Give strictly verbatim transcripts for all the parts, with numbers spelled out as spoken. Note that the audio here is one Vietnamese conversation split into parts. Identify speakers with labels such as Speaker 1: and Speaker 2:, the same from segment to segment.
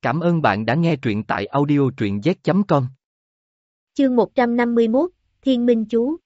Speaker 1: Cảm ơn bạn đã nghe truyện tại audio truyện z chấm com.
Speaker 2: Chương một trăm năm mươi mốt, Thiên Minh Chú.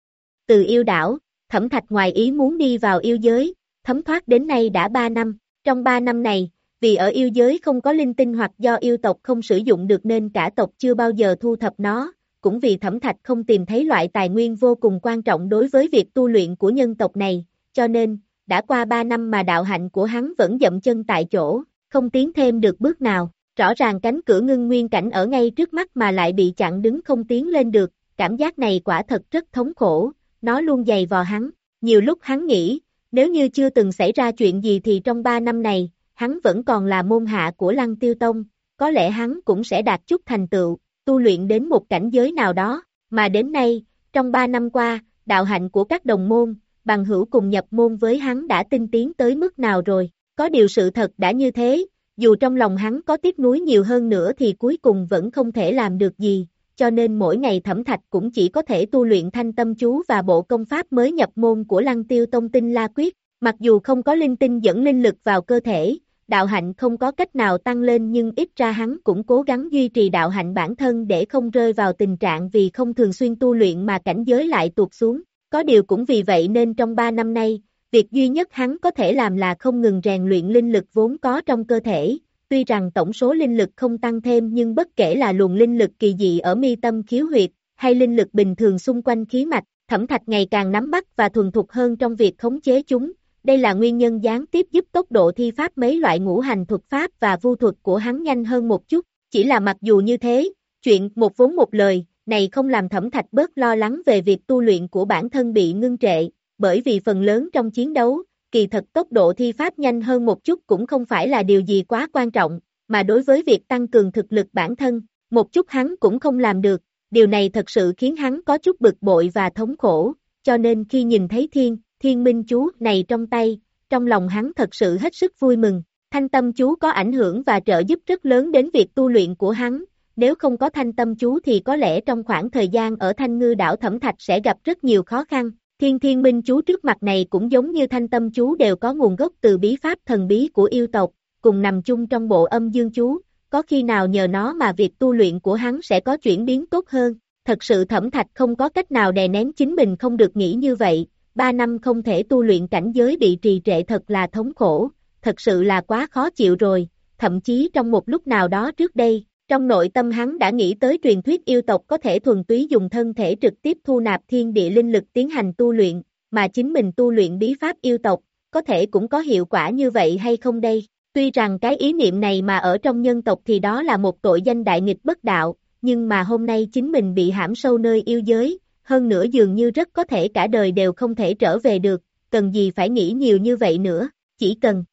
Speaker 2: Từ yêu đảo, Thẩm Thạch ngoài ý muốn đi vào yêu giới, thấm thoát đến nay đã ba năm. Trong ba năm này, vì ở yêu giới không có linh tinh hoặc do yêu tộc không sử dụng được nên cả tộc chưa bao giờ thu thập nó, cũng vì Thẩm Thạch không tìm thấy loại tài nguyên vô cùng quan trọng đối với việc tu luyện của nhân tộc này, cho nên, đã qua ba năm mà đạo hạnh của hắn vẫn dậm chân tại chỗ, không tiến thêm được bước nào. Rõ ràng cánh cửa ngưng nguyên cảnh ở ngay trước mắt mà lại bị chặn đứng không tiến lên được, cảm giác này quả thật rất thống khổ, nó luôn dày vò hắn. Nhiều lúc hắn nghĩ, nếu như chưa từng xảy ra chuyện gì thì trong ba năm này, hắn vẫn còn là môn hạ của Lăng Tiêu Tông, có lẽ hắn cũng sẽ đạt chút thành tựu, tu luyện đến một cảnh giới nào đó, mà đến nay, trong ba năm qua, đạo hạnh của các đồng môn, bằng hữu cùng nhập môn với hắn đã tinh tiến tới mức nào rồi, có điều sự thật đã như thế. Dù trong lòng hắn có tiếc nuối nhiều hơn nữa thì cuối cùng vẫn không thể làm được gì, cho nên mỗi ngày Thẩm Thạch cũng chỉ có thể tu luyện thanh tâm chú và bộ công pháp mới nhập môn của Lăng Tiêu Tông Tinh La Quyết. Mặc dù không có linh tinh dẫn linh lực vào cơ thể, đạo hạnh không có cách nào tăng lên nhưng ít ra hắn cũng cố gắng duy trì đạo hạnh bản thân để không rơi vào tình trạng vì không thường xuyên tu luyện mà cảnh giới lại tụt xuống. Có điều cũng vì vậy nên trong ba năm nay, việc duy nhất hắn có thể làm là không ngừng rèn luyện linh lực vốn có trong cơ thể, tuy rằng tổng số linh lực không tăng thêm nhưng bất kể là luồng linh lực kỳ dị ở mi tâm khiếu huyệt, hay linh lực bình thường xung quanh khí mạch, Thẩm Thạch ngày càng nắm bắt và thuần thục hơn trong việc khống chế chúng, đây là nguyên nhân gián tiếp giúp tốc độ thi pháp mấy loại ngũ hành thuật pháp và vu thuật của hắn nhanh hơn một chút, chỉ là mặc dù như thế, chuyện một vốn một lời, này không làm Thẩm Thạch bớt lo lắng về việc tu luyện của bản thân bị ngưng trệ. Bởi vì phần lớn trong chiến đấu, kỳ thật tốc độ thi pháp nhanh hơn một chút cũng không phải là điều gì quá quan trọng, mà đối với việc tăng cường thực lực bản thân, một chút hắn cũng không làm được, điều này thật sự khiến hắn có chút bực bội và thống khổ, cho nên khi nhìn thấy thiên, thiên minh chú này trong tay, trong lòng hắn thật sự hết sức vui mừng. Thanh tâm chú có ảnh hưởng và trợ giúp rất lớn đến việc tu luyện của hắn, nếu không có thanh tâm chú thì có lẽ trong khoảng thời gian ở Thanh Ngư đảo Thẩm Thạch sẽ gặp rất nhiều khó khăn. Thiên thiên minh chú trước mặt này cũng giống như thanh tâm chú đều có nguồn gốc từ bí pháp thần bí của yêu tộc, cùng nằm chung trong bộ âm dương chú, có khi nào nhờ nó mà việc tu luyện của hắn sẽ có chuyển biến tốt hơn. Thật sự Thẩm Thạch không có cách nào đè nén chính mình không được nghĩ như vậy, ba năm không thể tu luyện cảnh giới bị trì trệ thật là thống khổ, thật sự là quá khó chịu rồi, thậm chí trong một lúc nào đó trước đây. Trong nội tâm hắn đã nghĩ tới truyền thuyết yêu tộc có thể thuần túy dùng thân thể trực tiếp thu nạp thiên địa linh lực tiến hành tu luyện, mà chính mình tu luyện bí pháp yêu tộc, có thể cũng có hiệu quả như vậy hay không đây? Tuy rằng cái ý niệm này mà ở trong nhân tộc thì đó là một tội danh đại nghịch bất đạo, nhưng mà hôm nay chính mình bị hãm sâu nơi yêu giới, hơn nữa dường như rất có thể cả đời đều không thể trở về được, cần gì phải nghĩ nhiều như vậy nữa, chỉ cần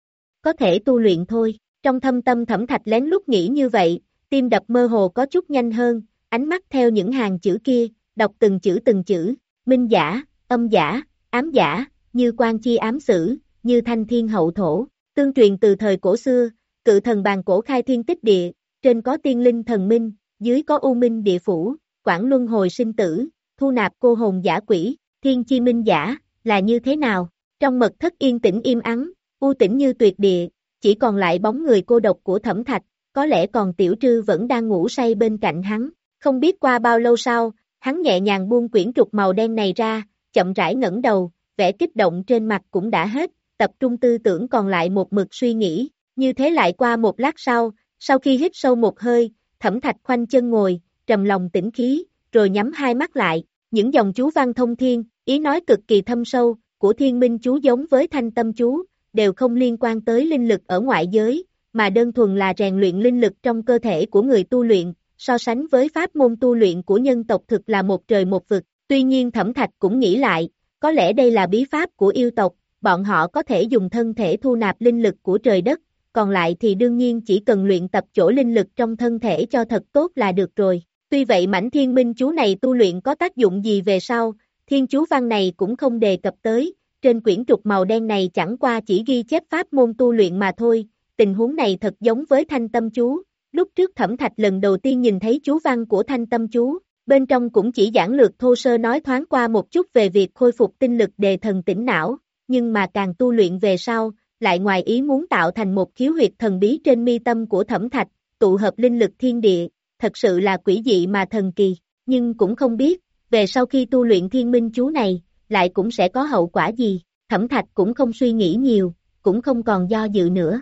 Speaker 2: có thể tu luyện thôi. Trong thâm tâm Thẩm Thạch lén lút nghĩ như vậy, tim đập mơ hồ có chút nhanh hơn, ánh mắt theo những hàng chữ kia, đọc từng chữ từng chữ, minh giả, âm giả, ám giả, như quan chi ám sử, như thanh thiên hậu thổ, tương truyền từ thời cổ xưa, cự thần bàn cổ khai thiên tích địa, trên có tiên linh thần minh, dưới có u minh địa phủ, quảng luân hồi sinh tử, thu nạp cô hồn giả quỷ, thiên chi minh giả, là như thế nào? Trong mật thất yên tĩnh im ắng, u tĩnh như tuyệt địa, chỉ còn lại bóng người cô độc của Thẩm Thạch. Có lẽ còn Tiểu Trư vẫn đang ngủ say bên cạnh hắn, không biết qua bao lâu sau, hắn nhẹ nhàng buông quyển trục màu đen này ra, chậm rãi ngẩng đầu, vẻ kích động trên mặt cũng đã hết, tập trung tư tưởng còn lại một mực suy nghĩ, như thế lại qua một lát sau, sau khi hít sâu một hơi, Thẩm Thạch khoanh chân ngồi, trầm lòng tĩnh khí, rồi nhắm hai mắt lại, những dòng chú văn thông thiên, ý nói cực kỳ thâm sâu, của thiên minh chú giống với thanh tâm chú, đều không liên quan tới linh lực ở ngoại giới, mà đơn thuần là rèn luyện linh lực trong cơ thể của người tu luyện, so sánh với pháp môn tu luyện của nhân tộc thực là một trời một vực. Tuy nhiên Thẩm Thạch cũng nghĩ lại, có lẽ đây là bí pháp của yêu tộc, bọn họ có thể dùng thân thể thu nạp linh lực của trời đất, còn lại thì đương nhiên chỉ cần luyện tập chỗ linh lực trong thân thể cho thật tốt là được rồi. Tuy vậy mảnh thiên minh chú này tu luyện có tác dụng gì về sau, thiên chú văn này cũng không đề cập tới, trên quyển trục màu đen này chẳng qua chỉ ghi chép pháp môn tu luyện mà thôi. Tình huống này thật giống với thanh tâm chú, lúc trước Thẩm Thạch lần đầu tiên nhìn thấy chú văn của thanh tâm chú, bên trong cũng chỉ giản lược thô sơ nói thoáng qua một chút về việc khôi phục tinh lực đề thần tỉnh não, nhưng mà càng tu luyện về sau, lại ngoài ý muốn tạo thành một khiếu huyệt thần bí trên mi tâm của Thẩm Thạch, tụ hợp linh lực thiên địa, thật sự là quỷ dị mà thần kỳ, nhưng cũng không biết, về sau khi tu luyện thiên minh chú này, lại cũng sẽ có hậu quả gì, Thẩm Thạch cũng không suy nghĩ nhiều, cũng không còn do dự nữa.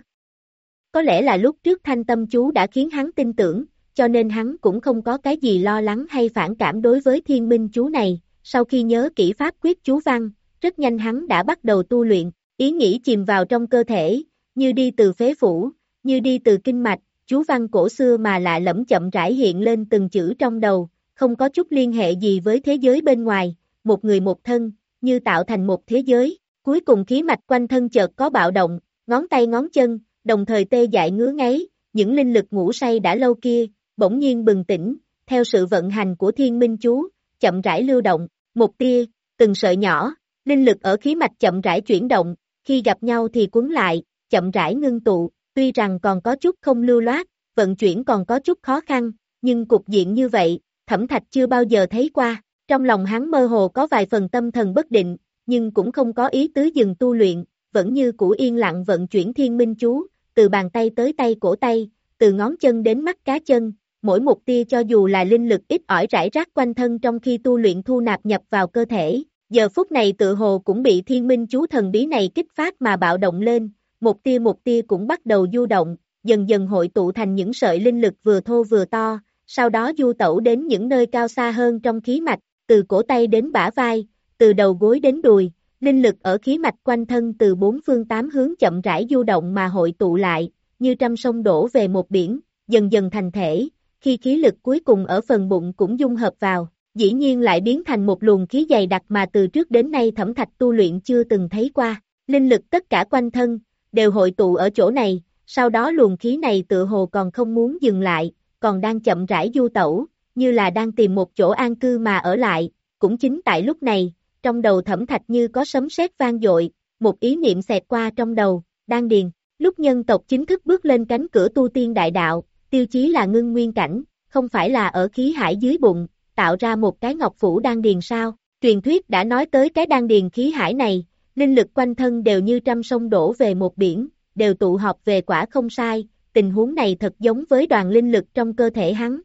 Speaker 2: Có lẽ là lúc trước thanh tâm chú đã khiến hắn tin tưởng, cho nên hắn cũng không có cái gì lo lắng hay phản cảm đối với thiên minh chú này, sau khi nhớ kỹ pháp quyết chú văn, rất nhanh hắn đã bắt đầu tu luyện, ý nghĩ chìm vào trong cơ thể, như đi từ phế phủ, như đi từ kinh mạch, chú văn cổ xưa mà lạ lẫm chậm rãi hiện lên từng chữ trong đầu, không có chút liên hệ gì với thế giới bên ngoài, một người một thân, như tạo thành một thế giới, cuối cùng khí mạch quanh thân chợt có bạo động, ngón tay ngón chân, đồng thời tê dại ngứa ngáy, những linh lực ngủ say đã lâu kia, bỗng nhiên bừng tỉnh, theo sự vận hành của thiên minh chú, chậm rãi lưu động, một tia, từng sợi nhỏ, linh lực ở khí mạch chậm rãi chuyển động, khi gặp nhau thì cuốn lại, chậm rãi ngưng tụ, tuy rằng còn có chút không lưu loát, vận chuyển còn có chút khó khăn, nhưng cục diện như vậy, Thẩm Thạch chưa bao giờ thấy qua, trong lòng hắn mơ hồ có vài phần tâm thần bất định, nhưng cũng không có ý tứ dừng tu luyện, vẫn như cũ yên lặng vận chuyển thiên minh chú, từ bàn tay tới tay cổ tay, từ ngón chân đến mắt cá chân, mỗi một tia cho dù là linh lực ít ỏi rải rác quanh thân trong khi tu luyện thu nạp nhập vào cơ thể, giờ phút này tự hồ cũng bị thiên minh chú thần bí này kích phát mà bạo động lên, một tia một tia cũng bắt đầu du động, dần dần hội tụ thành những sợi linh lực vừa thô vừa to, sau đó du tẩu đến những nơi cao xa hơn trong khí mạch, từ cổ tay đến bả vai, từ đầu gối đến đùi, linh lực ở khí mạch quanh thân từ bốn phương tám hướng chậm rãi du động mà hội tụ lại, như trăm sông đổ về một biển, dần dần thành thể, khi khí lực cuối cùng ở phần bụng cũng dung hợp vào, dĩ nhiên lại biến thành một luồng khí dày đặc mà từ trước đến nay Thẩm Thạch tu luyện chưa từng thấy qua, linh lực tất cả quanh thân, đều hội tụ ở chỗ này, sau đó luồng khí này tự hồ còn không muốn dừng lại, còn đang chậm rãi du tẩu, như là đang tìm một chỗ an cư mà ở lại, cũng chính tại lúc này, trong đầu Thẩm Thạch như có sấm sét vang dội, một ý niệm xẹt qua trong đầu, đan điền, lúc nhân tộc chính thức bước lên cánh cửa tu tiên đại đạo, tiêu chí là ngưng nguyên cảnh, không phải là ở khí hải dưới bụng, tạo ra một cái ngọc phủ đan điền sao, truyền thuyết đã nói tới cái đan điền khí hải này, linh lực quanh thân đều như trăm sông đổ về một biển, đều tụ họp về quả không sai, tình huống này thật giống với đoàn linh lực trong cơ thể hắn.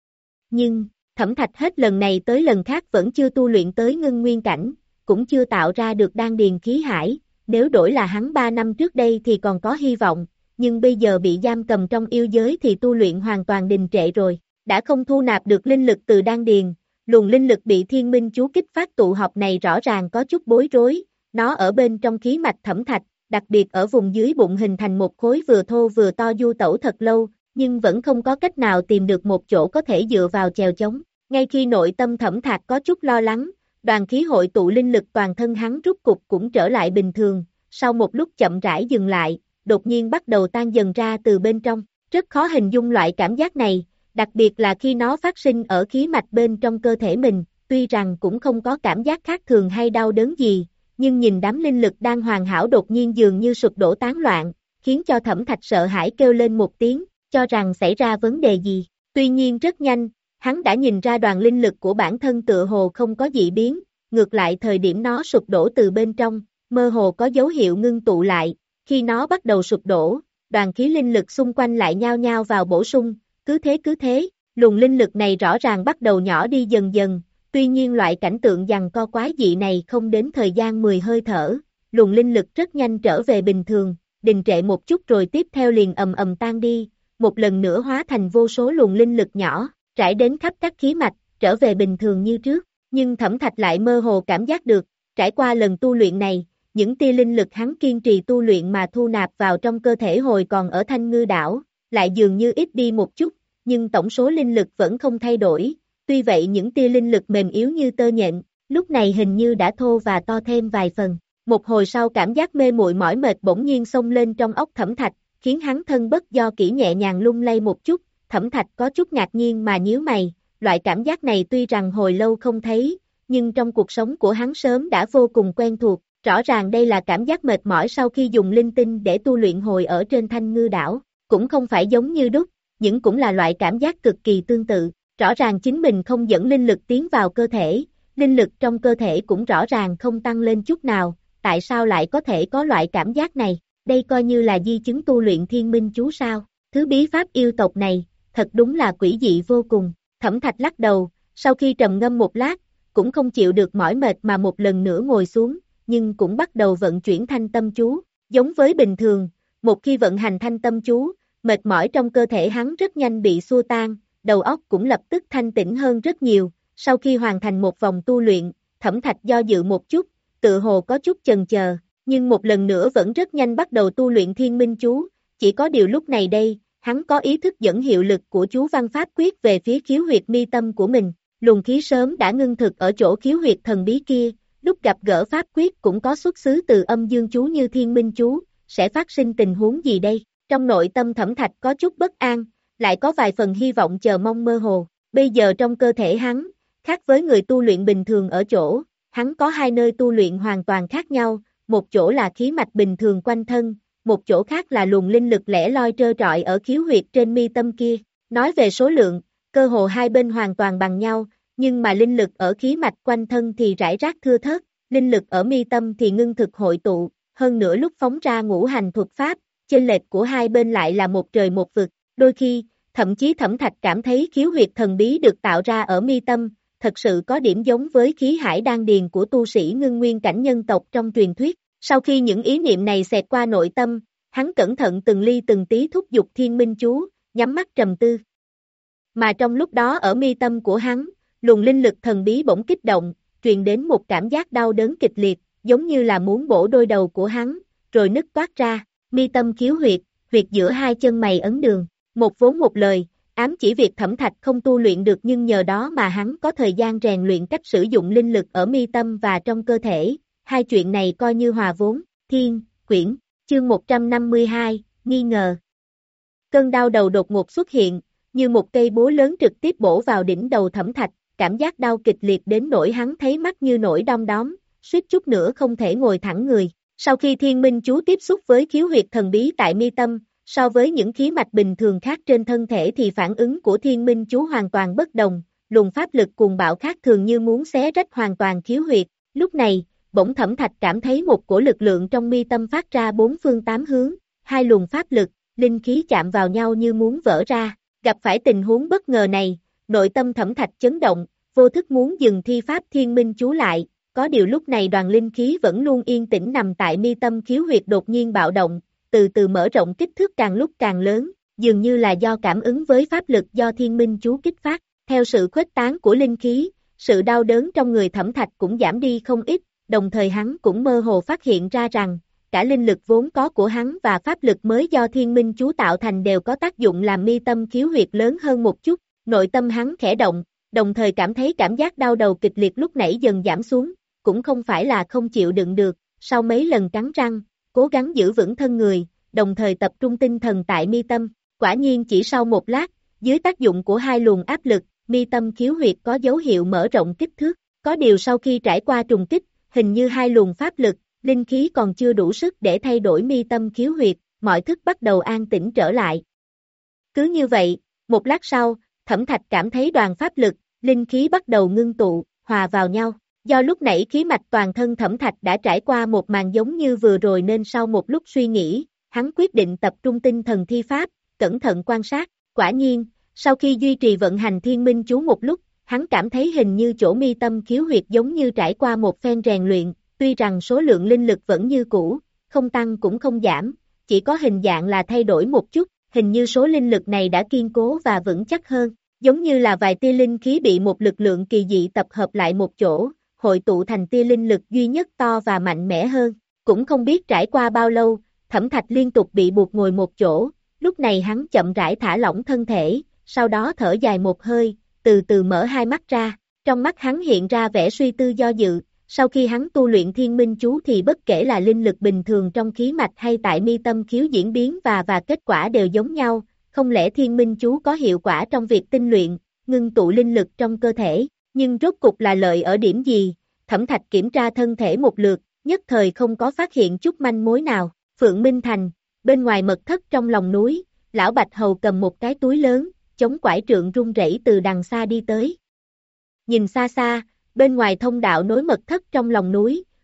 Speaker 2: Nhưng, Thẩm Thạch hết lần này tới lần khác vẫn chưa tu luyện tới ngưng nguyên cảnh, cũng chưa tạo ra được đan điền khí hải, nếu đổi là hắn ba năm trước đây thì còn có hy vọng, nhưng bây giờ bị giam cầm trong yêu giới thì tu luyện hoàn toàn đình trệ rồi, đã không thu nạp được linh lực từ đan điền, luồng linh lực bị thiên minh chú kích phát tụ họp này rõ ràng có chút bối rối, nó ở bên trong khí mạch Thẩm Thạch, đặc biệt ở vùng dưới bụng hình thành một khối vừa thô vừa to du tẩu thật lâu, nhưng vẫn không có cách nào tìm được một chỗ có thể dựa vào chèo chống. Ngay khi nội tâm Thẩm Thạch có chút lo lắng, đoàn khí hội tụ linh lực toàn thân hắn rút cục cũng trở lại bình thường, sau một lúc chậm rãi dừng lại, đột nhiên bắt đầu tan dần ra từ bên trong, rất khó hình dung loại cảm giác này, đặc biệt là khi nó phát sinh ở khí mạch bên trong cơ thể mình, tuy rằng cũng không có cảm giác khác thường hay đau đớn gì, nhưng nhìn đám linh lực đang hoàn hảo đột nhiên dường như sụp đổ tán loạn, khiến cho Thẩm Thạch sợ hãi kêu lên một tiếng, cho rằng xảy ra vấn đề gì. Tuy nhiên rất nhanh, hắn đã nhìn ra đoàn linh lực của bản thân tựa hồ không có dị biến, ngược lại thời điểm nó sụp đổ từ bên trong, mơ hồ có dấu hiệu ngưng tụ lại, khi nó bắt đầu sụp đổ, đoàn khí linh lực xung quanh lại nhao nhao vào bổ sung, cứ thế cứ thế, luồng linh lực này rõ ràng bắt đầu nhỏ đi dần dần, tuy nhiên loại cảnh tượng giằng co quái dị này không đến thời gian mười hơi thở, luồng linh lực rất nhanh trở về bình thường, đình trệ một chút rồi tiếp theo liền ầm ầm tan đi, một lần nữa hóa thành vô số luồng linh lực nhỏ, trải đến khắp các khí mạch, trở về bình thường như trước, nhưng Thẩm Thạch lại mơ hồ cảm giác được, trải qua lần tu luyện này, những tia linh lực hắn kiên trì tu luyện mà thu nạp vào trong cơ thể hồi còn ở Thanh Ngư đảo, lại dường như ít đi một chút, nhưng tổng số linh lực vẫn không thay đổi, tuy vậy những tia linh lực mềm yếu như tơ nhện, lúc này hình như đã thô và to thêm vài phần, một hồi sau cảm giác mê muội mỏi mệt bỗng nhiên xông lên trong óc Thẩm Thạch, khiến hắn thân bất do kỹ nhẹ nhàng lung lay một chút, Thẩm Thạch có chút ngạc nhiên mà nhíu mày, loại cảm giác này tuy rằng hồi lâu không thấy, nhưng trong cuộc sống của hắn sớm đã vô cùng quen thuộc, rõ ràng đây là cảm giác mệt mỏi sau khi dùng linh tinh để tu luyện hồi ở trên Thanh Ngư đảo, cũng không phải giống như đúc, nhưng cũng là loại cảm giác cực kỳ tương tự, rõ ràng chính mình không dẫn linh lực tiến vào cơ thể, linh lực trong cơ thể cũng rõ ràng không tăng lên chút nào, tại sao lại có thể có loại cảm giác này, đây coi như là di chứng tu luyện thiên minh chú sao, thứ bí pháp yêu tộc này, thật đúng là quỷ dị vô cùng, Thẩm Thạch lắc đầu, sau khi trầm ngâm một lát, cũng không chịu được mỏi mệt mà một lần nữa ngồi xuống, nhưng cũng bắt đầu vận chuyển thanh tâm chú, giống với bình thường, một khi vận hành thanh tâm chú, mệt mỏi trong cơ thể hắn rất nhanh bị xua tan, đầu óc cũng lập tức thanh tĩnh hơn rất nhiều, sau khi hoàn thành một vòng tu luyện, Thẩm Thạch do dự một chút, tự hồ có chút chần chờ, nhưng một lần nữa vẫn rất nhanh bắt đầu tu luyện thiên minh chú, chỉ có điều lúc này đây, hắn có ý thức dẫn hiệu lực của chú văn pháp quyết về phía khiếu huyệt mi tâm của mình, luồng khí sớm đã ngưng thực ở chỗ khiếu huyệt thần bí kia, lúc gặp gỡ pháp quyết cũng có xuất xứ từ âm dương chú như thiên minh chú, sẽ phát sinh tình huống gì đây? Trong nội tâm Thẩm Thạch có chút bất an, lại có vài phần hy vọng chờ mong mơ hồ, bây giờ trong cơ thể hắn, khác với người tu luyện bình thường ở chỗ, hắn có hai nơi tu luyện hoàn toàn khác nhau, một chỗ là khí mạch bình thường quanh thân, một chỗ khác là luồng linh lực lẻ loi trơ trọi ở khiếu huyệt trên mi tâm kia, nói về số lượng, cơ hồ hai bên hoàn toàn bằng nhau, nhưng mà linh lực ở khí mạch quanh thân thì rải rác thưa thớt, linh lực ở mi tâm thì ngưng thực hội tụ, hơn nữa lúc phóng ra ngũ hành thuật pháp, chênh lệch của hai bên lại là một trời một vực, đôi khi, thậm chí Thẩm Thạch cảm thấy khiếu huyệt thần bí được tạo ra ở mi tâm, thật sự có điểm giống với khí hải đan điền của tu sĩ ngưng nguyên cảnh nhân tộc trong truyền thuyết. Sau khi những ý niệm này xẹt qua nội tâm, hắn cẩn thận từng ly từng tí thúc giục thiên minh chú, nhắm mắt trầm tư. Mà trong lúc đó ở mi tâm của hắn, luồng linh lực thần bí bỗng kích động, truyền đến một cảm giác đau đớn kịch liệt, giống như là muốn bổ đôi đầu của hắn, rồi nứt toát ra, mi tâm khiếu huyệt, huyệt giữa hai chân mày ấn đường, một vốn một lời, ám chỉ việc Thẩm Thạch không tu luyện được nhưng nhờ đó mà hắn có thời gian rèn luyện cách sử dụng linh lực ở mi tâm và trong cơ thể, hai chuyện này coi như hòa vốn, thiên, quyển, chương một trăm năm mươi hai, nghi ngờ. Cơn đau đầu đột ngột xuất hiện, như một cây búa lớn trực tiếp bổ vào đỉnh đầu Thẩm Thạch, cảm giác đau kịch liệt đến nỗi hắn thấy mắt như nổi đom đóm, suýt chút nữa không thể ngồi thẳng người. Sau khi thiên minh chú tiếp xúc với khiếu huyệt thần bí tại mi tâm, so với những khí mạch bình thường khác trên thân thể thì phản ứng của thiên minh chú hoàn toàn bất đồng, luồng pháp lực cuồng bạo khác thường như muốn xé rách hoàn toàn khiếu huyệt. Lúc này, bỗng Thẩm Thạch cảm thấy một cổ lực lượng trong mi tâm phát ra bốn phương tám hướng, hai luồng pháp lực, linh khí chạm vào nhau như muốn vỡ ra. Gặp phải tình huống bất ngờ này, nội tâm Thẩm Thạch chấn động, vô thức muốn dừng thi pháp thiên minh chú lại, có điều lúc này đoàn linh khí vẫn luôn yên tĩnh nằm tại mi tâm khiếu huyệt đột nhiên bạo động, từ từ mở rộng kích thước càng lúc càng lớn, dường như là do cảm ứng với pháp lực do thiên minh chú kích phát, theo sự khuếch tán của linh khí, sự đau đớn trong người Thẩm Thạch cũng giảm đi không ít, đồng thời hắn cũng mơ hồ phát hiện ra rằng, cả linh lực vốn có của hắn và pháp lực mới do thiên minh chú tạo thành đều có tác dụng làm mi tâm khiếu huyệt lớn hơn một chút, nội tâm hắn khẽ động, đồng thời cảm thấy cảm giác đau đầu kịch liệt lúc nãy dần giảm xuống, cũng không phải là không chịu đựng được, sau mấy lần cắn răng, cố gắng giữ vững thân người, đồng thời tập trung tinh thần tại mi tâm, quả nhiên chỉ sau một lát, dưới tác dụng của hai luồng áp lực, mi tâm khiếu huyệt có dấu hiệu mở rộng kích thước, có điều sau khi trải qua trùng kích, hình như hai luồng pháp lực, linh khí còn chưa đủ sức để thay đổi mi tâm khiếu huyệt, mọi thức bắt đầu an tĩnh trở lại. Cứ như vậy, một lát sau, Thẩm Thạch cảm thấy đoàn pháp lực, linh khí bắt đầu ngưng tụ, hòa vào nhau. Do lúc nãy khí mạch toàn thân Thẩm Thạch đã trải qua một màn giống như vừa rồi nên sau một lúc suy nghĩ, hắn quyết định tập trung tinh thần thi pháp, cẩn thận quan sát. Quả nhiên, sau khi duy trì vận hành thiên minh chú một lúc, hắn cảm thấy hình như chỗ mi tâm khiếu huyệt giống như trải qua một phen rèn luyện, tuy rằng số lượng linh lực vẫn như cũ, không tăng cũng không giảm, chỉ có hình dạng là thay đổi một chút, hình như số linh lực này đã kiên cố và vững chắc hơn, giống như là vài tia linh khí bị một lực lượng kỳ dị tập hợp lại một chỗ, hội tụ thành tia linh lực duy nhất to và mạnh mẽ hơn. Cũng không biết trải qua bao lâu, Thẩm Thạch liên tục bị buộc ngồi một chỗ, lúc này hắn chậm rãi thả lỏng thân thể, sau đó thở dài một hơi, từ từ mở hai mắt ra, trong mắt hắn hiện ra vẻ suy tư do dự, sau khi hắn tu luyện thiên minh chú thì bất kể là linh lực bình thường trong khí mạch hay tại mi tâm khiếu diễn biến và và kết quả đều giống nhau, không lẽ thiên minh chú có hiệu quả trong việc tinh luyện, ngưng tụ linh lực trong cơ thể, nhưng rốt cục là lợi ở điểm gì? Thẩm Thạch kiểm tra thân thể một lượt, nhất thời không có phát hiện chút manh mối nào. Phượng Minh Thành, bên ngoài mật thất trong lòng núi, lão Bạch Hầu cầm một cái túi lớn, chống quải trượng rung rẩy từ đằng xa đi tới. Nhìn xa xa, bên ngoài thông đạo nối mật thất trong lòng núi,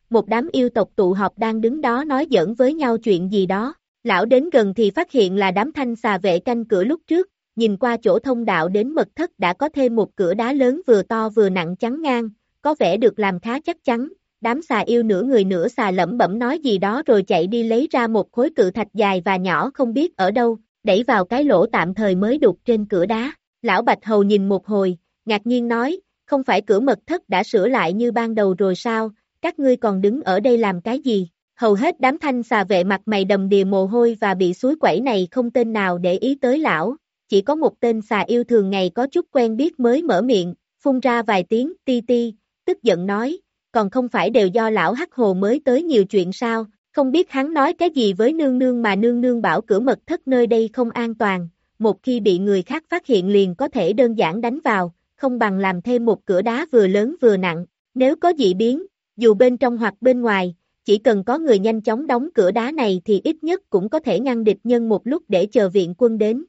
Speaker 2: một đám yêu tộc tụ họp đang đứng đó nói giỡn với nhau chuyện gì đó. Lão đến gần thì phát hiện là đám thanh xà vệ canh cửa lúc trước, nhìn qua chỗ thông đạo đến mật thất đã có thêm một cửa đá lớn vừa to vừa nặng chắn ngang, có vẻ được làm khá chắc chắn. Đám xà yêu nửa người nửa xà lẩm bẩm nói gì đó rồi chạy đi lấy ra một khối cự thạch dài và nhỏ không biết ở đâu, đẩy vào cái lỗ tạm thời mới đục trên cửa đá. Lão Bạch Hầu nhìn một hồi, ngạc nhiên nói, không phải cửa mật thất đã sửa lại như ban đầu rồi sao, các ngươi còn đứng ở đây làm cái gì? Hầu hết đám thanh xà vệ mặt mày đầm đìa mồ hôi và bị suối quẩy này không tên nào để ý tới lão, chỉ có một tên xà yêu thường ngày có chút quen biết mới mở miệng, phun ra vài tiếng ti ti, tức giận nói, còn không phải đều do lão Hắc Hồ mới tới nhiều chuyện sao, không biết hắn nói cái gì với nương nương mà nương nương bảo cửa mật thất nơi đây không an toàn, một khi bị người khác phát hiện liền có thể đơn giản đánh vào, không bằng làm thêm một cửa đá vừa lớn vừa nặng, nếu có dị biến, dù bên trong hoặc bên ngoài, chỉ cần có người nhanh chóng đóng cửa đá này thì ít nhất cũng có thể ngăn địch nhân một lúc để chờ viện quân đến.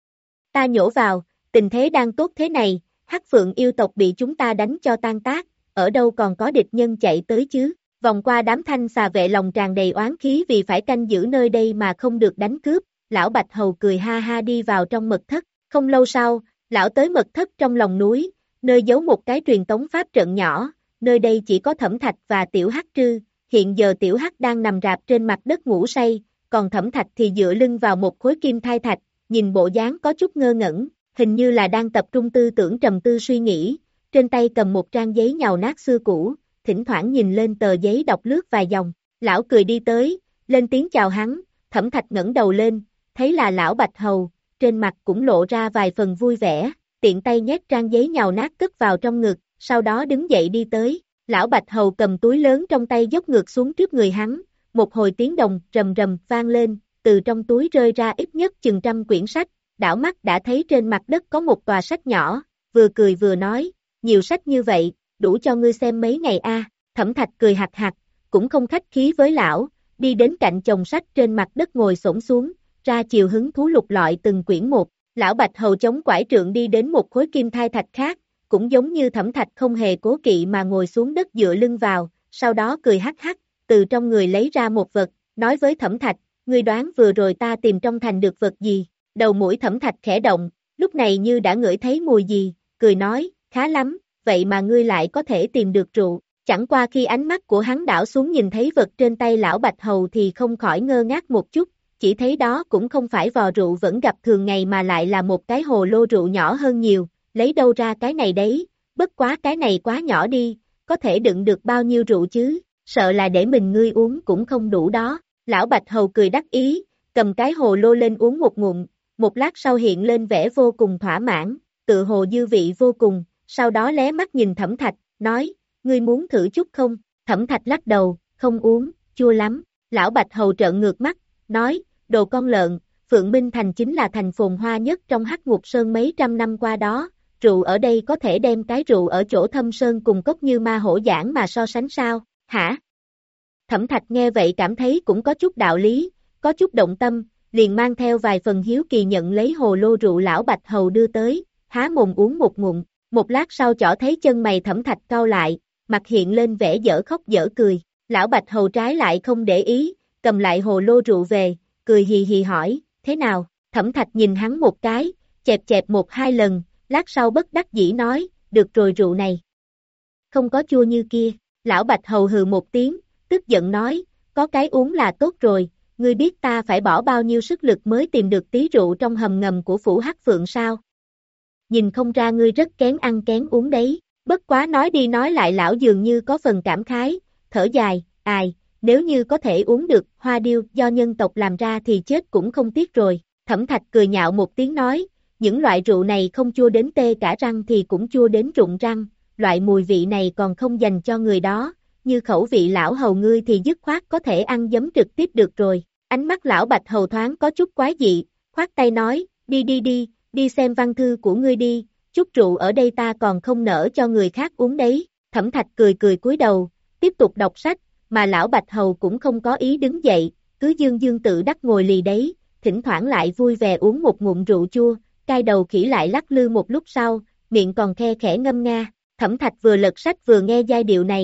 Speaker 2: Ta nhổ vào, tình thế đang tốt thế này, Hắc Phượng yêu tộc bị chúng ta đánh cho tan tác, ở đâu còn có địch nhân chạy tới chứ? Vòng qua đám thanh xà vệ lòng tràn đầy oán khí vì phải canh giữ nơi đây mà không được đánh cướp, lão Bạch Hầu cười ha ha đi vào trong mật thất, không lâu sau, lão tới mật thất trong lòng núi, nơi giấu một cái truyền tống pháp trận nhỏ, nơi đây chỉ có Thẩm Thạch và Tiểu Hắc Trư, hiện giờ Tiểu Hắc đang nằm rạp trên mặt đất ngủ say, còn Thẩm Thạch thì dựa lưng vào một khối kim thai thạch, nhìn bộ dáng có chút ngơ ngẩn, hình như là đang tập trung tư tưởng trầm tư suy nghĩ, trên tay cầm một trang giấy nhàu nát xưa cũ, thỉnh thoảng nhìn lên tờ giấy đọc lướt vài dòng, lão cười đi tới, lên tiếng chào hắn, Thẩm Thạch ngẩng đầu lên, thấy là lão Bạch Hầu, trên mặt cũng lộ ra vài phần vui vẻ, tiện tay nhét trang giấy nhàu nát cất vào trong ngực, sau đó đứng dậy đi tới, lão Bạch Hầu cầm túi lớn trong tay dốc ngược xuống trước người hắn, một hồi tiếng đồng rầm rầm vang lên, từ trong túi rơi ra ít nhất chừng trăm quyển sách, đảo mắt đã thấy trên mặt đất có một tòa sách nhỏ, vừa cười vừa nói, nhiều sách như vậy, đủ cho ngươi xem mấy ngày a. Thẩm Thạch cười hạc hạc, cũng không khách khí với lão, đi đến cạnh chồng sách trên mặt đất ngồi xổm xuống, ra chiều hứng thú lục lọi từng quyển một, lão Bạch Hầu chống quải trượng đi đến một khối kim thai thạch khác, cũng giống như Thẩm Thạch không hề cố kỵ mà ngồi xuống đất dựa lưng vào, sau đó cười hắc hắc, từ trong người lấy ra một vật, nói với Thẩm Thạch, ngươi đoán vừa rồi ta tìm trong thành được vật gì, đầu mũi Thẩm Thạch khẽ động, lúc này như đã ngửi thấy mùi gì, cười nói, khá lắm, vậy mà ngươi lại có thể tìm được rượu, chẳng qua khi ánh mắt của hắn đảo xuống nhìn thấy vật trên tay lão Bạch Hầu thì không khỏi ngơ ngác một chút, chỉ thấy đó cũng không phải vò rượu vẫn gặp thường ngày mà lại là một cái hồ lô rượu nhỏ hơn nhiều, lấy đâu ra cái này đấy, bất quá cái này quá nhỏ đi, có thể đựng được bao nhiêu rượu chứ, sợ là để mình ngươi uống cũng không đủ đó, lão Bạch Hầu cười đắc ý, cầm cái hồ lô lên uống một ngụm, một lát sau hiện lên vẻ vô cùng thỏa mãn, tự hồ dư vị vô cùng, sau đó lé mắt nhìn Thẩm Thạch, nói, ngươi muốn thử chút không, Thẩm Thạch lắc đầu, không uống, chua lắm, lão Bạch Hầu trợn ngược mắt, nói, đồ con lợn, Phượng Minh Thành chính là thành phồn hoa nhất trong Hắc Ngục Sơn mấy trăm năm qua đó, rượu ở đây có thể đem cái rượu ở chỗ Thâm Sơn cùng cốc như ma hổ giảng mà so sánh sao, hả? Thẩm Thạch nghe vậy cảm thấy cũng có chút đạo lý, có chút động tâm, liền mang theo vài phần hiếu kỳ nhận lấy hồ lô rượu lão Bạch Hầu đưa tới, há mồm uống một ngụm, một lát sau chỏ thấy chân mày Thẩm Thạch cau lại, mặt hiện lên vẻ dở khóc dở cười, lão Bạch Hầu trái lại không để ý, cầm lại hồ lô rượu về, cười hì hì hỏi, thế nào, Thẩm Thạch nhìn hắn một cái, chẹp chẹp một hai lần, lát sau bất đắc dĩ nói, được rồi rượu này. Không có chua như kia, lão Bạch Hầu hừ một tiếng, tức giận nói, có cái uống là tốt rồi, ngươi biết ta phải bỏ bao nhiêu sức lực mới tìm được tí rượu trong hầm ngầm của phủ Hắc Phượng sao? Nhìn không ra ngươi rất kén ăn kén uống đấy, bất quá nói đi nói lại lão dường như có phần cảm khái, thở dài, ai, nếu như có thể uống được hoa điêu do nhân tộc làm ra thì chết cũng không tiếc rồi, Thẩm Thạch cười nhạo một tiếng nói, những loại rượu này không chua đến tê cả răng thì cũng chua đến rụng răng, loại mùi vị này còn không dành cho người đó, như khẩu vị lão hầu ngươi thì dứt khoát có thể ăn giấm trực tiếp được rồi, ánh mắt lão Bạch Hầu thoáng có chút quái dị, khoát tay nói, đi đi đi, đi xem văn thư của ngươi đi, chút rượu ở đây ta còn không nỡ cho người khác uống đấy, Thẩm Thạch cười cười cúi đầu, tiếp tục đọc sách, mà lão Bạch Hầu cũng không có ý đứng dậy, cứ dương dương tự đắc ngồi lì đấy, thỉnh thoảng lại vui vẻ uống một ngụm rượu chua, cai đầu khỉ lại lắc lư một lúc sau, miệng còn khe khẽ ngâm nga, Thẩm Thạch vừa lật sách vừa nghe giai điệu này,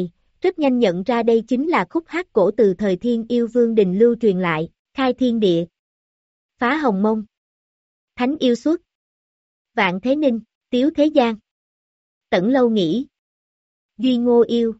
Speaker 2: rất nhanh nhận ra đây chính là khúc hát cổ từ thời Thiên Yêu Vương Đình lưu truyền lại, khai thiên địa, phá hồng mông, thánh yêu xuất, vạn thế ninh, tiếu thế gian, tẩn lâu nghĩ, duy ngô yêu,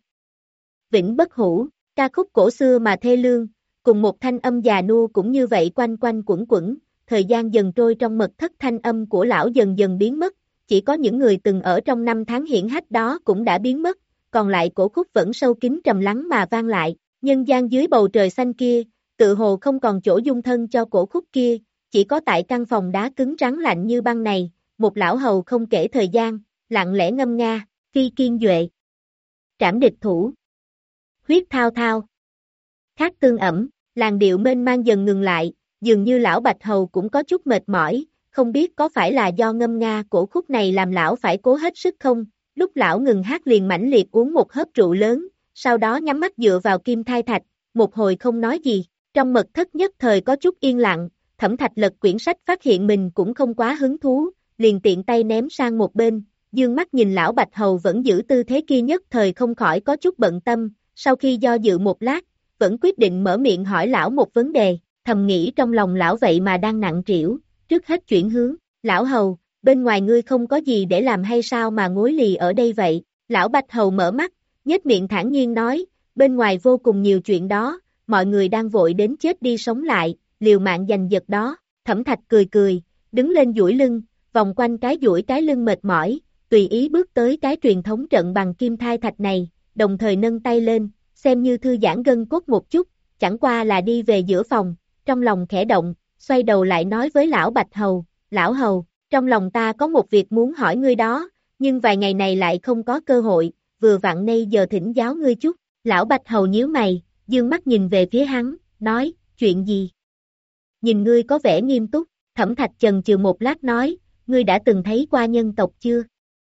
Speaker 2: vĩnh bất hủ, ca khúc cổ xưa mà thê lương, cùng một thanh âm già nua cũng như vậy quanh quanh quẩn quẩn, thời gian dần trôi trong mật thất thanh âm của lão dần dần biến mất, chỉ có những người từng ở trong năm tháng hiển hách đó cũng đã biến mất, còn lại cổ khúc vẫn sâu kín trầm lắng mà vang lại, nhân gian dưới bầu trời xanh kia, tự hồ không còn chỗ dung thân cho cổ khúc kia, chỉ có tại căn phòng đá cứng rắn lạnh như băng này, một lão hầu không kể thời gian, lặng lẽ ngâm nga, phi kiên duệ, trảm địch thủ, huyết thao thao, khát tương ẩm, làn điệu mênh mang dần ngừng lại, dường như lão Bạch Hầu cũng có chút mệt mỏi, không biết có phải là do ngâm nga cổ khúc này làm lão phải cố hết sức không, lúc lão ngừng hát liền mãnh liệt uống một hớp rượu lớn, sau đó nhắm mắt dựa vào kim thai thạch, một hồi không nói gì, trong mật thất nhất thời có chút yên lặng, Thẩm Thạch lật quyển sách phát hiện mình cũng không quá hứng thú, liền tiện tay ném sang một bên, dương mắt nhìn lão Bạch Hầu vẫn giữ tư thế kia nhất thời không khỏi có chút bận tâm, sau khi do dự một lát, vẫn quyết định mở miệng hỏi lão một vấn đề, thầm nghĩ trong lòng lão vậy mà đang nặng trĩu, trước hết chuyển hướng, lão Hầu, bên ngoài ngươi không có gì để làm hay sao mà ngồi lì ở đây vậy, lão Bạch Hầu mở mắt, nhếch miệng thản nhiên nói, bên ngoài vô cùng nhiều chuyện đó, mọi người đang vội đến chết đi sống lại, liều mạng giành giật đó, Thẩm Thạch cười cười, đứng lên duỗi lưng, vòng quanh cái duỗi cái lưng mệt mỏi, tùy ý bước tới cái truyền thống trận bằng kim thai thạch này, đồng thời nâng tay lên, xem như thư giãn gân cốt một chút, chẳng qua là đi về giữa phòng, trong lòng khẽ động, xoay đầu lại nói với lão Bạch Hầu, lão Hầu, trong lòng ta có một việc muốn hỏi ngươi đó, nhưng vài ngày này lại không có cơ hội, vừa vặn nay giờ thỉnh giáo ngươi chút, lão Bạch Hầu nhíu mày, dương mắt nhìn về phía hắn, nói, chuyện gì? Nhìn ngươi có vẻ nghiêm túc, Thẩm Thạch chần chừ một lát nói, ngươi đã từng thấy qua nhân tộc chưa?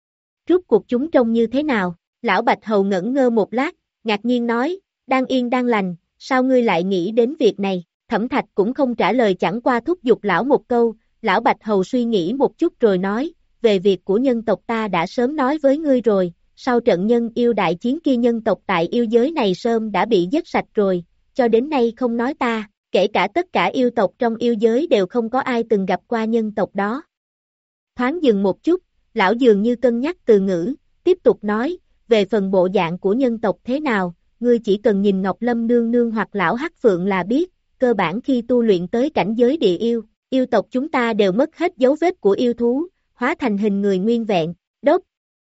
Speaker 2: Rốt cuộc chúng trông như thế nào? Lão Bạch Hầu ngẩn ngơ một lát, ngạc nhiên nói, đang yên đang lành, sao ngươi lại nghĩ đến việc này? Thẩm Thạch cũng không trả lời chẳng qua thúc giục lão một câu, lão Bạch Hầu suy nghĩ một chút rồi nói, về việc của nhân tộc ta đã sớm nói với ngươi rồi, sau trận nhân yêu đại chiến kia nhân tộc tại yêu giới này sớm đã bị giết sạch rồi, cho đến nay không nói ta, kể cả tất cả yêu tộc trong yêu giới đều không có ai từng gặp qua nhân tộc đó. Thoáng dừng một chút, lão dường như cân nhắc từ ngữ, tiếp tục nói, về phần bộ dạng của nhân tộc thế nào, ngươi chỉ cần nhìn Ngọc Lâm nương nương hoặc lão Hắc Phượng là biết, cơ bản khi tu luyện tới cảnh giới địa yêu, yêu tộc chúng ta đều mất hết dấu vết của yêu thú, hóa thành hình người nguyên vẹn, đốt.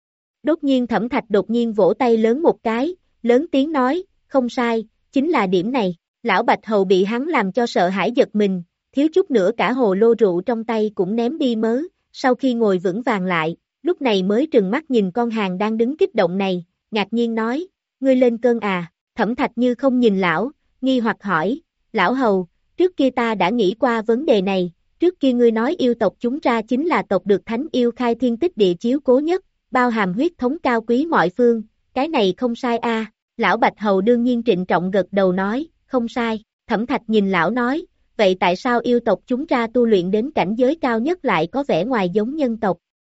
Speaker 2: Đột nhiên Thẩm Thạch đột nhiên vỗ tay lớn một cái, lớn tiếng nói, không sai, chính là điểm này, lão Bạch Hầu bị hắn làm cho sợ hãi giật mình, thiếu chút nữa cả hồ lô rượu trong tay cũng ném đi mớ, sau khi ngồi vững vàng lại, lúc này mới trừng mắt nhìn con hàng đang đứng kích động này, ngạc nhiên nói, ngươi lên cơn à, Thẩm Thạch như không nhìn lão, nghi hoặc hỏi, lão Hầu, trước kia ta đã nghĩ qua vấn đề này, trước kia ngươi nói yêu tộc chúng ra chính là tộc được thánh yêu khai thiên tích địa chiếu cố nhất, bao hàm huyết thống cao quý mọi phương, cái này không sai a. Lão Bạch Hầu đương nhiên trịnh trọng gật đầu nói, không sai, Thẩm Thạch nhìn lão nói, vậy tại sao yêu tộc chúng ra tu luyện đến cảnh giới cao nhất lại có vẻ ngoài giống nhân tộc?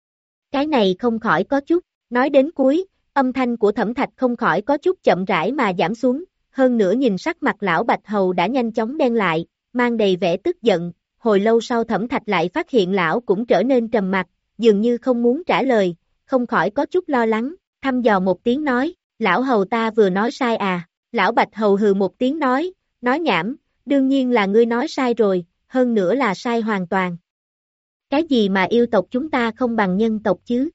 Speaker 2: Cái này không khỏi có chút, nói đến cuối, âm thanh của Thẩm Thạch không khỏi có chút chậm rãi mà giảm xuống, hơn nữa nhìn sắc mặt lão Bạch Hầu đã nhanh chóng đen lại, mang đầy vẻ tức giận, hồi lâu sau Thẩm Thạch lại phát hiện lão cũng trở nên trầm mặc, dường như không muốn trả lời, không khỏi có chút lo lắng, thăm dò một tiếng nói, lão Hầu ta vừa nói sai à, lão Bạch Hầu hừ một tiếng nói, nói nhảm, đương nhiên là ngươi nói sai rồi, hơn nữa là sai hoàn toàn. Cái gì mà yêu tộc chúng ta không bằng nhân tộc chứ?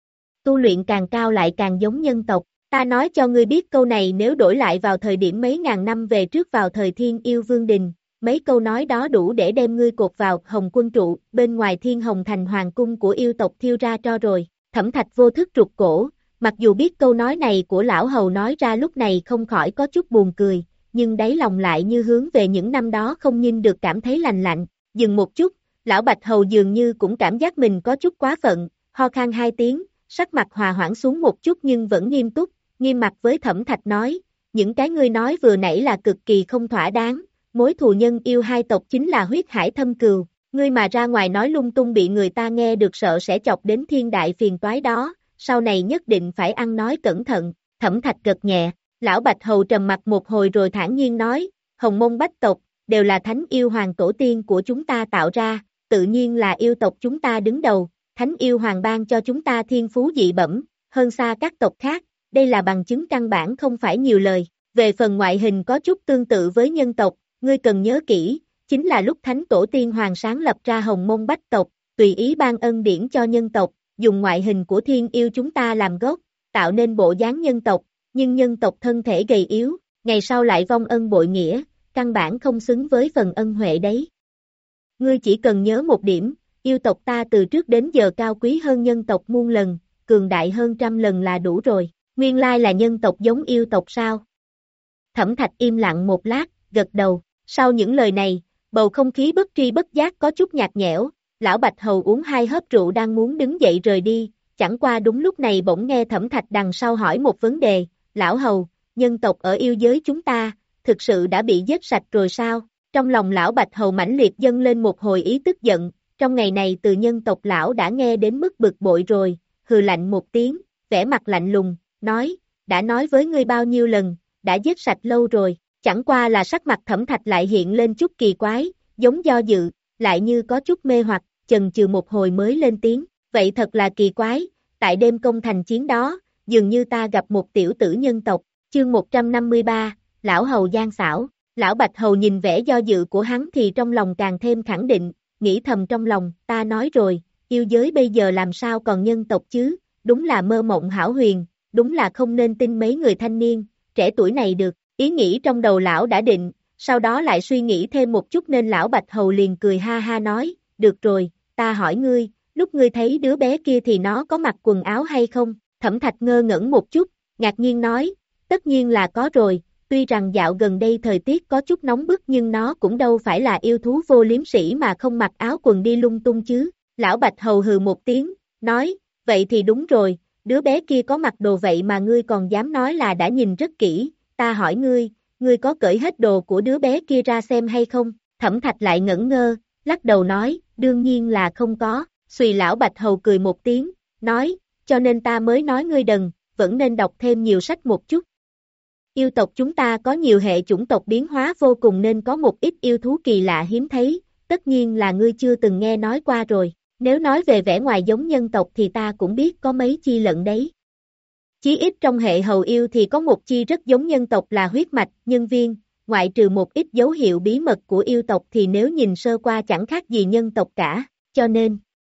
Speaker 2: Tu luyện càng cao lại càng giống nhân tộc, ta nói cho ngươi biết câu này nếu đổi lại vào thời điểm mấy ngàn năm về trước vào thời Thiên Yêu Vương Đình, mấy câu nói đó đủ để đem ngươi cột vào Hồng Quân trụ, bên ngoài Thiên Hồng Thành hoàng cung của yêu tộc thiêu ra cho rồi. Thẩm Thạch vô thức rụt cổ, mặc dù biết câu nói này của lão Hầu nói ra lúc này không khỏi có chút buồn cười, nhưng đáy lòng lại như hướng về những năm đó không nhìn được cảm thấy lành lạnh, dừng một chút, lão Bạch Hầu dường như cũng cảm giác mình có chút quá phận, ho khan hai tiếng, sắc mặt hòa hoãn xuống một chút nhưng vẫn nghiêm túc, nghiêm mặt với Thẩm Thạch nói, những cái ngươi nói vừa nãy là cực kỳ không thỏa đáng, mối thù nhân yêu hai tộc chính là huyết hải thâm cừu, ngươi mà ra ngoài nói lung tung bị người ta nghe được sợ sẽ chọc đến thiên đại phiền toái đó, sau này nhất định phải ăn nói cẩn thận, Thẩm Thạch gật nhẹ, Lão Bạch Hầu trầm mặt một hồi rồi thản nhiên nói, Hồng Mông Bách tộc, đều là thánh yêu hoàng tổ tiên của chúng ta tạo ra, tự nhiên là yêu tộc chúng ta đứng đầu, thánh yêu hoàng ban cho chúng ta thiên phú dị bẩm, hơn xa các tộc khác, đây là bằng chứng căn bản không phải nhiều lời. Về phần ngoại hình có chút tương tự với nhân tộc, ngươi cần nhớ kỹ, chính là lúc thánh tổ tiên hoàng sáng lập ra Hồng Mông Bách tộc, tùy ý ban ân điển cho nhân tộc, dùng ngoại hình của thiên yêu chúng ta làm gốc, tạo nên bộ dáng nhân tộc, nhưng nhân tộc thân thể gầy yếu, ngày sau lại vong ân bội nghĩa, căn bản không xứng với phần ân huệ đấy. Ngươi chỉ cần nhớ một điểm, yêu tộc ta từ trước đến giờ cao quý hơn nhân tộc muôn lần, cường đại hơn trăm lần là đủ rồi, nguyên lai là nhân tộc giống yêu tộc sao? Thẩm Thạch im lặng một lát, gật đầu, sau những lời này, bầu không khí bất tri bất giác có chút nhạt nhẽo, lão Bạch Hầu uống hai hớp rượu đang muốn đứng dậy rời đi, chẳng qua đúng lúc này bỗng nghe Thẩm Thạch đằng sau hỏi một vấn đề, lão Hầu, nhân tộc ở yêu giới chúng ta, thực sự đã bị giết sạch rồi sao? Trong lòng lão Bạch Hầu mãnh liệt dâng lên một hồi ý tức giận, trong ngày này từ nhân tộc lão đã nghe đến mức bực bội rồi, hừ lạnh một tiếng, vẻ mặt lạnh lùng, nói, đã nói với ngươi bao nhiêu lần, đã giết sạch lâu rồi, chẳng qua là sắc mặt Thẩm Thạch lại hiện lên chút kỳ quái, giống do dự, lại như có chút mê hoặc, chần chừ một hồi mới lên tiếng, vậy thật là kỳ quái, tại đêm công thành chiến đó, dường như ta gặp một tiểu tử nhân tộc, chương một trăm năm mươi ba, lão Hầu gian xảo, lão Bạch Hầu nhìn vẻ do dự của hắn thì trong lòng càng thêm khẳng định, nghĩ thầm trong lòng, ta nói rồi, yêu giới bây giờ làm sao còn nhân tộc chứ, đúng là mơ mộng hão huyền, đúng là không nên tin mấy người thanh niên, trẻ tuổi này được, ý nghĩ trong đầu lão đã định, sau đó lại suy nghĩ thêm một chút nên lão Bạch Hầu liền cười ha ha nói, được rồi, ta hỏi ngươi, lúc ngươi thấy đứa bé kia thì nó có mặc quần áo hay không? Thẩm Thạch ngơ ngẩn một chút, ngạc nhiên nói, tất nhiên là có rồi, tuy rằng dạo gần đây thời tiết có chút nóng bức nhưng nó cũng đâu phải là yêu thú vô liêm sỉ mà không mặc áo quần đi lung tung chứ. Lão Bạch Hầu hừ một tiếng, nói, vậy thì đúng rồi, đứa bé kia có mặc đồ vậy mà ngươi còn dám nói là đã nhìn rất kỹ, ta hỏi ngươi, ngươi có cởi hết đồ của đứa bé kia ra xem hay không? Thẩm Thạch lại ngẩn ngơ, lắc đầu nói, đương nhiên là không có, xùy lão Bạch Hầu cười một tiếng, nói, cho nên ta mới nói ngươi đần, vẫn nên đọc thêm nhiều sách một chút. Yêu tộc chúng ta có nhiều hệ chủng tộc biến hóa vô cùng nên có một ít yêu thú kỳ lạ hiếm thấy, tất nhiên là ngươi chưa từng nghe nói qua rồi, nếu nói về vẻ ngoài giống nhân tộc thì ta cũng biết có mấy chi lận đấy. Chí ít trong hệ hầu yêu thì có một chi rất giống nhân tộc là huyết mạch, nhân viên, ngoại trừ một ít dấu hiệu bí mật của yêu tộc thì nếu nhìn sơ qua chẳng khác gì nhân tộc cả, cho nên.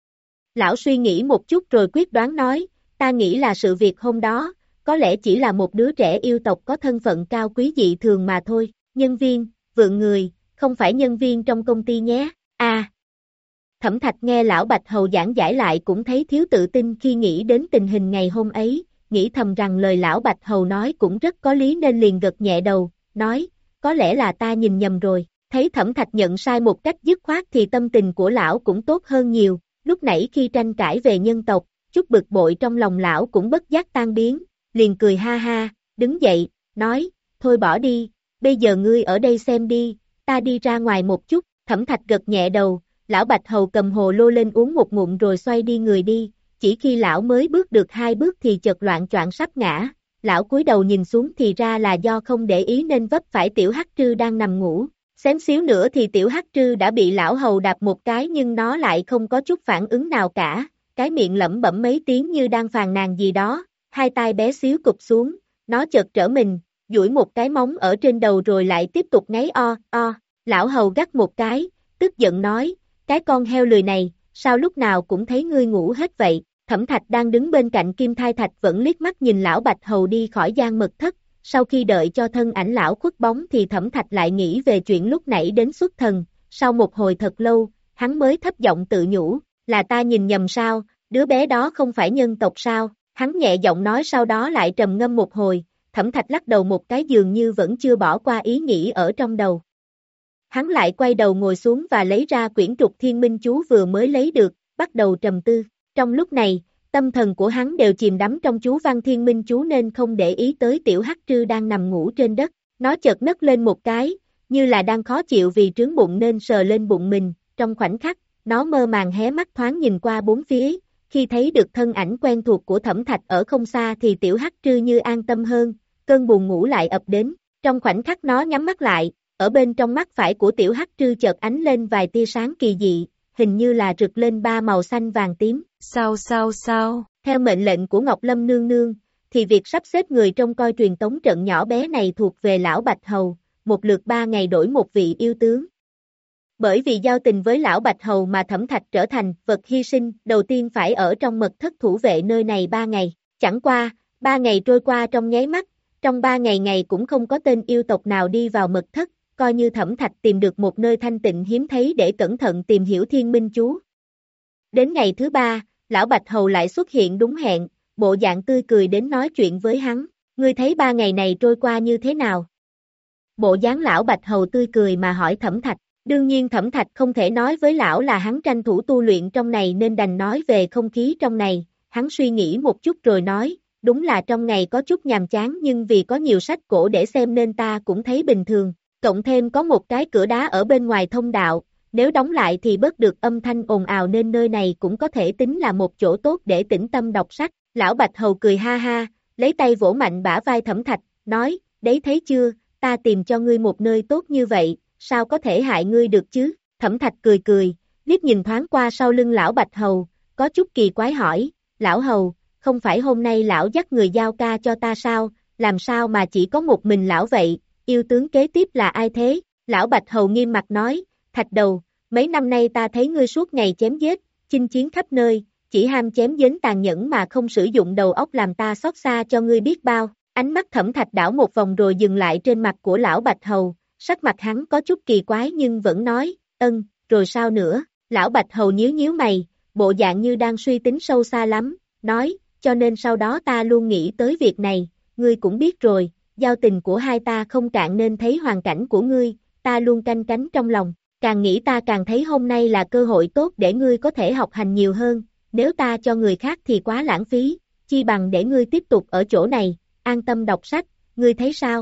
Speaker 2: Lão suy nghĩ một chút rồi quyết đoán nói, ta nghĩ là sự việc hôm đó, có lẽ chỉ là một đứa trẻ yêu tộc có thân phận cao quý dị thường mà thôi, nhân viên, vượng người, không phải nhân viên trong công ty nhé, a. À. Thẩm Thạch nghe lão Bạch Hầu giảng giải lại cũng thấy thiếu tự tin khi nghĩ đến tình hình ngày hôm ấy, nghĩ thầm rằng lời lão Bạch Hầu nói cũng rất có lý nên liền gật nhẹ đầu, nói, có lẽ là ta nhìn nhầm rồi, thấy Thẩm Thạch nhận sai một cách dứt khoát thì tâm tình của lão cũng tốt hơn nhiều, lúc nãy khi tranh cãi về nhân tộc, chút bực bội trong lòng lão cũng bất giác tan biến, liền cười ha ha, đứng dậy, nói, thôi bỏ đi, bây giờ ngươi ở đây xem đi, ta đi ra ngoài một chút, Thẩm Thạch gật nhẹ đầu, lão Bạch Hầu cầm hồ lô lên uống một ngụm rồi xoay đi người đi, chỉ khi lão mới bước được hai bước thì chợt loạng choạng sắp ngã, lão cúi đầu nhìn xuống thì ra là do không để ý nên vấp phải tiểu hắc trư đang nằm ngủ, xém xíu nữa thì tiểu hắc trư đã bị lão Hầu đạp một cái nhưng nó lại không có chút phản ứng nào cả, cái miệng lẩm bẩm mấy tiếng như đang phàn nàn gì đó, hai tai bé xíu cụp xuống, nó chợt trở mình, duỗi một cái móng ở trên đầu rồi lại tiếp tục ngáy o, o, lão Hầu gắt một cái, tức giận nói, cái con heo lười này, sao lúc nào cũng thấy ngươi ngủ hết vậy? Thẩm Thạch đang đứng bên cạnh Kim Thai Thạch vẫn liếc mắt nhìn lão Bạch Hầu đi khỏi gian mật thất, sau khi đợi cho thân ảnh lão khuất bóng thì Thẩm Thạch lại nghĩ về chuyện lúc nãy đến xuất thần, sau một hồi thật lâu, hắn mới thấp giọng tự nhủ, là ta nhìn nhầm sao, đứa bé đó không phải nhân tộc sao, hắn nhẹ giọng nói sau đó lại trầm ngâm một hồi, Thẩm Thạch lắc đầu một cái dường như vẫn chưa bỏ qua ý nghĩ ở trong đầu. Hắn lại quay đầu ngồi xuống và lấy ra quyển trục thiên minh chú vừa mới lấy được, bắt đầu trầm tư. Trong lúc này, tâm thần của hắn đều chìm đắm trong chú văn thiên minh chú nên không để ý tới tiểu hắc trư đang nằm ngủ trên đất. Nó chợt nấc lên một cái, như là đang khó chịu vì trướng bụng nên sờ lên bụng mình. Trong khoảnh khắc, nó mơ màng hé mắt thoáng nhìn qua bốn phía. Khi thấy được thân ảnh quen thuộc của Thẩm Thạch ở không xa thì tiểu hắc trư như an tâm hơn, cơn buồn ngủ lại ập đến, trong khoảnh khắc nó nhắm mắt lại, ở bên trong mắt phải của tiểu hắc trư chợt ánh lên vài tia sáng kỳ dị, hình như là rực lên ba màu xanh vàng tím.
Speaker 3: Sao sao sao?
Speaker 2: Theo mệnh lệnh của Ngọc Lâm nương nương, thì việc sắp xếp người trông coi truyền tống trận nhỏ bé này thuộc về lão Bạch Hầu, một lượt ba ngày đổi một vị yêu tướng. Bởi vì giao tình với lão Bạch Hầu mà Thẩm Thạch trở thành vật hy sinh, đầu tiên phải ở trong mật thất thủ vệ nơi này ba ngày. Chẳng qua, ba ngày trôi qua trong nháy mắt, trong ba ngày ngày cũng không có tên yêu tộc nào đi vào mật thất, coi như Thẩm Thạch tìm được một nơi thanh tịnh hiếm thấy để cẩn thận tìm hiểu Thiên Minh Chú. Đến ngày thứ ba, lão Bạch Hầu lại xuất hiện đúng hẹn, bộ dạng tươi cười đến nói chuyện với hắn, ngươi thấy ba ngày này trôi qua như thế nào? Bộ dáng lão Bạch Hầu tươi cười mà hỏi Thẩm Thạch, đương nhiên Thẩm Thạch không thể nói với lão là hắn tranh thủ tu luyện trong này nên đành nói về không khí trong này, hắn suy nghĩ một chút rồi nói, đúng là trong ngày có chút nhàm chán nhưng vì có nhiều sách cổ để xem nên ta cũng thấy bình thường, cộng thêm có một cái cửa đá ở bên ngoài thông đạo, nếu đóng lại thì bớt được âm thanh ồn ào nên nơi này cũng có thể tính là một chỗ tốt để tĩnh tâm đọc sách. Lão Bạch Hầu cười ha ha, lấy tay vỗ mạnh bả vai Thẩm Thạch, nói, đấy thấy chưa, ta tìm cho ngươi một nơi tốt như vậy, sao có thể hại ngươi được chứ? Thẩm Thạch cười cười, liếc nhìn thoáng qua sau lưng lão Bạch Hầu, có chút kỳ quái hỏi, lão Hầu, không phải hôm nay lão dắt người giao ca cho ta sao, làm sao mà chỉ có một mình lão vậy, yêu tướng kế tiếp là ai thế? Lão Bạch Hầu nghiêm mặt nói, Thạch Đầu, mấy năm nay ta thấy ngươi suốt ngày chém giết, chinh chiến khắp nơi, chỉ ham chém giếng tàn nhẫn mà không sử dụng đầu óc làm ta xót xa cho ngươi biết bao. Ánh mắt Thẩm Thạch đảo một vòng rồi dừng lại trên mặt của lão Bạch Hầu, sắc mặt hắn có chút kỳ quái nhưng vẫn nói, ân, rồi sao nữa? Lão Bạch Hầu nhíu nhíu mày, bộ dạng như đang suy tính sâu xa lắm, nói, cho nên sau đó ta luôn nghĩ tới việc này, ngươi cũng biết rồi, giao tình của hai ta không cạn nên thấy hoàn cảnh của ngươi, ta luôn canh cánh trong lòng, càng nghĩ ta càng thấy hôm nay là cơ hội tốt để ngươi có thể học hành nhiều hơn, nếu ta cho người khác thì quá lãng phí, chi bằng để ngươi tiếp tục ở chỗ này, an tâm đọc sách, ngươi thấy sao?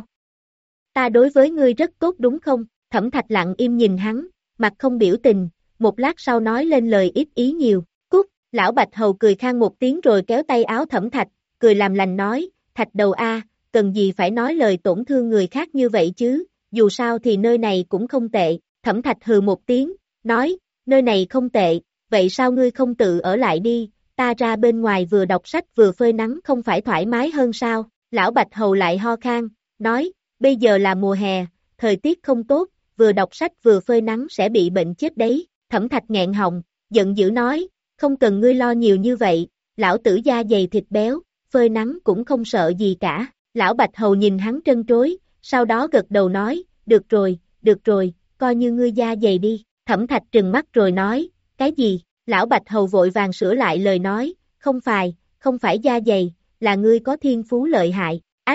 Speaker 2: Ta đối với ngươi rất tốt đúng không? Thẩm Thạch lặng im nhìn hắn, mặt không biểu tình, một lát sau nói lên lời ít ý nhiều, cút, lão Bạch Hầu cười khang một tiếng rồi kéo tay áo Thẩm Thạch, cười làm lành nói, Thạch Đầu a, cần gì phải nói lời tổn thương người khác như vậy chứ, dù sao thì nơi này cũng không tệ. Thẩm Thạch hừ một tiếng, nói, nơi này không tệ, vậy sao ngươi không tự ở lại đi, ta ra bên ngoài vừa đọc sách vừa phơi nắng không phải thoải mái hơn sao? Lão Bạch Hầu lại ho khan, nói, bây giờ là mùa hè, thời tiết không tốt, vừa đọc sách vừa phơi nắng sẽ bị bệnh chết đấy. Thẩm Thạch nghẹn họng, giận dữ nói, không cần ngươi lo nhiều như vậy, lão tử da dày thịt béo, phơi nắng cũng không sợ gì cả. Lão Bạch Hầu nhìn hắn trân trối, sau đó gật đầu nói, được rồi, được rồi, coi như ngươi da dày đi. Thẩm Thạch trừng mắt rồi nói, cái gì? Lão Bạch Hầu vội vàng sửa lại lời nói, không phải, không phải da dày, là ngươi có thiên phú lợi hại, ách.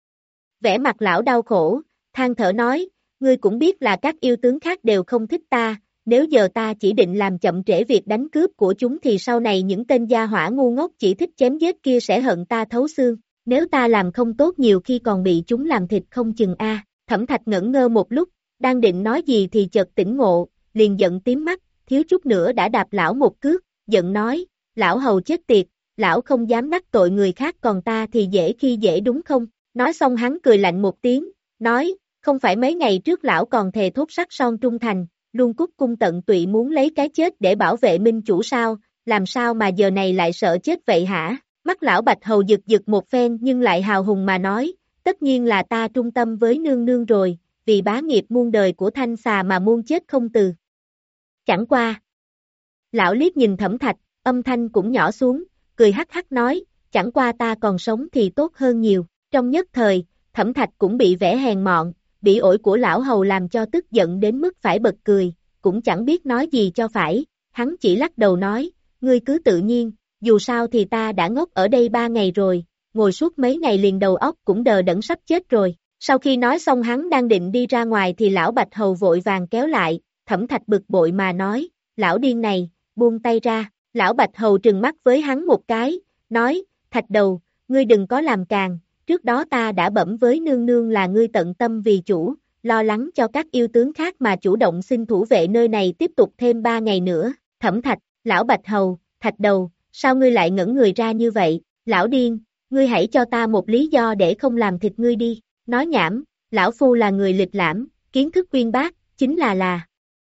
Speaker 2: Vẻ mặt lão đau khổ, than thở nói, ngươi cũng biết là các yêu tướng khác đều không thích ta, nếu giờ ta chỉ định làm chậm trễ việc đánh cướp của chúng thì sau này những tên gia hỏa ngu ngốc chỉ thích chém giết kia sẽ hận ta thấu xương, nếu ta làm không tốt nhiều khi còn bị chúng làm thịt không chừng a. Thẩm Thạch ngẩn ngơ một lúc, đang định nói gì thì chợt tỉnh ngộ, liền giận tím mắt, thiếu chút nữa đã đạp lão một cước, giận nói, lão Hầu chết tiệt, lão không dám đắc tội người khác còn ta thì dễ khi dễ đúng không? Nói xong hắn cười lạnh một tiếng, nói, không phải mấy ngày trước lão còn thề thốt sắt son trung thành, luôn cúc cung tận tụy muốn lấy cái chết để bảo vệ minh chủ sao, làm sao mà giờ này lại sợ chết vậy hả? Mắt lão Bạch Hầu giật giật một phen nhưng lại hào hùng mà nói, tất nhiên là ta trung tâm với nương nương rồi, vì bá nghiệp muôn đời của Thanh Xà mà muôn chết không từ. Chẳng qua. Lão liếc nhìn Thẩm Thạch, âm thanh cũng nhỏ xuống, cười hắc hắc nói, chẳng qua ta còn sống thì tốt hơn nhiều. Trong nhất thời, Thẩm Thạch cũng bị vẻ hèn mọn, bỉ ổi của lão Hầu làm cho tức giận đến mức phải bật cười, cũng chẳng biết nói gì cho phải, hắn chỉ lắc đầu nói, ngươi cứ tự nhiên, dù sao thì ta đã ngốc ở đây ba ngày rồi, ngồi suốt mấy ngày liền đầu óc cũng đờ đẫn sắp chết rồi. Sau khi nói xong hắn đang định đi ra ngoài thì lão Bạch Hầu vội vàng kéo lại, Thẩm Thạch bực bội mà nói, lão điên này, buông tay ra, lão Bạch Hầu trừng mắt với hắn một cái, nói, Thạch Đầu, ngươi đừng có làm càng, trước đó ta đã bẩm với nương nương là ngươi tận tâm vì chủ, lo lắng cho các yêu tướng khác mà chủ động xin thủ vệ nơi này tiếp tục thêm ba ngày nữa. Thẩm Thạch, lão Bạch Hầu, Thạch Đầu, sao ngươi lại ngẩn người ra như vậy, lão điên, ngươi hãy cho ta một lý do để không làm thịt ngươi đi, nói nhảm, lão phu là người lịch lãm, kiến thức uyên bác, chính là là.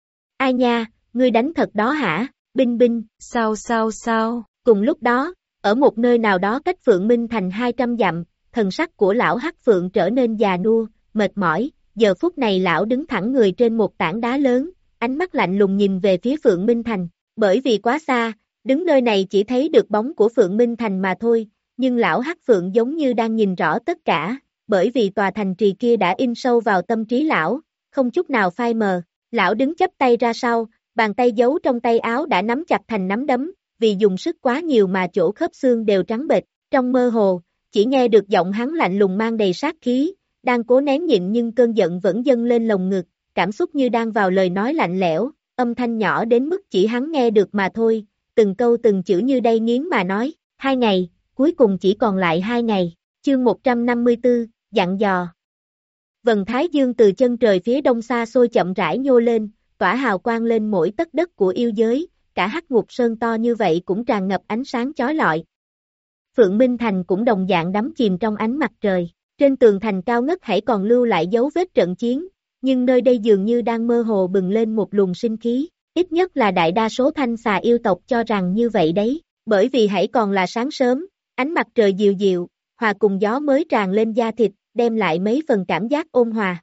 Speaker 2: Ai nha, ngươi đánh thật đó hả, binh binh,
Speaker 3: sao sao sao,
Speaker 2: cùng lúc đó, ở một nơi nào đó cách Phượng Minh Thành hai trăm dặm, thần sắc của lão Hắc Phượng trở nên già nua, mệt mỏi, giờ phút này lão đứng thẳng người trên một tảng đá lớn, ánh mắt lạnh lùng nhìn về phía Phượng Minh Thành, bởi vì quá xa, đứng nơi này chỉ thấy được bóng của Phượng Minh Thành mà thôi, nhưng lão Hắc Phượng giống như đang nhìn rõ tất cả, bởi vì tòa thành trì kia đã in sâu vào tâm trí lão, không chút nào phai mờ, lão đứng chắp tay ra sau, bàn tay giấu trong tay áo đã nắm chặt thành nắm đấm, vì dùng sức quá nhiều mà chỗ khớp xương đều trắng bệch, trong mơ hồ, chỉ nghe được giọng hắn lạnh lùng mang đầy sát khí, đang cố nén nhịn nhưng cơn giận vẫn dâng lên lồng ngực, cảm xúc như đang vào lời nói lạnh lẽo, âm thanh nhỏ đến mức chỉ hắn nghe được mà thôi, từng câu từng chữ như đay nghiến mà nói, hai ngày, cuối cùng chỉ còn lại hai ngày, chương một trăm năm mươi tư, dặn dò. Vầng thái dương từ chân trời phía đông xa xôi chậm rãi nhô lên, tỏa hào quang lên mỗi tấc đất của yêu giới, cả hắc ngục sơn to như vậy cũng tràn ngập ánh sáng chói lọi. Phượng Minh Thành cũng đồng dạng đắm chìm trong ánh mặt trời, trên tường thành cao ngất hãy còn lưu lại dấu vết trận chiến, nhưng nơi đây dường như đang mơ hồ bừng lên một luồng sinh khí, ít nhất là đại đa số thanh xà yêu tộc cho rằng như vậy đấy, bởi vì hãy còn là sáng sớm, ánh mặt trời dịu dịu, hòa cùng gió mới tràn lên da thịt, đem lại mấy phần cảm giác ôn hòa.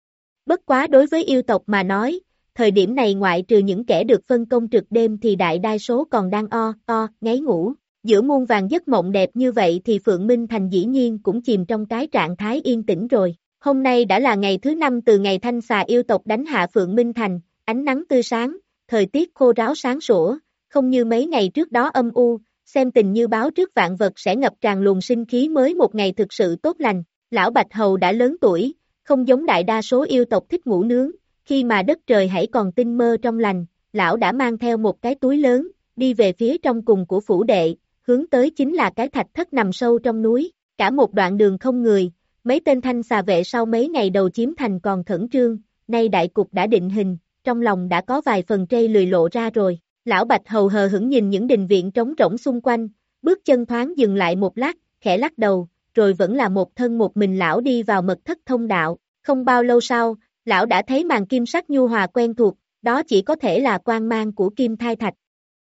Speaker 2: Bất quá đối với yêu tộc mà nói, thời điểm này ngoại trừ những kẻ được phân công trực đêm thì đại đa số còn đang o, o, ngáy ngủ. Giữa muôn vàng giấc mộng đẹp như vậy thì Phượng Minh Thành dĩ nhiên cũng chìm trong cái trạng thái yên tĩnh rồi. Hôm nay đã là ngày thứ năm từ ngày thanh xà yêu tộc đánh hạ Phượng Minh Thành, ánh nắng tươi sáng, thời tiết khô ráo sáng sủa, không như mấy ngày trước đó âm u, xem tình như báo trước vạn vật sẽ ngập tràn luồng sinh khí mới một ngày thực sự tốt lành. Lão Bạch Hầu đã lớn tuổi, không giống đại đa số yêu tộc thích ngủ nướng, khi mà đất trời hãy còn tinh mơ trong lành, lão đã mang theo một cái túi lớn, đi về phía trong cùng của phủ đệ, hướng tới chính là cái thạch thất nằm sâu trong núi, cả một đoạn đường không người, mấy tên thanh xà vệ sau mấy ngày đầu chiếm thành còn khẩn trương, nay đại cục đã định hình, trong lòng đã có vài phần trây lười lộ ra rồi, lão Bạch Hầu hờ hững nhìn những đình viện trống rỗng xung quanh, bước chân thoáng dừng lại một lát, khẽ lắc đầu, rồi vẫn là một thân một mình lão đi vào mật thất thông đạo, không bao lâu sau, lão đã thấy màn kim sắc nhu hòa quen thuộc, đó chỉ có thể là quang mang của kim thai thạch.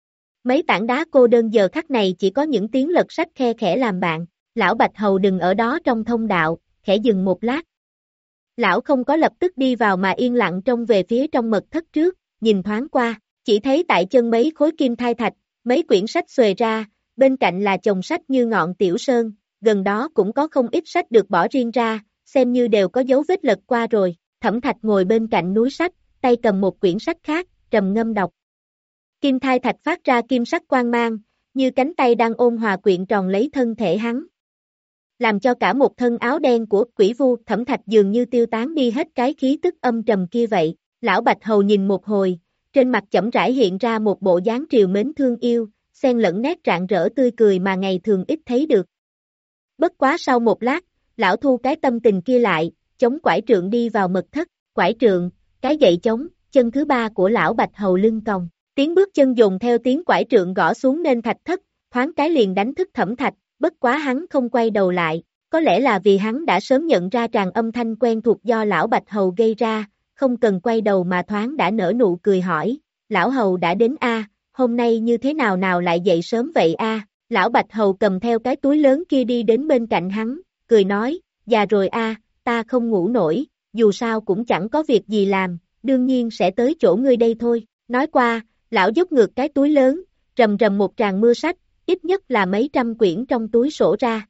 Speaker 2: Mấy tảng đá cô đơn giờ khắc này chỉ có những tiếng lật sách khe khẽ làm bạn, lão Bạch Hầu đừng ở đó trong thông đạo, khẽ dừng một lát. Lão không có lập tức đi vào mà yên lặng trông về phía trong mật thất trước, nhìn thoáng qua, chỉ thấy tại chân mấy khối kim thai thạch, mấy quyển sách xuề ra, bên cạnh là chồng sách như ngọn tiểu sơn, gần đó cũng có không ít sách được bỏ riêng ra, xem như đều có dấu vết lật qua rồi. Thẩm Thạch ngồi bên cạnh núi sách, tay cầm một quyển sách khác, trầm ngâm đọc. Kim thai thạch phát ra kim sắc quang mang, như cánh tay đang ôm hòa quyện tròn lấy thân thể hắn. Làm cho cả một thân áo đen của quỷ vu Thẩm Thạch dường như tiêu tán đi hết cái khí tức âm trầm kia vậy. Lão Bạch Hầu nhìn một hồi, trên mặt chậm rãi hiện ra một bộ dáng triều mến thương yêu, xen lẫn nét rạng rỡ tươi cười mà ngày thường ít thấy được. Bất quá sau một lát, lão thu cái tâm tình kia lại, chống quải trượng đi vào mật thất, quải trượng, cái gậy chống, chân thứ ba của lão Bạch Hầu lưng còng, tiếng bước chân dồn theo tiếng quải trượng gõ xuống nên thạch thất, thoáng cái liền đánh thức Thẩm Thạch, bất quá hắn không quay đầu lại, có lẽ là vì hắn đã sớm nhận ra tràng âm thanh quen thuộc do lão Bạch Hầu gây ra, không cần quay đầu mà thoáng đã nở nụ cười hỏi, lão Hầu đã đến a, hôm nay như thế nào nào lại dậy sớm vậy a? Lão Bạch Hầu cầm theo cái túi lớn kia đi đến bên cạnh hắn, cười nói, già rồi a, ta không ngủ nổi, dù sao cũng chẳng có việc gì làm, đương nhiên sẽ tới chỗ ngươi đây thôi. Nói qua, lão dốc ngược cái túi lớn, rầm rầm một tràng mưa sách, ít nhất là mấy trăm quyển trong túi sổ ra.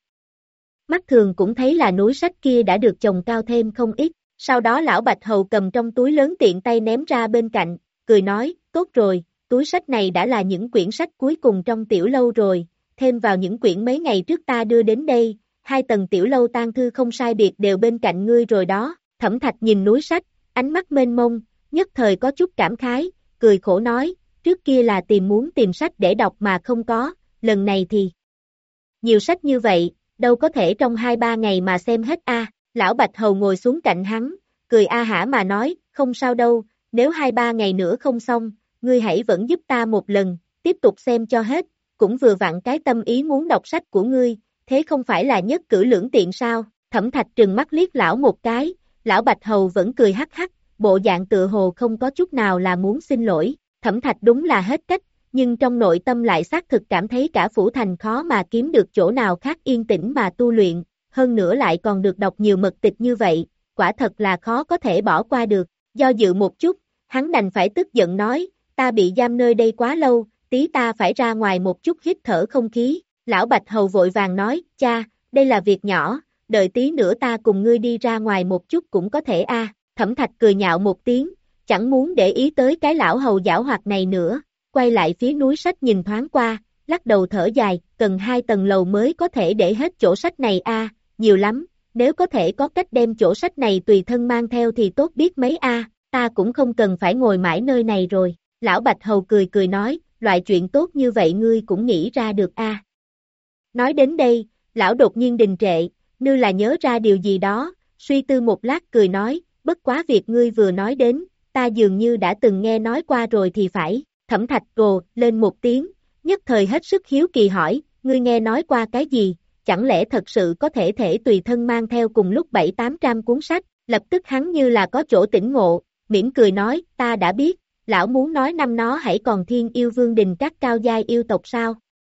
Speaker 2: Mắt thường cũng thấy là núi sách kia đã được chồng cao thêm không ít, sau đó lão Bạch Hầu cầm trong túi lớn tiện tay ném ra bên cạnh, cười nói, tốt rồi, túi sách này đã là những quyển sách cuối cùng trong tiểu lâu rồi, thêm vào những quyển mấy ngày trước ta đưa đến đây, hai tầng tiểu lâu tang thư không sai biệt đều bên cạnh ngươi rồi đó. Thẩm Thạch nhìn núi sách, ánh mắt mênh mông, nhất thời có chút cảm khái, cười khổ nói, trước kia là tìm muốn tìm sách để đọc mà không có, lần này thì nhiều sách như vậy, đâu có thể trong hai ba ngày mà xem hết a. Lão Bạch Hầu ngồi xuống cạnh hắn, cười a hả mà nói, không sao đâu, nếu hai ba ngày nữa không xong, ngươi hãy vẫn giúp ta một lần, tiếp tục xem cho hết, cũng vừa vặn cái tâm ý muốn đọc sách của ngươi, thế không phải là nhất cử lưỡng tiện sao? Thẩm Thạch trừng mắt liếc lão một cái, lão Bạch Hầu vẫn cười hắc hắc, bộ dạng tựa hồ không có chút nào là muốn xin lỗi. Thẩm Thạch đúng là hết cách, nhưng trong nội tâm lại xác thực cảm thấy cả phủ thành khó mà kiếm được chỗ nào khác yên tĩnh mà tu luyện, hơn nữa lại còn được đọc nhiều mật tịch như vậy, quả thật là khó có thể bỏ qua được. Do dự một chút, hắn đành phải tức giận nói, ta bị giam nơi đây quá lâu, tí ta phải ra ngoài một chút hít thở không khí. Lão Bạch Hầu vội vàng nói, cha, đây là việc nhỏ, đợi tí nữa ta cùng ngươi đi ra ngoài một chút cũng có thể a. Thẩm Thạch cười nhạo một tiếng, chẳng muốn để ý tới cái lão hầu giảo hoạt này nữa, quay lại phía núi sách nhìn thoáng qua, lắc đầu thở dài, cần hai tầng lầu mới có thể để hết chỗ sách này a, nhiều lắm, nếu có thể có cách đem chỗ sách này tùy thân mang theo thì tốt biết mấy a, ta cũng không cần phải ngồi mãi nơi này rồi. Lão Bạch Hầu cười cười nói, loại chuyện tốt như vậy ngươi cũng nghĩ ra được a. Nói đến đây, lão đột nhiên đình trệ, như là nhớ ra điều gì đó, suy tư một lát cười nói, bất quá việc ngươi vừa nói đến, ta dường như đã từng nghe nói qua rồi thì phải. Thẩm Thạch rồ lên một tiếng, nhất thời hết sức hiếu kỳ hỏi, ngươi nghe nói qua cái gì, chẳng lẽ thật sự có thể thể tùy thân mang theo cùng lúc bảy tám trăm cuốn sách, lập tức hắn như là có chỗ tỉnh ngộ, mỉm cười nói, ta đã biết, lão muốn nói năm nó hãy còn Thiên Yêu Vương đình các cao giai yêu tộc sao?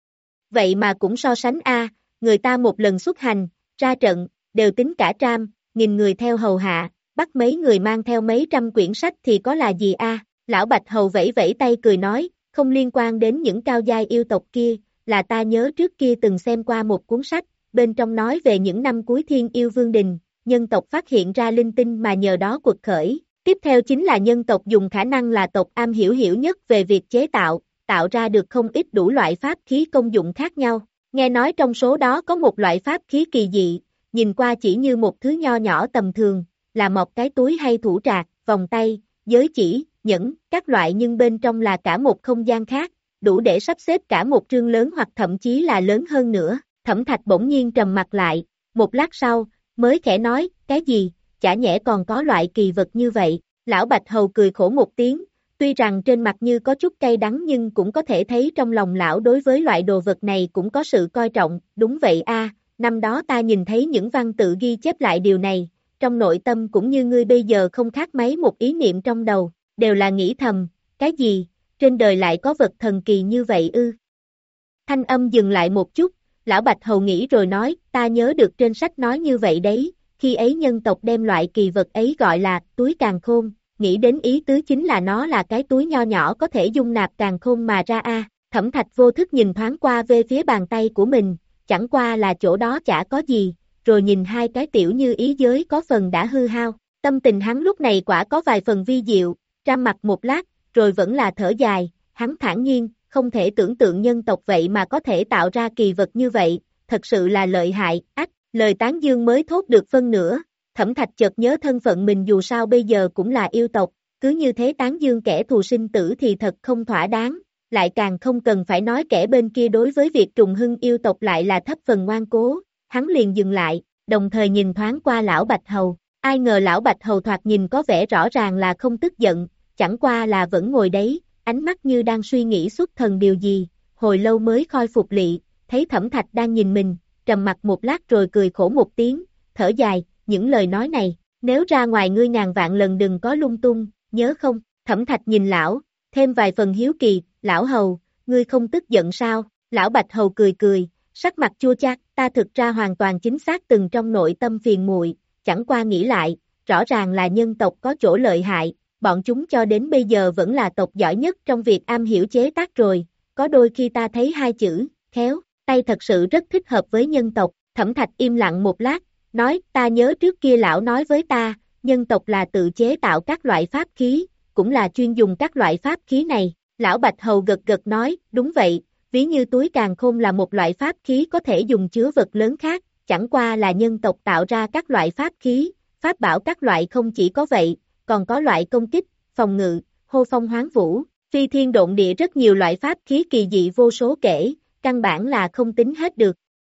Speaker 2: Vậy mà cũng so sánh a, người ta một lần xuất hành, ra trận, đều tính cả trăm, nghìn người theo hầu hạ, bắt mấy người mang theo mấy trăm quyển sách thì có là gì a? Lão Bạch Hầu vẫy vẫy tay cười nói, không liên quan đến những cao giai yêu tộc kia, là ta nhớ trước kia từng xem qua một cuốn sách, bên trong nói về những năm cuối Thiên Yêu Vương đình, nhân tộc phát hiện ra linh tinh mà nhờ đó quật khởi. Tiếp theo chính là nhân tộc dùng khả năng là tộc am hiểu hiểu nhất về việc chế tạo, tạo ra được không ít đủ loại pháp khí công dụng khác nhau. Nghe nói trong số đó có một loại pháp khí kỳ dị, nhìn qua chỉ như một thứ nho nhỏ tầm thường, là một cái túi hay thủ trạc, vòng tay, giới chỉ, nhẫn, các loại nhưng bên trong là cả một không gian khác, đủ để sắp xếp cả một trương lớn hoặc thậm chí là lớn hơn nữa. Thẩm Thạch bỗng nhiên trầm mặt lại, một lát sau, mới khẽ nói, cái gì, chả nhẽ còn có loại kỳ vật như vậy. Lão Bạch Hầu cười khổ một tiếng, tuy rằng trên mặt như có chút cay đắng nhưng cũng có thể thấy trong lòng lão đối với loại đồ vật này cũng có sự coi trọng, đúng vậy a, năm đó ta nhìn thấy những văn tự ghi chép lại điều này, trong nội tâm cũng như ngươi bây giờ không khác mấy một ý niệm trong đầu, đều là nghĩ thầm, cái gì, trên đời lại có vật thần kỳ như vậy ư? Thanh âm dừng lại một chút, lão Bạch Hầu nghĩ rồi nói, ta nhớ được trên sách nói như vậy đấy, khi ấy nhân tộc đem loại kỳ vật ấy gọi là túi càn khôn, nghĩ đến ý tứ chính là nó là cái túi nho nhỏ có thể dung nạp càn khôn mà ra a. Thẩm Thạch vô thức nhìn thoáng qua về phía bàn tay của mình, chẳng qua là chỗ đó chả có gì, rồi nhìn hai cái tiểu như ý giới có phần đã hư hao, tâm tình hắn lúc này quả có vài phần vi diệu, trầm mặc một lát, rồi vẫn là thở dài, hắn thản nhiên, không thể tưởng tượng nhân tộc vậy mà có thể tạo ra kỳ vật như vậy, thật sự là lợi hại, ách, lời tán dương mới thốt được phân nửa, Thẩm Thạch chợt nhớ thân phận mình dù sao bây giờ cũng là yêu tộc, cứ như thế tán dương kẻ thù sinh tử thì thật không thỏa đáng, lại càng không cần phải nói kẻ bên kia đối với việc trùng hưng yêu tộc lại là thấp phần ngoan cố, hắn liền dừng lại, đồng thời nhìn thoáng qua lão Bạch Hầu, ai ngờ lão Bạch Hầu thoạt nhìn có vẻ rõ ràng là không tức giận, chẳng qua là vẫn ngồi đấy, ánh mắt như đang suy nghĩ xuất thần điều gì, hồi lâu mới khôi phục lị, thấy Thẩm Thạch đang nhìn mình, trầm mặt một lát rồi cười khổ một tiếng, thở dài, những lời nói này, nếu ra ngoài ngươi ngàn vạn lần đừng có lung tung, nhớ không? Thẩm Thạch nhìn lão, thêm vài phần hiếu kỳ, lão Hầu, ngươi không tức giận sao? Lão Bạch Hầu cười cười, sắc mặt chua chát, ta thực ra hoàn toàn chính xác từng trong nội tâm phiền muội, chẳng qua nghĩ lại, rõ ràng là nhân tộc có chỗ lợi hại, bọn chúng cho đến bây giờ vẫn là tộc giỏi nhất trong việc am hiểu chế tác rồi, có đôi khi ta thấy hai chữ, khéo, tay thật sự rất thích hợp với nhân tộc. Thẩm Thạch im lặng một lát, nói, ta nhớ trước kia lão nói với ta, nhân tộc là tự chế tạo các loại pháp khí, cũng là chuyên dùng các loại pháp khí này. Lão Bạch Hầu gật gật nói, đúng vậy, ví như túi càn khôn là một loại pháp khí có thể dùng chứa vật lớn khác, chẳng qua là nhân tộc tạo ra các loại pháp khí, pháp bảo các loại không chỉ có vậy, còn có loại công kích, phòng ngự, hô phong hoán vũ, phi thiên độn địa rất nhiều loại pháp khí kỳ dị vô số kể, căn bản là không tính hết được.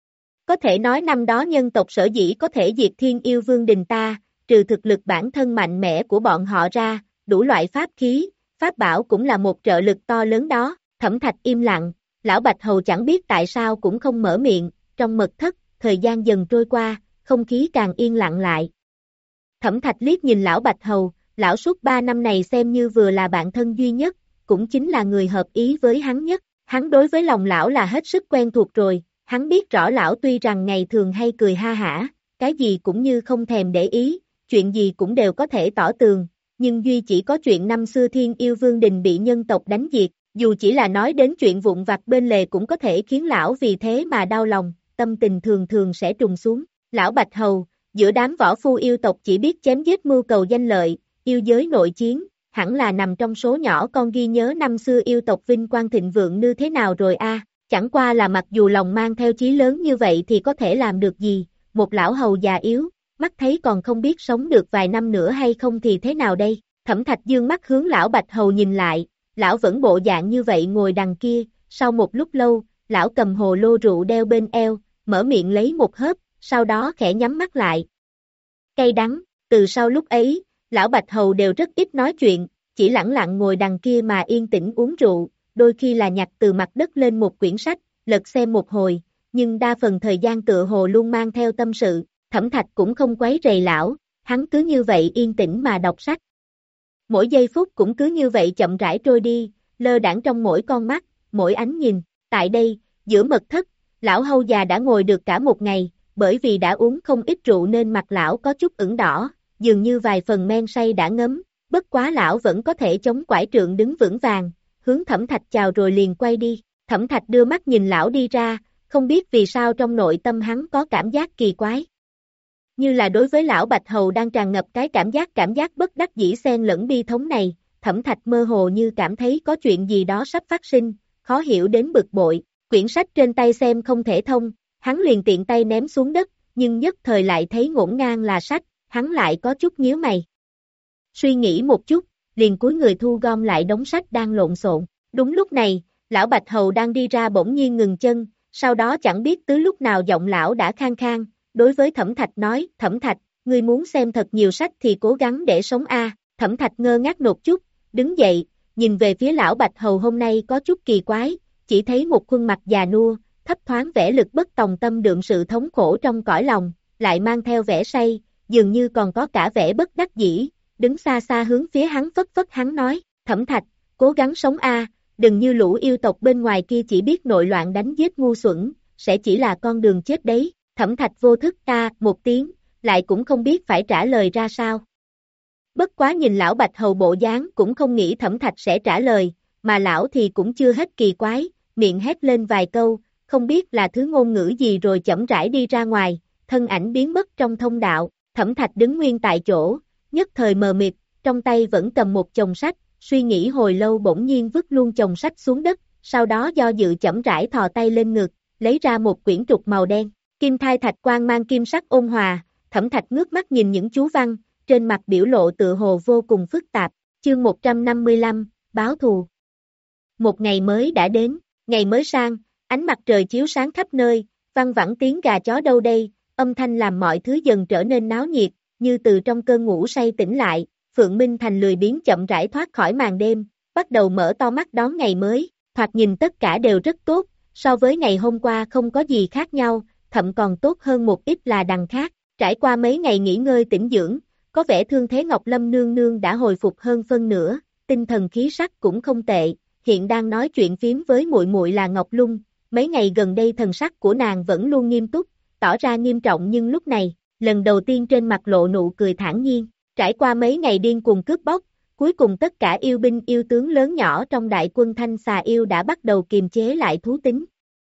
Speaker 2: Có thể nói năm đó nhân tộc sở dĩ có thể diệt Thiên Yêu Vương đình ta, trừ thực lực bản thân mạnh mẽ của bọn họ ra, đủ loại pháp khí, pháp bảo cũng là một trợ lực to lớn đó. Thẩm Thạch im lặng, lão Bạch Hầu chẳng biết tại sao cũng không mở miệng, trong mật thất, thời gian dần trôi qua, không khí càng yên lặng lại. Thẩm Thạch liếc nhìn lão Bạch Hầu, lão suốt ba năm này xem như vừa là bạn thân duy nhất, cũng chính là người hợp ý với hắn nhất. Hắn đối với lòng lão là hết sức quen thuộc rồi, hắn biết rõ lão tuy rằng ngày thường hay cười ha hả, cái gì cũng như không thèm để ý, chuyện gì cũng đều có thể tỏ tường, nhưng duy chỉ có chuyện năm xưa Thiên Yêu Vương Đình bị nhân tộc đánh diệt, dù chỉ là nói đến chuyện vụn vặt bên lề cũng có thể khiến lão vì thế mà đau lòng, tâm tình thường thường sẽ trùng xuống. Lão Bạch Hầu, giữa đám võ phu yêu tộc chỉ biết chém giết mưu cầu danh lợi, yêu giới nội chiến, hẳn là nằm trong số nhỏ con ghi nhớ năm xưa yêu tộc vinh quang thịnh vượng như thế nào rồi a, à, chẳng qua là mặc dù lòng mang theo chí lớn như vậy thì có thể làm được gì, một lão hầu già yếu, mắt thấy còn không biết sống được vài năm nữa hay không thì thế nào đây. Thẩm Thạch dương mắt hướng lão Bạch Hầu nhìn lại, lão vẫn bộ dạng như vậy ngồi đằng kia, sau một lúc lâu, lão cầm hồ lô rượu đeo bên eo, mở miệng lấy một hớp, sau đó khẽ nhắm mắt lại. Cay đắng, từ sau lúc ấy, lão Bạch Hầu đều rất ít nói chuyện, chỉ lẳng lặng ngồi đằng kia mà yên tĩnh uống rượu, đôi khi là nhặt từ mặt đất lên một quyển sách, lật xem một hồi, nhưng đa phần thời gian tựa hồ luôn mang theo tâm sự. Thẩm Thạch cũng không quấy rầy lão, hắn cứ như vậy yên tĩnh mà đọc sách. Mỗi giây phút cũng cứ như vậy chậm rãi trôi đi, lơ đãng trong mỗi con mắt, mỗi ánh nhìn. Tại đây, giữa mật thất, lão hầu già đã ngồi được cả một ngày, bởi vì đã uống không ít rượu nên mặt lão có chút ửng đỏ, dường như vài phần men say đã ngấm, bất quá lão vẫn có thể chống quải trượng đứng vững vàng, hướng Thẩm Thạch chào rồi liền quay đi. Thẩm Thạch đưa mắt nhìn lão đi ra, không biết vì sao trong nội tâm hắn có cảm giác kỳ quái. Như là đối với lão Bạch Hầu đang tràn ngập cái cảm giác cảm giác bất đắc dĩ xen lẫn bi thống này, Thẩm Thạch mơ hồ như cảm thấy có chuyện gì đó sắp phát sinh, khó hiểu đến bực bội, quyển sách trên tay xem không thể thông, hắn liền tiện tay ném xuống đất, nhưng nhất thời lại thấy ngổn ngang là sách, hắn lại có chút nhíu mày. Suy nghĩ một chút, liền cúi người thu gom lại đống sách đang lộn xộn. Đúng lúc này, lão Bạch Hầu đang đi ra bỗng nhiên ngừng chân, sau đó chẳng biết từ lúc nào giọng lão đã khang khang, đối với Thẩm Thạch nói, Thẩm Thạch, ngươi muốn xem thật nhiều sách thì cố gắng để sống a. Thẩm Thạch ngơ ngác một chút, đứng dậy, nhìn về phía lão Bạch Hầu hôm nay có chút kỳ quái, chỉ thấy một khuôn mặt già nua, thấp thoáng vẻ lực bất tòng tâm đượm sự thống khổ trong cõi lòng, lại mang theo vẻ say, dường như còn có cả vẻ bất đắc dĩ, đứng xa xa hướng phía hắn phất phất hắn nói, Thẩm Thạch, cố gắng sống a, đừng như lũ yêu tộc bên ngoài kia chỉ biết nội loạn đánh giết ngu xuẩn, sẽ chỉ là con đường chết đấy. Thẩm Thạch vô thức ta một tiếng, lại cũng không biết phải trả lời ra sao. Bất quá nhìn lão Bạch Hầu bộ dáng cũng không nghĩ Thẩm Thạch sẽ trả lời, mà lão thì cũng chưa hết kỳ quái, miệng hét lên vài câu, không biết là thứ ngôn ngữ gì rồi chậm rãi đi ra ngoài, thân ảnh biến mất trong thông đạo. Thẩm Thạch đứng nguyên tại chỗ, nhất thời mờ mịt, trong tay vẫn cầm một chồng sách, suy nghĩ hồi lâu bỗng nhiên vứt luôn chồng sách xuống đất, sau đó do dự chậm rãi thò tay lên ngực, lấy ra một quyển trục màu đen. Kim thai thạch quang mang kim sắc ôn hòa, Thẩm Thạch ngước mắt nhìn những chú văn, trên mặt biểu lộ tựa hồ vô cùng phức tạp. Chương một trăm năm mươi lăm, báo thù. Một ngày mới đã đến, ngày mới sang, ánh mặt trời chiếu sáng khắp nơi, văng vẳng tiếng gà chó đâu đây, âm thanh làm mọi thứ dần trở nên náo nhiệt, như từ trong cơn ngủ say tỉnh lại, Phượng Minh Thành lười biếng chậm rãi thoát khỏi màn đêm, bắt đầu mở to mắt đón ngày mới, thoạt nhìn tất cả đều rất tốt, so với ngày hôm qua không có gì khác nhau, thậm còn tốt hơn một ít là đằng khác. Trải qua mấy ngày nghỉ ngơi tĩnh dưỡng, có vẻ thương thế Ngọc Lâm nương nương đã hồi phục hơn phân nửa, tinh thần khí sắc cũng không tệ, hiện đang nói chuyện phím với muội muội là Ngọc Lung, mấy ngày gần đây thần sắc của nàng vẫn luôn nghiêm túc, tỏ ra nghiêm trọng nhưng lúc này, lần đầu tiên trên mặt lộ nụ cười thản nhiên. Trải qua mấy ngày điên cuồng cướp bóc, cuối cùng tất cả yêu binh yêu tướng lớn nhỏ trong đại quân Thanh Xà Yêu đã bắt đầu kiềm chế lại thú tính.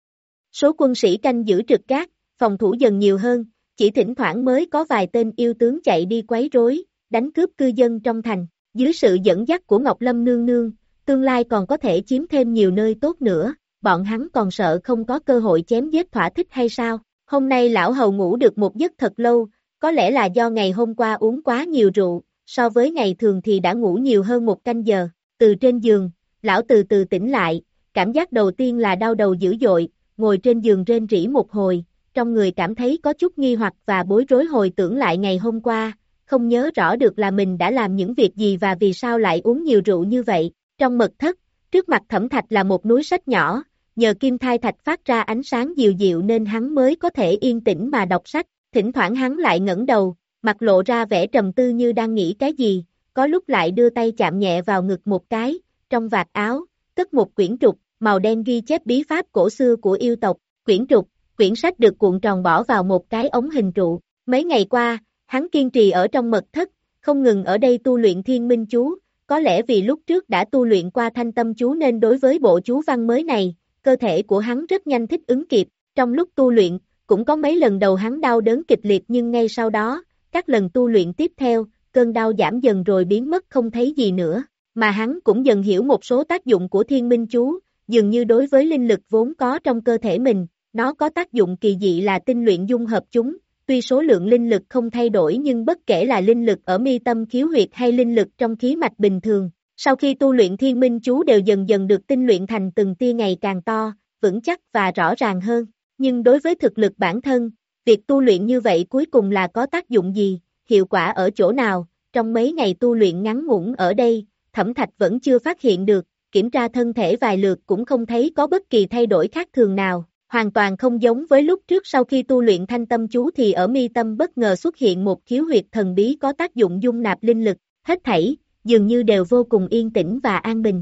Speaker 2: Số quân sĩ canh giữ trực gác, phòng thủ dần nhiều hơn, chỉ thỉnh thoảng mới có vài tên yêu tướng chạy đi quấy rối, đánh cướp cư dân trong thành. Dưới sự dẫn dắt của Ngọc Lâm nương nương, tương lai còn có thể chiếm thêm nhiều nơi tốt nữa, bọn hắn còn sợ không có cơ hội chém giết thỏa thích hay sao? Hôm nay lão hầu ngủ được một giấc thật lâu, có lẽ là do ngày hôm qua uống quá nhiều rượu, so với ngày thường thì đã ngủ nhiều hơn một canh giờ. Từ trên giường, lão từ từ tỉnh lại, cảm giác đầu tiên là đau đầu dữ dội, ngồi trên giường rên rỉ một hồi, trong người cảm thấy có chút nghi hoặc và bối rối hồi tưởng lại ngày hôm qua, không nhớ rõ được là mình đã làm những việc gì và vì sao lại uống nhiều rượu như vậy. Trong mật thất, trước mặt Thẩm Thạch là một núi sách nhỏ, nhờ kim thai thạch phát ra ánh sáng dịu dịu nên hắn mới có thể yên tĩnh mà đọc sách, thỉnh thoảng hắn lại ngẩng đầu, mặt lộ ra vẻ trầm tư như đang nghĩ cái gì, có lúc lại đưa tay chạm nhẹ vào ngực một cái, trong vạt áo, cất một quyển trục, màu đen ghi chép bí pháp cổ xưa của yêu tộc, quyển trục, quyển sách được cuộn tròn bỏ vào một cái ống hình trụ, mấy ngày qua, hắn kiên trì ở trong mật thất, không ngừng ở đây tu luyện thiên minh chú, có lẽ vì lúc trước đã tu luyện qua thanh tâm chú nên đối với bộ chú văn mới này, cơ thể của hắn rất nhanh thích ứng kịp, trong lúc tu luyện, cũng có mấy lần đầu hắn đau đớn kịch liệt nhưng ngay sau đó, các lần tu luyện tiếp theo, cơn đau giảm dần rồi biến mất không thấy gì nữa, mà hắn cũng dần hiểu một số tác dụng của thiên minh chú, dường như đối với linh lực vốn có trong cơ thể mình, nó có tác dụng kỳ dị là tinh luyện dung hợp chúng, tuy số lượng linh lực không thay đổi nhưng bất kể là linh lực ở mi tâm khiếu huyệt hay linh lực trong khí mạch bình thường, sau khi tu luyện thiên minh chú đều dần dần được tinh luyện thành từng tia ngày càng to, vững chắc và rõ ràng hơn, nhưng đối với thực lực bản thân, việc tu luyện như vậy cuối cùng là có tác dụng gì, hiệu quả ở chỗ nào, trong mấy ngày tu luyện ngắn ngủn ở đây, Thẩm Thạch vẫn chưa phát hiện được, kiểm tra thân thể vài lượt cũng không thấy có bất kỳ thay đổi khác thường nào, hoàn toàn không giống với lúc trước sau khi tu luyện thanh tâm chú thì ở mi tâm bất ngờ xuất hiện một khiếu huyệt thần bí có tác dụng dung nạp linh lực, hết thảy, dường như đều vô cùng yên tĩnh và an bình.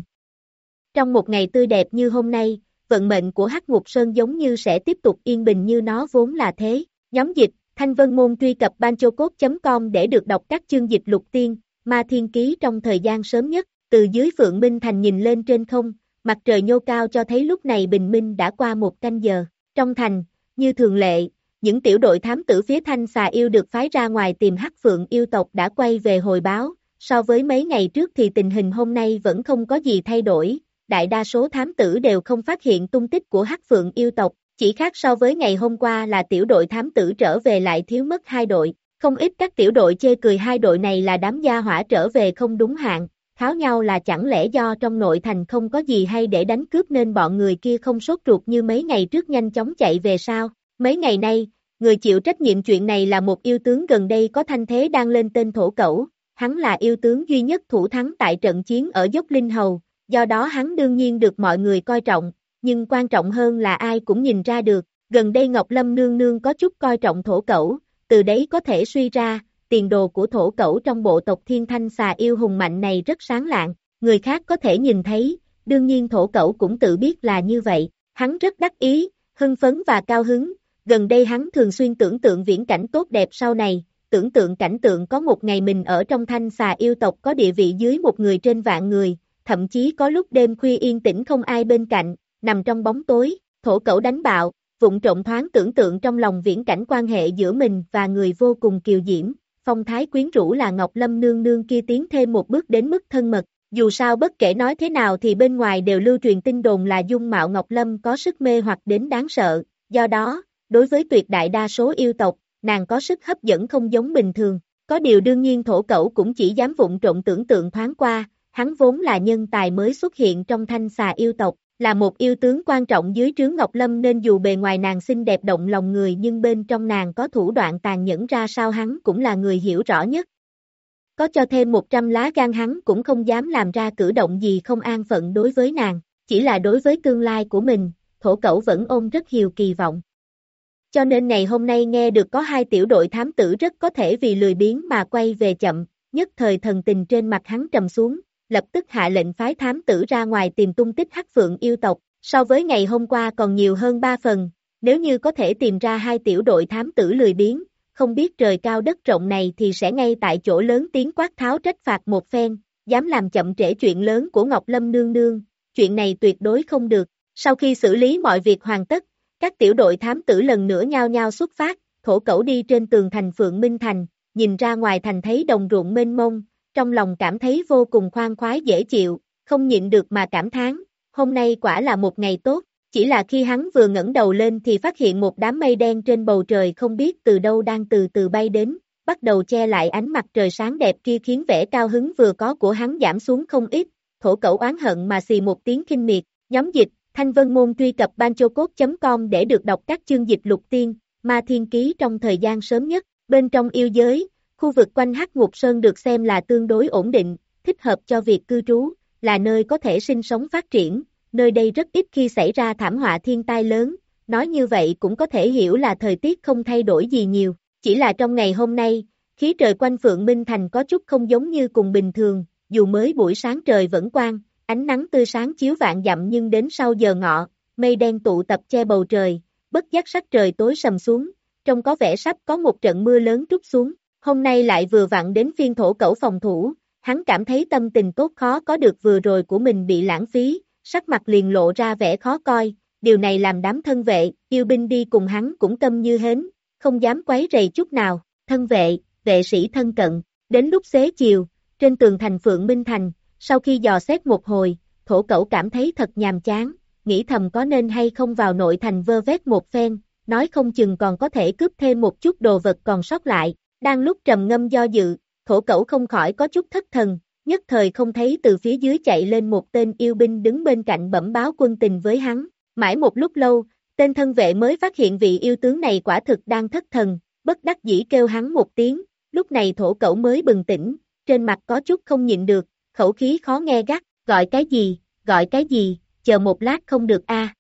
Speaker 2: Trong một ngày tươi đẹp như hôm nay, vận mệnh của Hắc Ngục Sơn giống như sẽ tiếp tục yên bình như nó vốn là thế. Nhóm dịch, Thanh Vân Môn truy cập banchocode chấm com để được đọc các chương dịch lục tiên, ma thiên ký trong thời gian sớm nhất, từ dưới Phượng Minh Thành nhìn lên trên không, mặt trời nhô cao cho thấy lúc này bình minh đã qua một canh giờ. Trong thành, như thường lệ, những tiểu đội thám tử phía Thanh Xà Yêu được phái ra ngoài tìm Hắc Phượng yêu tộc đã quay về hồi báo, so với mấy ngày trước thì tình hình hôm nay vẫn không có gì thay đổi, đại đa số thám tử đều không phát hiện tung tích của Hắc Phượng yêu tộc, chỉ khác so với ngày hôm qua là tiểu đội thám tử trở về lại thiếu mất hai đội, không ít các tiểu đội chê cười hai đội này là đám gia hỏa trở về không đúng hạn, kháo nhau là chẳng lẽ do trong nội thành không có gì hay để đánh cướp nên bọn người kia không sốt ruột như mấy ngày trước nhanh chóng chạy về sao, mấy ngày nay, người chịu trách nhiệm chuyện này là một yêu tướng gần đây có thanh thế đang lên tên Thổ Cẩu, hắn là yêu tướng duy nhất thủ thắng tại trận chiến ở Dốc Linh Hầu, do đó hắn đương nhiên được mọi người coi trọng, nhưng quan trọng hơn là ai cũng nhìn ra được, gần đây Ngọc Lâm nương nương có chút coi trọng Thổ Cẩu, từ đấy có thể suy ra, tiền đồ của Thổ Cẩu trong bộ tộc Thiên Thanh Xà Yêu hùng mạnh này rất sáng lạng, người khác có thể nhìn thấy, đương nhiên Thổ Cẩu cũng tự biết là như vậy, hắn rất đắc ý, hưng phấn và cao hứng, gần đây hắn thường xuyên tưởng tượng viễn cảnh tốt đẹp sau này, tưởng tượng cảnh tượng có một ngày mình ở trong Thanh Xà Yêu tộc có địa vị dưới một người trên vạn người, thậm chí có lúc đêm khuya yên tĩnh không ai bên cạnh, nằm trong bóng tối, Thổ Cẩu đánh bạo, vụng trộm thoáng tưởng tượng trong lòng viễn cảnh quan hệ giữa mình và người vô cùng kiều diễm, phong thái quyến rũ là Ngọc Lâm nương nương kia tiến thêm một bước đến mức thân mật, dù sao bất kể nói thế nào thì bên ngoài đều lưu truyền tin đồn là dung mạo Ngọc Lâm có sức mê hoặc đến đáng sợ, do đó, đối với tuyệt đại đa số yêu tộc, nàng có sức hấp dẫn không giống bình thường, có điều đương nhiên Thổ Cẩu cũng chỉ dám vụng trộm tưởng tượng thoáng qua, hắn vốn là nhân tài mới xuất hiện trong Thanh Xà Yêu tộc, là một yêu tướng quan trọng dưới trướng Ngọc Lâm nên dù bề ngoài nàng xinh đẹp động lòng người nhưng bên trong nàng có thủ đoạn tàn nhẫn ra sao hắn cũng là người hiểu rõ nhất. Có cho thêm một trăm lá gan hắn cũng không dám làm ra cử động gì không an phận đối với nàng, chỉ là đối với tương lai của mình, Thổ Cẩu vẫn ôm rất nhiều kỳ vọng. Cho nên ngày hôm nay nghe được có hai tiểu đội thám tử rất có thể vì lười biếng mà quay về chậm, nhất thời thần tình trên mặt hắn trầm xuống, lập tức hạ lệnh phái thám tử ra ngoài tìm tung tích Hắc Phượng yêu tộc, so với ngày hôm qua còn nhiều hơn ba phần, nếu như có thể tìm ra hai tiểu đội thám tử lười biếng, không biết trời cao đất rộng này thì sẽ ngay tại chỗ lớn tiếng quát tháo trách phạt một phen, dám làm chậm trễ chuyện lớn của Ngọc Lâm nương nương, chuyện này tuyệt đối không được, sau khi xử lý mọi việc hoàn tất, các tiểu đội thám tử lần nữa nhao nhao xuất phát, Thổ Cẩu đi trên tường thành Phượng Minh Thành, nhìn ra ngoài thành thấy đồng ruộng mênh mông, trong lòng cảm thấy vô cùng khoan khoái dễ chịu, không nhịn được mà cảm thán, hôm nay quả là một ngày tốt, chỉ là khi hắn vừa ngẩng đầu lên thì phát hiện một đám mây đen trên bầu trời không biết từ đâu đang từ từ bay đến, bắt đầu che lại ánh mặt trời sáng đẹp kia khiến vẻ cao hứng vừa có của hắn giảm xuống không ít, Thổ Cẩu oán hận mà xì một tiếng khinh miệt, nhóm dịch, Thanh Vân Môn truy cập banchocode chấm com để được đọc các chương dịch lục tiên, ma thiên ký trong thời gian sớm nhất, bên trong yêu giới, khu vực quanh Hắc Ngục Sơn được xem là tương đối ổn định, thích hợp cho việc cư trú, là nơi có thể sinh sống phát triển, nơi đây rất ít khi xảy ra thảm họa thiên tai lớn, nói như vậy cũng có thể hiểu là thời tiết không thay đổi gì nhiều, chỉ là trong ngày hôm nay, khí trời quanh Phượng Minh Thành có chút không giống như cùng bình thường, dù mới buổi sáng trời vẫn quang, ánh nắng tươi sáng chiếu vạn dặm nhưng đến sau giờ ngọ, mây đen tụ tập che bầu trời, bất giác sắc trời tối sầm xuống, trông có vẻ sắp có một trận mưa lớn trút xuống, hôm nay lại vừa vặn đến phiên Thổ Cẩu phòng thủ, hắn cảm thấy tâm tình tốt khó có được vừa rồi của mình bị lãng phí, sắc mặt liền lộ ra vẻ khó coi, điều này làm đám thân vệ, yêu binh đi cùng hắn cũng câm như hến, không dám quấy rầy chút nào, thân vệ, vệ sĩ thân cận, đến lúc xế chiều, trên tường thành Phượng Minh Thành, sau khi dò xét một hồi, Thổ Cẩu cảm thấy thật nhàm chán, nghĩ thầm có nên hay không vào nội thành vơ vét một phen, nói không chừng còn có thể cướp thêm một chút đồ vật còn sót lại, đang lúc trầm ngâm do dự, Thổ Cẩu không khỏi có chút thất thần, nhất thời không thấy từ phía dưới chạy lên một tên yêu binh đứng bên cạnh bẩm báo quân tình với hắn, mãi một lúc lâu, tên thân vệ mới phát hiện vị yêu tướng này quả thực đang thất thần, bất đắc dĩ kêu hắn một tiếng, lúc này Thổ Cẩu mới bừng tỉnh, trên mặt có chút không nhịn được, khẩu khí khó nghe gắt, gọi cái gì, gọi cái gì, chờ một lát không được a.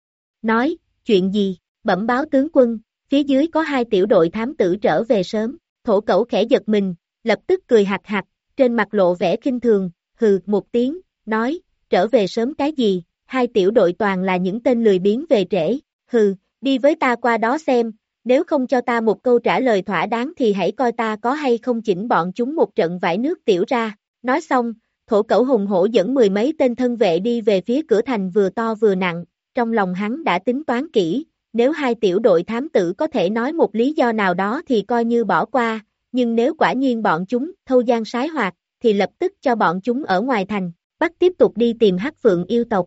Speaker 2: Nói, chuyện gì, bẩm báo tướng quân, phía dưới có hai tiểu đội thám tử trở về sớm, Thổ Cẩu khẽ giật mình, lập tức cười hạc hạc, trên mặt lộ vẻ khinh thường, hừ một tiếng, nói, trở về sớm cái gì, hai tiểu đội toàn là những tên lười biếng về trễ, hừ, đi với ta qua đó xem, nếu không cho ta một câu trả lời thỏa đáng thì hãy coi ta có hay không chỉnh bọn chúng một trận vải nước tiểu ra, nói xong, Thổ Cẩu hùng hổ dẫn mười mấy tên thân vệ đi về phía cửa thành vừa to vừa nặng, trong lòng hắn đã tính toán kỹ, nếu hai tiểu đội thám tử có thể nói một lý do nào đó thì coi như bỏ qua, nhưng nếu quả nhiên bọn chúng thâu gian sái hoạt, thì lập tức cho bọn chúng ở ngoài thành, bắt tiếp tục đi tìm Hắc Phượng yêu tộc.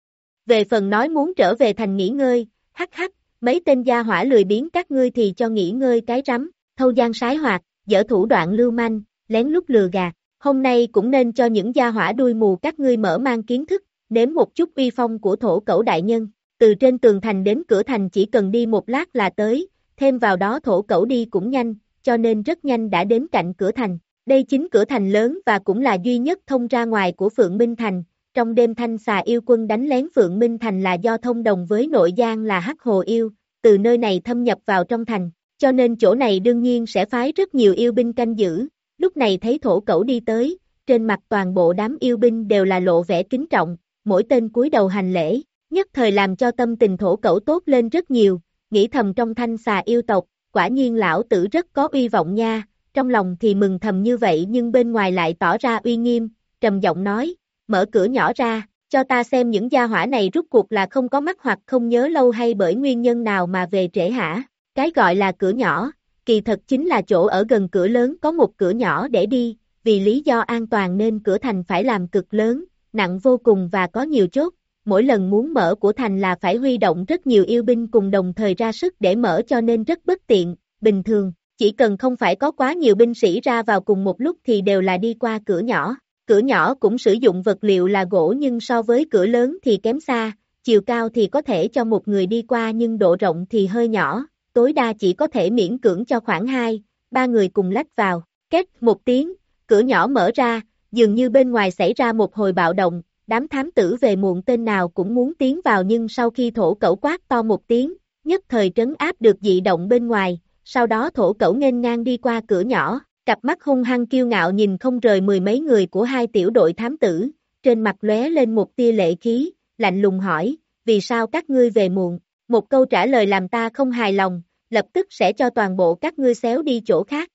Speaker 2: Về phần nói muốn trở về thành nghỉ ngơi, hắc hắc, mấy tên gia hỏa lười biếng các ngươi thì cho nghỉ ngơi cái rắm, thâu gian sái hoạt, dở thủ đoạn lưu manh, lén lút lừa gạt, hôm nay cũng nên cho những gia hỏa đuôi mù các ngươi mở mang kiến thức, nếm một chút uy phong của Thổ Cẩu đại nhân, từ trên tường thành đến cửa thành chỉ cần đi một lát là tới, thêm vào đó Thổ Cẩu đi cũng nhanh, cho nên rất nhanh đã đến cạnh cửa thành. Đây chính cửa thành lớn và cũng là duy nhất thông ra ngoài của Phượng Minh Thành. Trong đêm Thanh Xà yêu quân đánh lén Phượng Minh Thành là do thông đồng với nội giang là Hắc Hồ yêu, từ nơi này thâm nhập vào trong thành, cho nên chỗ này đương nhiên sẽ phái rất nhiều yêu binh canh giữ. Lúc này thấy Thổ Cẩu đi tới, trên mặt toàn bộ đám yêu binh đều là lộ vẻ kính trọng, mỗi tên cúi đầu hành lễ, nhất thời làm cho tâm tình Thổ Cẩu tốt lên rất nhiều, nghĩ thầm trong Thanh Xà yêu tộc, quả nhiên lão tử rất có uy vọng nha. Trong lòng thì mừng thầm như vậy nhưng bên ngoài lại tỏ ra uy nghiêm, trầm giọng nói, mở cửa nhỏ ra, cho ta xem những gia hỏa này rút cuộc là không có mắt hoặc không nhớ lâu hay bởi nguyên nhân nào mà về trễ hả. Cái gọi là cửa nhỏ, kỳ thật chính là chỗ ở gần cửa lớn có một cửa nhỏ để đi, vì lý do an toàn nên cửa thành phải làm cực lớn, nặng vô cùng và có nhiều chốt, mỗi lần muốn mở của thành là phải huy động rất nhiều yêu binh cùng đồng thời ra sức để mở cho nên rất bất tiện, bình thường. Chỉ cần không phải có quá nhiều binh sĩ ra vào cùng một lúc thì đều là đi qua cửa nhỏ. Cửa nhỏ cũng sử dụng vật liệu là gỗ nhưng so với cửa lớn thì kém xa, chiều cao thì có thể cho một người đi qua nhưng độ rộng thì hơi nhỏ, tối đa chỉ có thể miễn cưỡng cho khoảng hai, ba người cùng lách vào. Két một tiếng, cửa nhỏ mở ra, dường như bên ngoài xảy ra một hồi bạo động, đám thám tử về muộn tên nào cũng muốn tiến vào nhưng sau khi Thổ Cẩu quát to một tiếng, nhất thời trấn áp được dị động bên ngoài. Sau đó Thổ Cẩu nghênh ngang đi qua cửa nhỏ, cặp mắt hung hăng kiêu ngạo nhìn không rời mười mấy người của hai tiểu đội thám tử, trên mặt lóe lên một tia lệ khí, lạnh lùng hỏi, vì sao các ngươi về muộn, một câu trả lời làm ta không hài lòng, lập tức sẽ cho toàn bộ các ngươi xéo đi chỗ khác.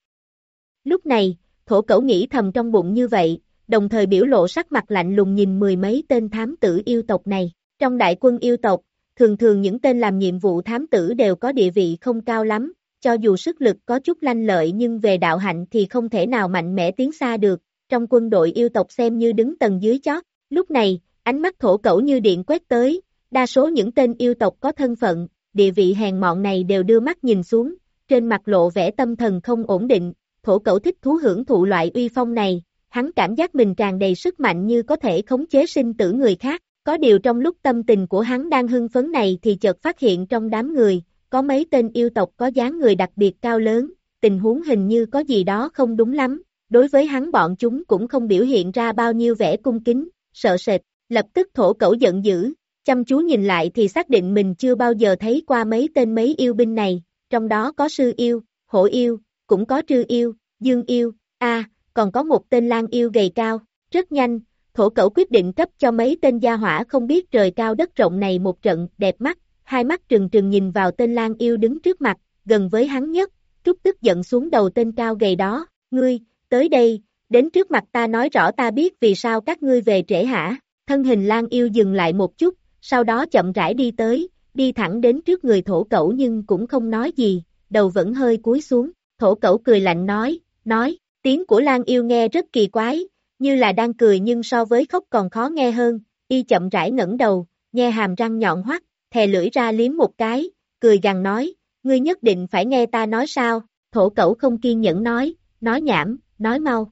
Speaker 2: Lúc này, Thổ Cẩu nghĩ thầm trong bụng như vậy, đồng thời biểu lộ sắc mặt lạnh lùng nhìn mười mấy tên thám tử yêu tộc này, trong đại quân yêu tộc, thường thường những tên làm nhiệm vụ thám tử đều có địa vị không cao lắm. Cho dù sức lực có chút lanh lợi nhưng về đạo hạnh thì không thể nào mạnh mẽ tiến xa được, trong quân đội yêu tộc xem như đứng tầng dưới chót. Lúc này, ánh mắt Thổ Cẩu như điện quét tới, đa số những tên yêu tộc có thân phận, địa vị hèn mọn này đều đưa mắt nhìn xuống, trên mặt lộ vẻ tâm thần không ổn định, Thổ Cẩu thích thú hưởng thụ loại uy phong này, hắn cảm giác mình tràn đầy sức mạnh như có thể khống chế sinh tử người khác, có điều trong lúc tâm tình của hắn đang hưng phấn này thì chợt phát hiện trong đám người, có mấy tên yêu tộc có dáng người đặc biệt cao lớn, tình huống hình như có gì đó không đúng lắm, đối với hắn bọn chúng cũng không biểu hiện ra bao nhiêu vẻ cung kính, sợ sệt, Lập tức thổ cẩu giận dữ, chăm chú nhìn lại thì xác định mình chưa bao giờ thấy qua mấy tên mấy yêu binh này, trong đó có sư yêu, hổ yêu, cũng có trư yêu, dương yêu, a còn có một tên lang yêu gầy cao. Rất nhanh, thổ cẩu quyết định cấp cho mấy tên gia hỏa không biết trời cao đất rộng này một trận đẹp mắt, hai mắt trừng trừng nhìn vào tên lang yêu đứng trước mặt, gần với hắn nhất, trút tức giận xuống đầu tên cao gầy đó, ngươi, tới đây, đến trước mặt ta nói rõ ta biết vì sao các ngươi về trễ hả. Thân hình lang yêu dừng lại một chút, sau đó chậm rãi đi tới, đi thẳng đến trước người thổ cẩu nhưng cũng không nói gì, đầu vẫn hơi cúi xuống, thổ cẩu cười lạnh nói, nói, tiếng của lang yêu nghe rất kỳ quái, như là đang cười nhưng so với khóc còn khó nghe hơn, y chậm rãi ngẩng đầu, nhe hàm răng nhọn hoắt, thè lưỡi ra liếm một cái, cười gằn nói, ngươi nhất định phải nghe ta nói sao, thổ cẩu không kiên nhẫn nói, nói nhảm, nói mau.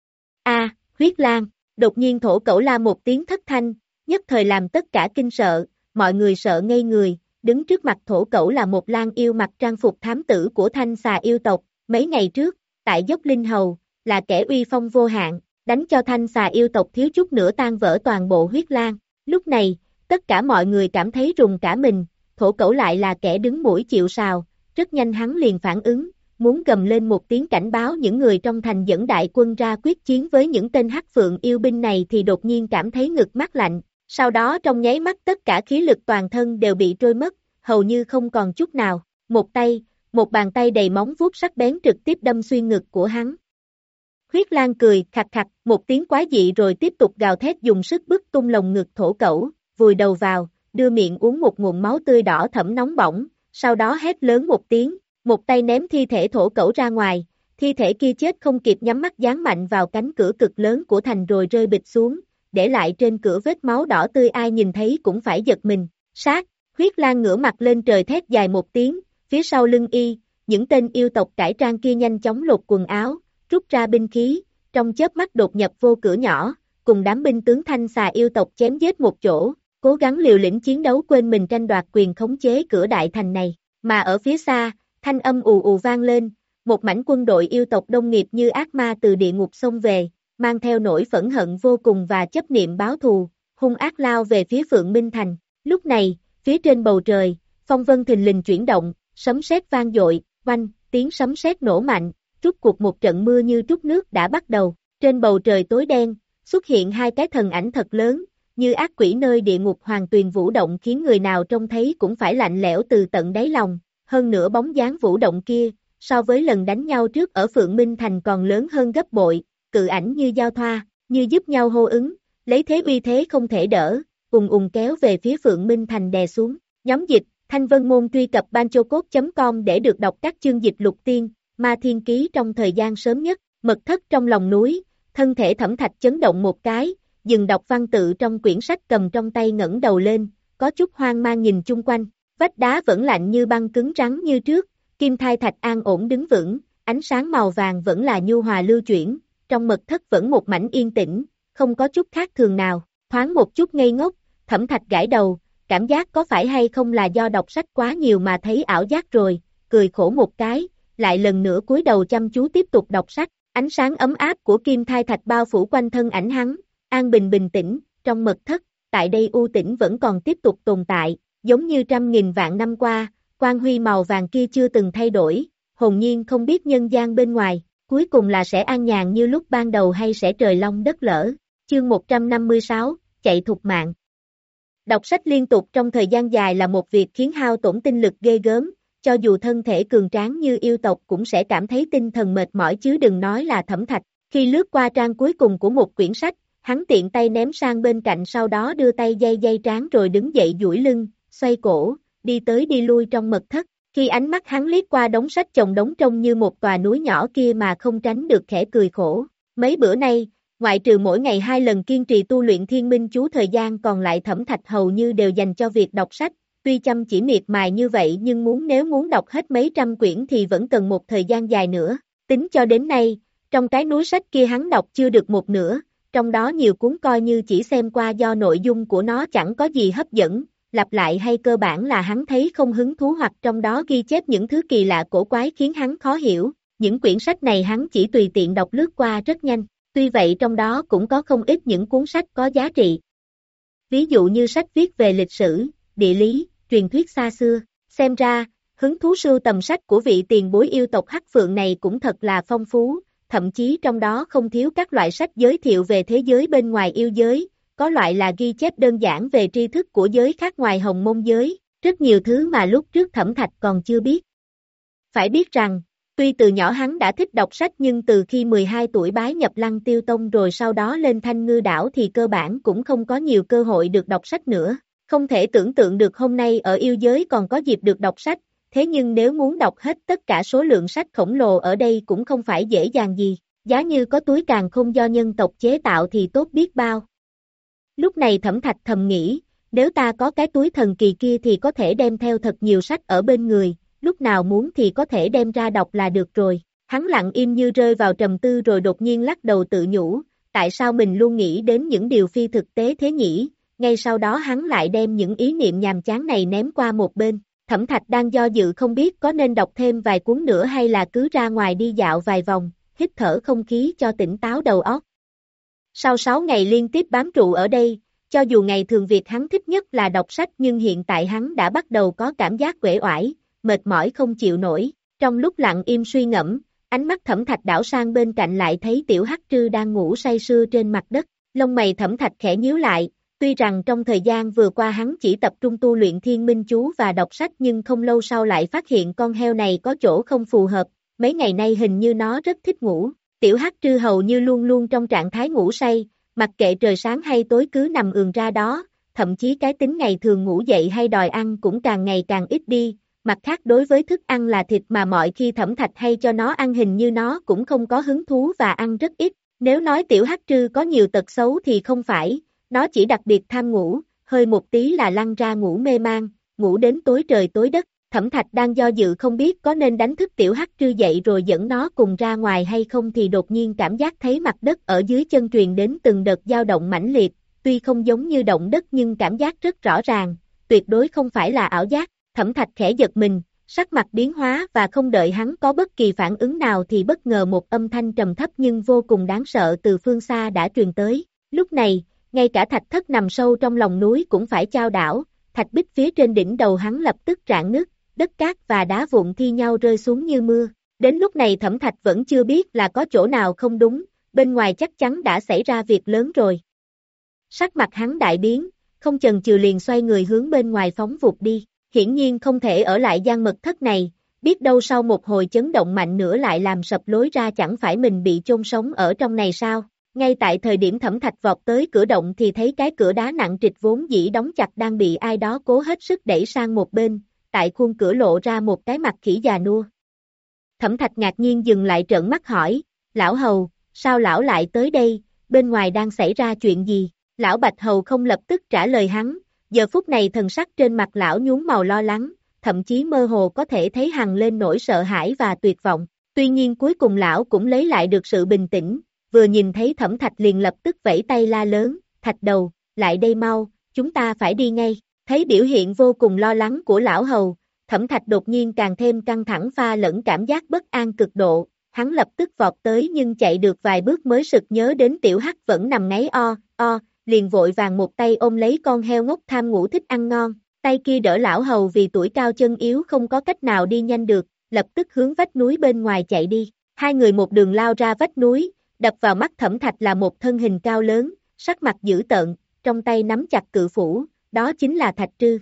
Speaker 2: A, huyết lang, đột nhiên thổ cẩu la một tiếng thất thanh, nhất thời làm tất cả kinh sợ, mọi người sợ ngây người, đứng trước mặt thổ cẩu là một lang yêu mặc trang phục thám tử của thanh xà yêu tộc, mấy ngày trước, tại dốc Linh Hầu, là kẻ uy phong vô hạn, đánh cho thanh xà yêu tộc thiếu chút nữa tan vỡ toàn bộ huyết lang. Lúc này, tất cả mọi người cảm thấy rùng cả mình, thổ cẩu lại là kẻ đứng mũi chịu sào, rất nhanh hắn liền phản ứng, muốn gầm lên một tiếng cảnh báo những người trong thành dẫn đại quân ra quyết chiến với những tên hắc phượng yêu binh này thì đột nhiên cảm thấy ngực mát lạnh, sau đó trong nháy mắt tất cả khí lực toàn thân đều bị trôi mất, hầu như không còn chút nào, một tay, một bàn tay đầy móng vuốt sắc bén trực tiếp đâm xuyên ngực của hắn. Huyết lang cười khặt khặt một tiếng quái dị rồi tiếp tục gào thét dùng sức bức tung lồng ngực thổ cẩu, vùi đầu vào, đưa miệng uống một ngụm máu tươi đỏ thẫm nóng bỏng, sau đó hét lớn một tiếng, một tay ném thi thể thổ cẩu ra ngoài, thi thể kia chết không kịp nhắm mắt giáng mạnh vào cánh cửa cực lớn của thành rồi rơi bịch xuống, để lại trên cửa vết máu đỏ tươi ai nhìn thấy cũng phải giật mình. Sát, huyết lang ngửa mặt lên trời thét dài một tiếng, phía sau lưng y, những tên yêu tộc cải trang kia nhanh chóng lột quần áo, rút ra binh khí, trong chớp mắt đột nhập vô cửa nhỏ, cùng đám binh tướng thanh xà yêu tộc chém giết một chỗ, cố gắng liều lĩnh chiến đấu quên mình tranh đoạt quyền khống chế cửa đại thành này, mà ở phía xa, thanh âm ù ù vang lên, một mảnh quân đội yêu tộc đông nghiệp như ác ma từ địa ngục xông về, mang theo nỗi phẫn hận vô cùng và chấp niệm báo thù, hung ác lao về phía Phượng Minh Thành. Lúc này, phía trên bầu trời, phong vân thình lình chuyển động, sấm sét vang dội, oanh, tiếng sấm sét nổ mạnh, rút cuộc một trận mưa như trút nước đã bắt đầu. Trên bầu trời tối đen, xuất hiện hai cái thần ảnh thật lớn, như ác quỷ nơi địa ngục hoàng tuyền vũ động khiến người nào trông thấy cũng phải lạnh lẽo từ tận đáy lòng. Hơn nữa bóng dáng vũ động kia, so với lần đánh nhau trước ở Phượng Minh Thành còn lớn hơn gấp bội, cự ảnh như giao thoa, như giúp nhau hô ứng, lấy thế uy thế không thể đỡ, ùng ùng kéo về phía Phượng Minh Thành đè xuống. Nhóm dịch, Thanh Vân Môn truy cập banchocode chấm com để được đọc các chương dịch lục tiên, ma thiên ký trong thời gian sớm nhất. Mật thất trong lòng núi, thân thể Thẩm Thạch chấn động một cái, dừng đọc văn tự trong quyển sách cầm trong tay ngẩng đầu lên, có chút hoang mang nhìn chung quanh. Vách đá vẫn lạnh như băng cứng rắn như trước, kim thai thạch an ổn đứng vững, ánh sáng màu vàng vẫn là nhu hòa lưu chuyển, trong mật thất vẫn một mảnh yên tĩnh, không có chút khác thường nào, thoáng một chút ngây ngốc, Thẩm Thạch gãi đầu, cảm giác có phải hay không là do đọc sách quá nhiều mà thấy ảo giác rồi, cười khổ một cái, lại lần nữa cúi đầu chăm chú tiếp tục đọc sách, ánh sáng ấm áp của kim thai thạch bao phủ quanh thân ảnh hắn, an bình bình tĩnh, trong mật thất, tại đây u tĩnh vẫn còn tiếp tục tồn tại. Giống như trăm nghìn vạn năm qua, quang huy màu vàng kia chưa từng thay đổi, hồn nhiên không biết nhân gian bên ngoài, cuối cùng là sẽ an nhàn như lúc ban đầu hay sẽ trời long đất lở. Chương một trăm năm mươi sáu, chạy thục mạng. Đọc sách liên tục trong thời gian dài là một việc khiến hao tổn tinh lực ghê gớm, cho dù thân thể cường tráng như yêu tộc cũng sẽ cảm thấy tinh thần mệt mỏi chứ đừng nói là Thẩm Thạch. Khi lướt qua trang cuối cùng của một quyển sách, hắn tiện tay ném sang bên cạnh sau đó đưa tay dây dây trán rồi đứng dậy duỗi lưng, xoay cổ, đi tới đi lui trong mật thất, khi ánh mắt hắn liếc qua đống sách chồng đống trông như một tòa núi nhỏ kia mà không tránh được khẽ cười khổ. Mấy bữa nay, ngoại trừ mỗi ngày hai lần kiên trì tu luyện thiên minh chú thời gian còn lại Thẩm Thạch hầu như đều dành cho việc đọc sách, tuy chăm chỉ miệt mài như vậy nhưng muốn nếu muốn đọc hết mấy trăm quyển thì vẫn cần một thời gian dài nữa, tính cho đến nay, trong cái núi sách kia hắn đọc chưa được một nửa, trong đó nhiều cuốn coi như chỉ xem qua do nội dung của nó chẳng có gì hấp dẫn. Lặp lại hay cơ bản là hắn thấy không hứng thú hoặc trong đó ghi chép những thứ kỳ lạ cổ quái khiến hắn khó hiểu, những quyển sách này hắn chỉ tùy tiện đọc lướt qua rất nhanh, tuy vậy trong đó cũng có không ít những cuốn sách có giá trị. ví dụ như sách viết về lịch sử, địa lý, truyền thuyết xa xưa. Xem ra, hứng thú sưu tầm sách của vị tiền bối yêu tộc Hắc Phượng này cũng thật là phong phú, thậm chí trong đó không thiếu các loại sách giới thiệu về thế giới bên ngoài yêu giới, có loại là ghi chép đơn giản về tri thức của giới khác ngoài Hồng Môn giới, rất nhiều thứ mà lúc trước Thẩm Thạch còn chưa biết. Phải biết rằng, tuy từ nhỏ hắn đã thích đọc sách nhưng từ khi mười hai tuổi bái nhập Lăng Tiêu Tông rồi sau đó lên Thanh Ngư Đảo thì cơ bản cũng không có nhiều cơ hội được đọc sách nữa. Không thể tưởng tượng được hôm nay ở yêu giới còn có dịp được đọc sách, thế nhưng nếu muốn đọc hết tất cả số lượng sách khổng lồ ở đây cũng không phải dễ dàng gì, giá như có túi càn khôn do nhân tộc chế tạo thì tốt biết bao. Lúc này Thẩm Thạch thầm nghĩ, nếu ta có cái túi thần kỳ kia thì có thể đem theo thật nhiều sách ở bên người, lúc nào muốn thì có thể đem ra đọc là được rồi. Hắn lặng im như rơi vào trầm tư rồi đột nhiên lắc đầu tự nhủ, tại sao mình luôn nghĩ đến những điều phi thực tế thế nhỉ? Ngay sau đó hắn lại đem những ý niệm nhàm chán này ném qua một bên. Thẩm Thạch đang do dự không biết có nên đọc thêm vài cuốn nữa hay là cứ ra ngoài đi dạo vài vòng, hít thở không khí cho tỉnh táo đầu óc. Sau sáu ngày liên tiếp bám trụ ở đây, cho dù ngày thường việc hắn thích nhất là đọc sách nhưng hiện tại hắn đã bắt đầu có cảm giác uể oải, mệt mỏi không chịu nổi. Trong lúc lặng im suy ngẫm, ánh mắt Thẩm Thạch đảo sang bên cạnh lại thấy Tiểu Hắc Trư đang ngủ say sưa trên mặt đất, lông mày Thẩm Thạch khẽ nhíu lại. Tuy rằng trong thời gian vừa qua hắn chỉ tập trung tu luyện thiên minh chú và đọc sách nhưng không lâu sau lại phát hiện con heo này có chỗ không phù hợp, mấy ngày nay hình như nó rất thích ngủ. Tiểu Hắc Trư hầu như luôn luôn trong trạng thái ngủ say, mặc kệ trời sáng hay tối cứ nằm ườn ra đó, thậm chí cái tính ngày thường ngủ dậy hay đòi ăn cũng càng ngày càng ít đi, mặt khác đối với thức ăn là thịt mà mọi khi Thẩm Thạch hay cho nó ăn hình như nó cũng không có hứng thú và ăn rất ít. Nếu nói Tiểu Hắc Trư có nhiều tật xấu thì không phải. Nó chỉ đặc biệt tham ngủ, hơi một tí là lăn ra ngủ mê man, ngủ đến tối trời tối đất. Thẩm Thạch đang do dự không biết có nên đánh thức Tiểu Hắc Trư dậy rồi dẫn nó cùng ra ngoài hay không thì đột nhiên cảm giác thấy mặt đất ở dưới chân truyền đến từng đợt dao động mãnh liệt, tuy không giống như động đất nhưng cảm giác rất rõ ràng, tuyệt đối không phải là ảo giác. Thẩm Thạch khẽ giật mình, sắc mặt biến hóa và không đợi hắn có bất kỳ phản ứng nào thì bất ngờ một âm thanh trầm thấp nhưng vô cùng đáng sợ từ phương xa đã truyền tới. Lúc này, ngay cả thạch thất nằm sâu trong lòng núi cũng phải chao đảo, thạch bích phía trên đỉnh đầu hắn lập tức rạn nứt, đất cát và đá vụn thi nhau rơi xuống như mưa. Đến lúc này Thẩm Thạch vẫn chưa biết là có chỗ nào không đúng, bên ngoài chắc chắn đã xảy ra việc lớn rồi. Sắc mặt hắn đại biến, không chần chừ liền xoay người hướng bên ngoài phóng vụt đi, hiển nhiên không thể ở lại gian mật thất này, biết đâu sau một hồi chấn động mạnh nữa lại làm sập lối ra chẳng phải mình bị chôn sống ở trong này sao. Ngay tại thời điểm Thẩm Thạch vọt tới cửa động thì thấy cái cửa đá nặng trịch vốn dĩ đóng chặt đang bị ai đó cố hết sức đẩy sang một bên, tại khuôn cửa lộ ra một cái mặt khỉ già nua. Thẩm Thạch ngạc nhiên dừng lại trợn mắt hỏi, lão hầu, sao lão lại tới đây, bên ngoài đang xảy ra chuyện gì? Lão Bạch Hầu không lập tức trả lời hắn, giờ phút này thần sắc trên mặt lão nhuốm màu lo lắng, thậm chí mơ hồ có thể thấy hằn lên nỗi sợ hãi và tuyệt vọng. Tuy nhiên cuối cùng lão cũng lấy lại được sự bình tĩnh, vừa nhìn thấy Thẩm Thạch liền lập tức vẫy tay la lớn, Thạch đầu, lại đây mau, chúng ta phải đi ngay. Thấy biểu hiện vô cùng lo lắng của lão hầu, Thẩm Thạch đột nhiên càng thêm căng thẳng pha lẫn cảm giác bất an cực độ, hắn lập tức vọt tới nhưng chạy được vài bước mới sực nhớ đến Tiểu Hắc vẫn nằm ngáy o, o, liền vội vàng một tay ôm lấy con heo ngốc tham ngủ thích ăn ngon, tay kia đỡ lão hầu vì tuổi cao chân yếu không có cách nào đi nhanh được, lập tức hướng vách núi bên ngoài chạy đi. Hai người một đường lao ra vách núi, đập vào mắt Thẩm Thạch là một thân hình cao lớn, sắc mặt dữ tợn, trong tay nắm chặt cự phủ, đó chính là Thạch Trư.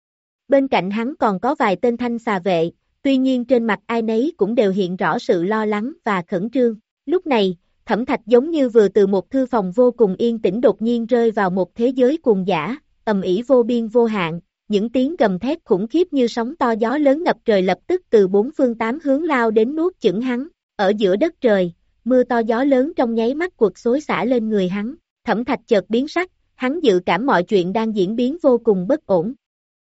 Speaker 2: Bên cạnh hắn còn có vài tên thanh xà vệ, tuy nhiên trên mặt ai nấy cũng đều hiện rõ sự lo lắng và khẩn trương. Lúc này, Thẩm Thạch giống như vừa từ một thư phòng vô cùng yên tĩnh đột nhiên rơi vào một thế giới cuồng dã, ầm ĩ vô biên vô hạn, những tiếng gầm thét khủng khiếp như sóng to gió lớn ngập trời lập tức từ bốn phương tám hướng lao đến nuốt chửng hắn, ở giữa đất trời, mưa to gió lớn trong nháy mắt quật xối xả lên người hắn. Thẩm Thạch chợt biến sắc, hắn dự cảm mọi chuyện đang diễn biến vô cùng bất ổn.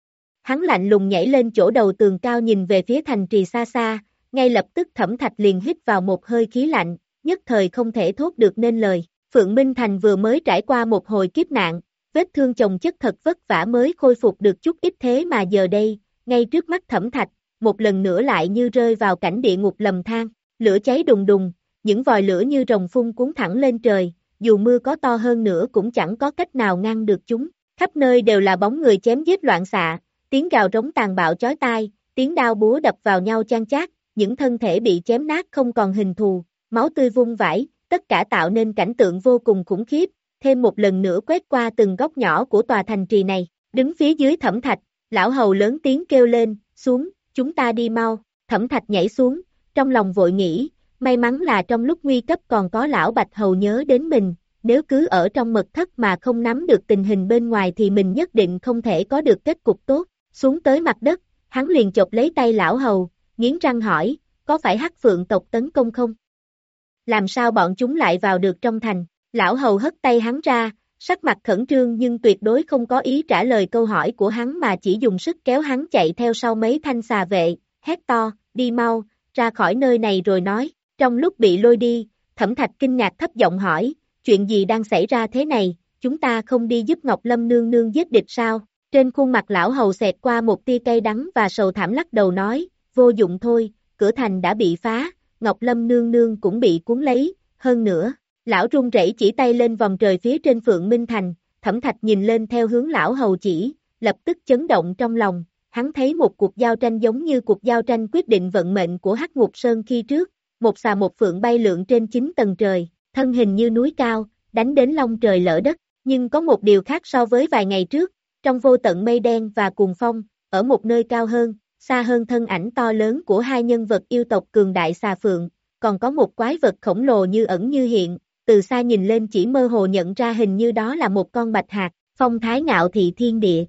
Speaker 2: Hắn lạnh lùng nhảy lên chỗ đầu tường cao nhìn về phía thành trì xa xa, ngay lập tức Thẩm Thạch liền hít vào một hơi khí lạnh, nhất thời không thể thốt được nên lời. Phượng Minh Thành vừa mới trải qua một hồi kiếp nạn, vết thương chồng chất thật vất vả mới khôi phục được chút ít thế mà giờ đây, ngay trước mắt Thẩm Thạch, một lần nữa lại như rơi vào cảnh địa ngục lầm than, lửa cháy đùng đùng, những vòi lửa như rồng phun cuốn thẳng lên trời, dù mưa có to hơn nữa cũng chẳng có cách nào ngăn được chúng. Khắp nơi đều là bóng người chém giết loạn xạ, tiếng gào rống tàn bạo chói tai, tiếng đao búa đập vào nhau chan chát, những thân thể bị chém nát không còn hình thù, máu tươi vung vãi, tất cả tạo nên cảnh tượng vô cùng khủng khiếp, thêm một lần nữa quét qua từng góc nhỏ của tòa thành trì này. Đứng phía dưới Thẩm Thạch, lão hầu lớn tiếng kêu lên, xuống, chúng ta đi mau. Thẩm Thạch nhảy xuống, trong lòng vội nghĩ, may mắn là trong lúc nguy cấp còn có lão Bạch Hầu nhớ đến mình, nếu cứ ở trong mật thất mà không nắm được tình hình bên ngoài thì mình nhất định không thể có được kết cục tốt. Xuống tới mặt đất, hắn liền chộp lấy tay lão hầu, nghiến răng hỏi, có phải Hắc Phượng tộc tấn công không? Làm sao bọn chúng lại vào được trong thành? Lão hầu hất tay hắn ra, sắc mặt khẩn trương nhưng tuyệt đối không có ý trả lời câu hỏi của hắn mà chỉ dùng sức kéo hắn chạy theo sau mấy thanh xà vệ, hét to, đi mau, ra khỏi nơi này rồi nói. Trong lúc bị lôi đi, Thẩm Thạch kinh ngạc thấp giọng hỏi, chuyện gì đang xảy ra thế này, chúng ta không đi giúp Ngọc Lâm nương nương giết địch sao? Trên khuôn mặt lão hầu xẹt qua một tia cay đắng và sầu thảm lắc đầu nói, vô dụng thôi, cửa thành đã bị phá, Ngọc Lâm nương nương cũng bị cuốn lấy, hơn nữa. Lão run rẩy chỉ tay lên vòng trời phía trên Phượng Minh Thành, Thẩm Thạch nhìn lên theo hướng lão hầu chỉ, lập tức chấn động trong lòng, hắn thấy một cuộc giao tranh giống như cuộc giao tranh quyết định vận mệnh của Hắc Ngục Sơn khi trước, một xà một phượng bay lượn trên chín tầng trời, thân hình như núi cao, đánh đến long trời lỡ đất, nhưng có một điều khác so với vài ngày trước, trong vô tận mây đen và cuồng phong, ở một nơi cao hơn, xa hơn thân ảnh to lớn của hai nhân vật yêu tộc cường đại xà phượng, còn có một quái vật khổng lồ như ẩn như hiện, từ xa nhìn lên chỉ mơ hồ nhận ra hình như đó là một con bạch hạc, phong thái ngạo thị thiên địa.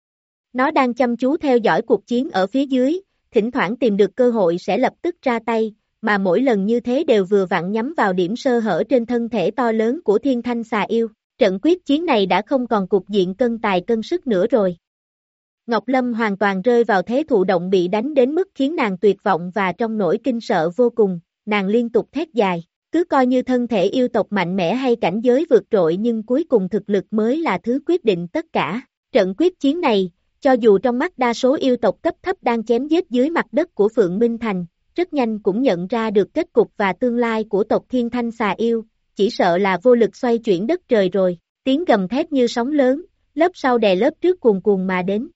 Speaker 2: Nó đang chăm chú theo dõi cuộc chiến ở phía dưới, thỉnh thoảng tìm được cơ hội sẽ lập tức ra tay, mà mỗi lần như thế đều vừa vặn nhắm vào điểm sơ hở trên thân thể to lớn của thiên thanh xà yêu. Trận quyết chiến này đã không còn cục diện cân tài cân sức nữa rồi. Ngọc Lâm hoàn toàn rơi vào thế thụ động bị đánh đến mức khiến nàng tuyệt vọng và trong nỗi kinh sợ vô cùng, nàng liên tục thét dài. Cứ coi như thân thể yêu tộc mạnh mẽ hay cảnh giới vượt trội nhưng cuối cùng thực lực mới là thứ quyết định tất cả. Trận quyết chiến này, cho dù trong mắt đa số yêu tộc cấp thấp đang chém giết dưới mặt đất của Phượng Minh Thành, rất nhanh cũng nhận ra được kết cục và tương lai của tộc Thiên Thanh Xà Yêu, chỉ sợ là vô lực xoay chuyển đất trời rồi. Tiếng gầm thét như sóng lớn, lớp sau đè lớp trước cuồn cuồn mà đến.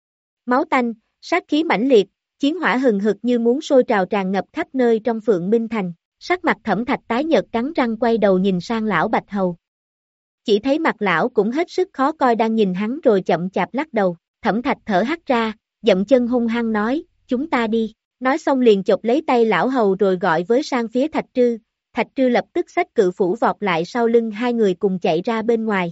Speaker 2: Máu tanh, sát khí mãnh liệt, chiến hỏa hừng hực như muốn sôi trào tràn ngập khắp nơi trong Phượng Minh Thành. Sắc mặt Thẩm Thạch tái nhợt cắn răng quay đầu nhìn sang lão Bạch Hầu. Chỉ thấy mặt lão cũng hết sức khó coi đang nhìn hắn rồi chậm chạp lắc đầu. Thẩm Thạch thở hắt ra, dậm chân hung hăng nói, chúng ta đi. Nói xong liền chộp lấy tay lão hầu rồi gọi với sang phía Thạch Trư. Thạch Trư lập tức xách cự phủ vọt lại sau lưng hai người cùng chạy ra bên ngoài.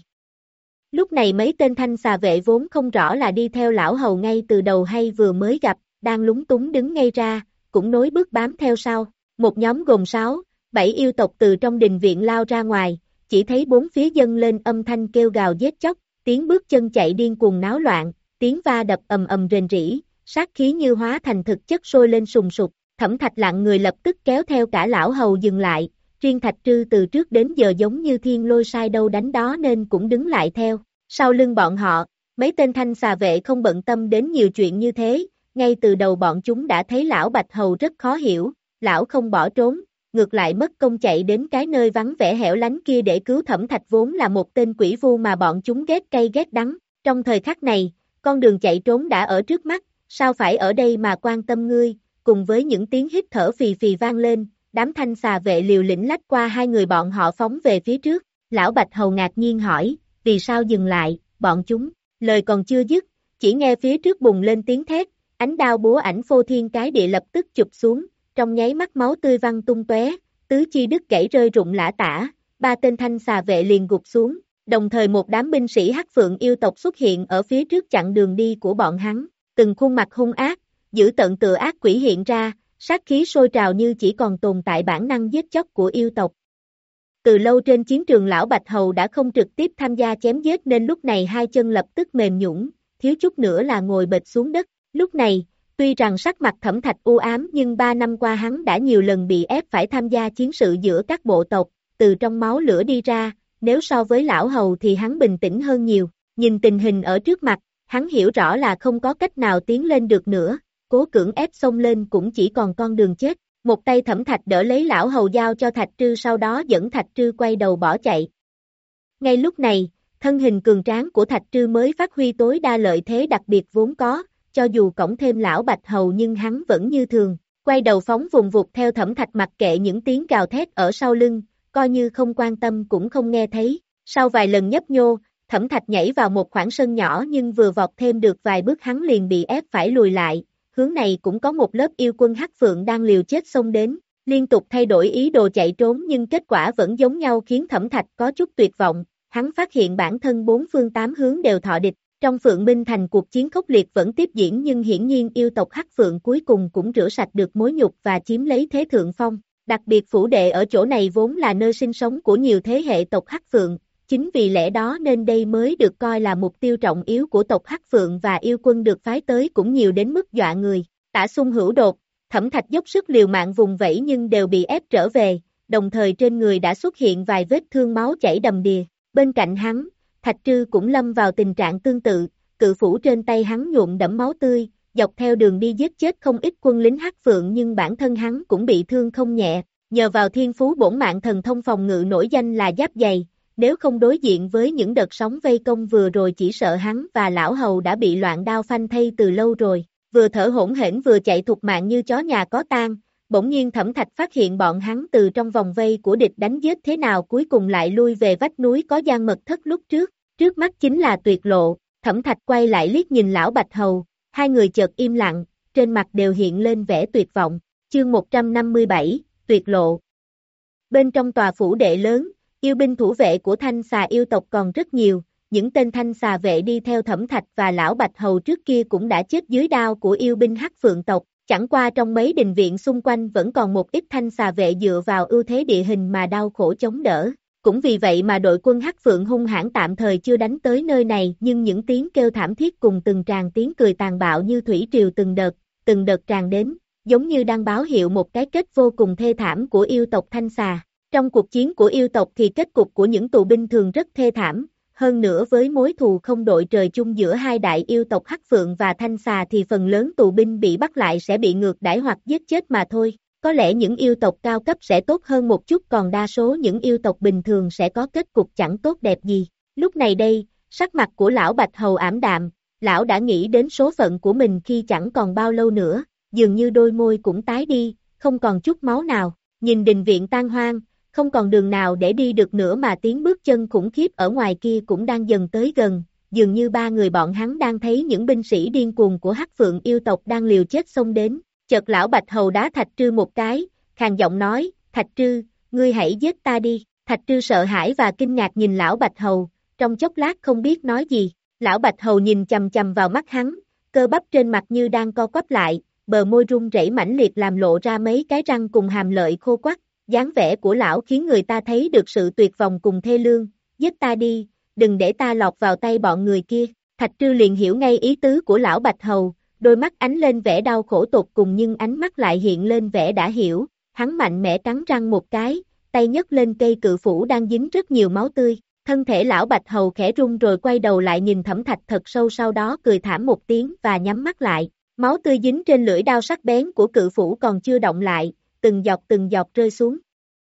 Speaker 2: Lúc này mấy tên thanh xà vệ vốn không rõ là đi theo lão hầu ngay từ đầu hay vừa mới gặp, đang lúng túng đứng ngay ra, cũng nối bước bám theo sau. Một nhóm gồm sáu, bảy yêu tộc từ trong đình viện lao ra ngoài, chỉ thấy bốn phía dâng lên âm thanh kêu gào giết chóc, tiếng bước chân chạy điên cuồng náo loạn, tiếng va đập ầm ầm rền rĩ, sát khí như hóa thành thực chất sôi lên sùng sục. Thẩm Thạch lặng người lập tức kéo theo cả lão hầu dừng lại, riêng Thạch Trư từ trước đến giờ giống như thiên lôi sai đâu đánh đó nên cũng đứng lại theo. Sau lưng bọn họ, mấy tên thanh xà vệ không bận tâm đến nhiều chuyện như thế, ngay từ đầu bọn chúng đã thấy lão Bạch Hầu rất khó hiểu, lão không bỏ trốn, ngược lại mất công chạy đến cái nơi vắng vẻ hẻo lánh kia để cứu Thẩm Thạch vốn là một tên quỷ vu mà bọn chúng ghét cay ghét đắng. Trong thời khắc này, con đường chạy trốn đã ở trước mắt, sao phải ở đây mà quan tâm ngươi? Cùng với những tiếng hít thở phì phì vang lên, đám thanh xà vệ liều lĩnh lách qua hai người bọn họ phóng về phía trước. Lão Bạch Hầu ngạc nhiên hỏi, vì sao dừng lại, bọn chúng? Lời còn chưa dứt, chỉ nghe phía trước bùng lên tiếng thét, ánh đao búa ảnh phô thiên cái địa lập tức chụp xuống, trong nháy mắt máu tươi văng tung tóe, tứ chi đứt gãy rơi rụng lả tả, ba tên thanh xà vệ liền gục xuống, đồng thời một đám binh sĩ Hắc Phượng yêu tộc xuất hiện ở phía trước chặn đường đi của bọn hắn, từng khuôn mặt hung ác, dữ tợn tựa ác quỷ hiện ra, sát khí sôi trào như chỉ còn tồn tại bản năng giết chóc của yêu tộc. Từ lâu trên chiến trường lão Bạch Hầu đã không trực tiếp tham gia chém giết nên lúc này hai chân lập tức mềm nhũn, thiếu chút nữa là ngồi bệt xuống đất. Lúc này, tuy rằng sắc mặt Thẩm Thạch u ám nhưng ba năm qua hắn đã nhiều lần bị ép phải tham gia chiến sự giữa các bộ tộc, từ trong máu lửa đi ra, nếu so với lão hầu thì hắn bình tĩnh hơn nhiều. Nhìn tình hình ở trước mặt, hắn hiểu rõ là không có cách nào tiến lên được nữa, cố cưỡng ép xông lên cũng chỉ còn con đường chết. Một tay Thẩm Thạch đỡ lấy lão hầu giao cho Thạch Trư, sau đó dẫn Thạch Trư quay đầu bỏ chạy. Ngay lúc này, thân hình cường tráng của Thạch Trư mới phát huy tối đa lợi thế đặc biệt vốn có, cho dù cõng thêm lão Bạch Hầu nhưng hắn vẫn như thường, quay đầu phóng vùng vụt theo Thẩm Thạch mặc kệ những tiếng gào thét ở sau lưng, coi như không quan tâm cũng không nghe thấy. Sau vài lần nhấp nhô, Thẩm Thạch nhảy vào một khoảng sân nhỏ nhưng vừa vọt thêm được vài bước hắn liền bị ép phải lùi lại, hướng này cũng có một lớp yêu quân Hắc Phượng đang liều chết xông đến, liên tục thay đổi ý đồ chạy trốn nhưng kết quả vẫn giống nhau khiến Thẩm Thạch có chút tuyệt vọng, hắn phát hiện bản thân bốn phương tám hướng đều thọ địch, trong Phượng Minh Thành cuộc chiến khốc liệt vẫn tiếp diễn nhưng hiển nhiên yêu tộc Hắc Phượng cuối cùng cũng rửa sạch được mối nhục và chiếm lấy thế thượng phong, đặc biệt phủ đệ ở chỗ này vốn là nơi sinh sống của nhiều thế hệ tộc Hắc Phượng. Chính vì lẽ đó nên đây mới được coi là mục tiêu trọng yếu của tộc Hắc Phượng và yêu quân được phái tới cũng nhiều đến mức dọa người. Tả xung hữu đột, Thẩm Thạch dốc sức liều mạng vùng vẫy nhưng đều bị ép trở về, đồng thời trên người đã xuất hiện vài vết thương máu chảy đầm đìa. Bên cạnh hắn, Thạch Trư cũng lâm vào tình trạng tương tự, cự phủ trên tay hắn nhuộm đẫm máu tươi, dọc theo đường đi giết chết không ít quân lính Hắc Phượng nhưng bản thân hắn cũng bị thương không nhẹ, nhờ vào thiên phú bổn mạng thần thông phòng ngự nổi danh là giáp dày. Nếu không đối diện với những đợt sóng vây công vừa rồi chỉ sợ hắn và lão hầu đã bị loạn đao phanh thây từ lâu rồi, vừa thở hổn hển vừa chạy thục mạng như chó nhà có tang, bỗng nhiên Thẩm Thạch phát hiện bọn hắn từ trong vòng vây của địch đánh giết thế nào cuối cùng lại lui về vách núi có gian mật thất lúc trước, trước mắt chính là tuyệt lộ, Thẩm Thạch quay lại liếc nhìn lão Bạch Hầu, hai người chợt im lặng, trên mặt đều hiện lên vẻ tuyệt vọng, chương một trăm năm mươi bảy, tuyệt lộ. Bên trong tòa phủ đệ lớn, yêu binh thủ vệ của Thanh Xà yêu tộc còn rất nhiều, những tên Thanh Xà vệ đi theo Thẩm Thạch và lão Bạch Hầu trước kia cũng đã chết dưới đao của yêu binh Hắc Phượng tộc, chẳng qua trong mấy đình viện xung quanh vẫn còn một ít Thanh Xà vệ dựa vào ưu thế địa hình mà đau khổ chống đỡ, cũng vì vậy mà đội quân Hắc Phượng hung hãn tạm thời chưa đánh tới nơi này nhưng những tiếng kêu thảm thiết cùng từng tràng tiếng cười tàn bạo như thủy triều từng đợt, từng đợt tràn đến, giống như đang báo hiệu một cái kết vô cùng thê thảm của yêu tộc Thanh Xà. Trong cuộc chiến của yêu tộc thì kết cục của những tù binh thường rất thê thảm, hơn nữa với mối thù không đội trời chung giữa hai đại yêu tộc Hắc Phượng và Thanh Xà thì phần lớn tù binh bị bắt lại sẽ bị ngược đãi hoặc giết chết mà thôi. Có lẽ những yêu tộc cao cấp sẽ tốt hơn một chút còn đa số những yêu tộc bình thường sẽ có kết cục chẳng tốt đẹp gì. Lúc này đây, sắc mặt của lão Bạch Hầu ảm đạm, lão đã nghĩ đến số phận của mình khi chẳng còn bao lâu nữa, dường như đôi môi cũng tái đi, không còn chút máu nào, nhìn đình viện tan hoang. Không còn đường nào để đi được nữa mà tiếng bước chân khủng khiếp ở ngoài kia cũng đang dần tới gần, dường như ba người bọn hắn đang thấy những binh sĩ điên cuồng của Hắc Phượng yêu tộc đang liều chết xông đến, chợt lão Bạch Hầu đá Thạch Trư một cái, khàn giọng nói, Thạch Trư, ngươi hãy giết ta đi, Thạch Trư sợ hãi và kinh ngạc nhìn lão Bạch Hầu, trong chốc lát không biết nói gì, lão Bạch Hầu nhìn chầm chầm vào mắt hắn, cơ bắp trên mặt như đang co quắp lại, bờ môi run rẩy mãnh liệt làm lộ ra mấy cái răng cùng hàm lợi khô quắt. Dáng vẻ của lão khiến người ta thấy được sự tuyệt vọng cùng thê lương, giết ta đi, đừng để ta lọt vào tay bọn người kia. Thạch Trư liền hiểu ngay ý tứ của lão Bạch Hầu, đôi mắt ánh lên vẻ đau khổ tột cùng nhưng ánh mắt lại hiện lên vẻ đã hiểu, hắn mạnh mẽ cắn răng một cái, tay nhấc lên cây cự phủ đang dính rất nhiều máu tươi, thân thể lão Bạch Hầu khẽ run rồi quay đầu lại nhìn Thẩm Thạch thật sâu sau đó cười thảm một tiếng và nhắm mắt lại, máu tươi dính trên lưỡi đao sắc bén của cự phủ còn chưa động lại. Từng giọt từng giọt rơi xuống.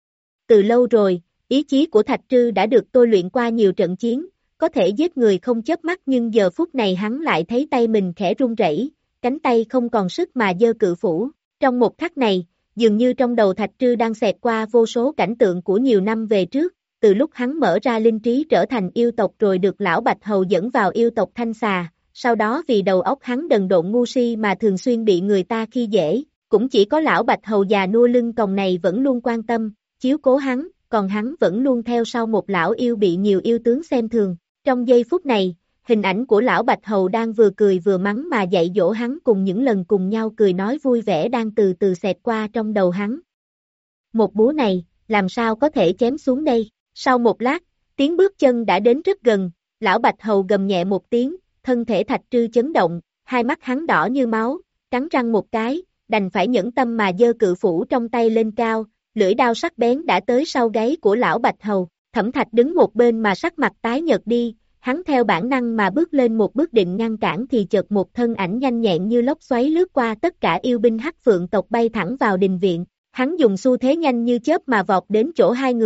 Speaker 2: Từ lâu rồi, ý chí của Thạch Trư đã được tôi luyện qua nhiều trận chiến, có thể giết người không chớp mắt nhưng giờ phút này hắn lại thấy tay mình khẽ run rẩy, cánh tay không còn sức mà giơ cự phủ. Trong một khắc này, dường như trong đầu Thạch Trư đang xẹt qua vô số cảnh tượng của nhiều năm về trước, từ lúc hắn mở ra linh trí trở thành yêu tộc rồi được lão Bạch Hầu dẫn vào yêu tộc Thanh Xà, sau đó vì đầu óc hắn đần độn ngu si mà thường xuyên bị người ta khi dễ. Cũng chỉ có lão Bạch Hầu già nua lưng còng này vẫn luôn quan tâm, chiếu cố hắn, còn hắn vẫn luôn theo sau một lão yêu bị nhiều yêu tướng xem thường. Trong giây phút này, hình ảnh của lão Bạch Hầu đang vừa cười vừa mắng mà dạy dỗ hắn cùng những lần cùng nhau cười nói vui vẻ đang từ từ xẹt qua trong đầu hắn. Một búa này, làm sao có thể chém xuống đây? Sau một lát, tiếng bước chân đã đến rất gần, lão Bạch Hầu gầm nhẹ một tiếng, thân thể Thạch Trư chấn động, hai mắt hắn đỏ như máu, cắn răng một cái, đành phải nhẫn tâm mà giơ cự phủ trong tay lên cao, lưỡi đao sắc bén đã tới sau gáy của lão Bạch Hầu. Thẩm Thạch đứng một bên mà sắc mặt tái nhợt đi, hắn theo bản năng mà bước lên một bước định ngăn cản thì chợt một thân ảnh nhanh nhẹn như lốc xoáy lướt qua tất cả yêu binh Hắc Phượng tộc bay thẳng vào đình viện. Hắn dùng xu thế nhanh như chớp mà vọt đến chỗ hai người,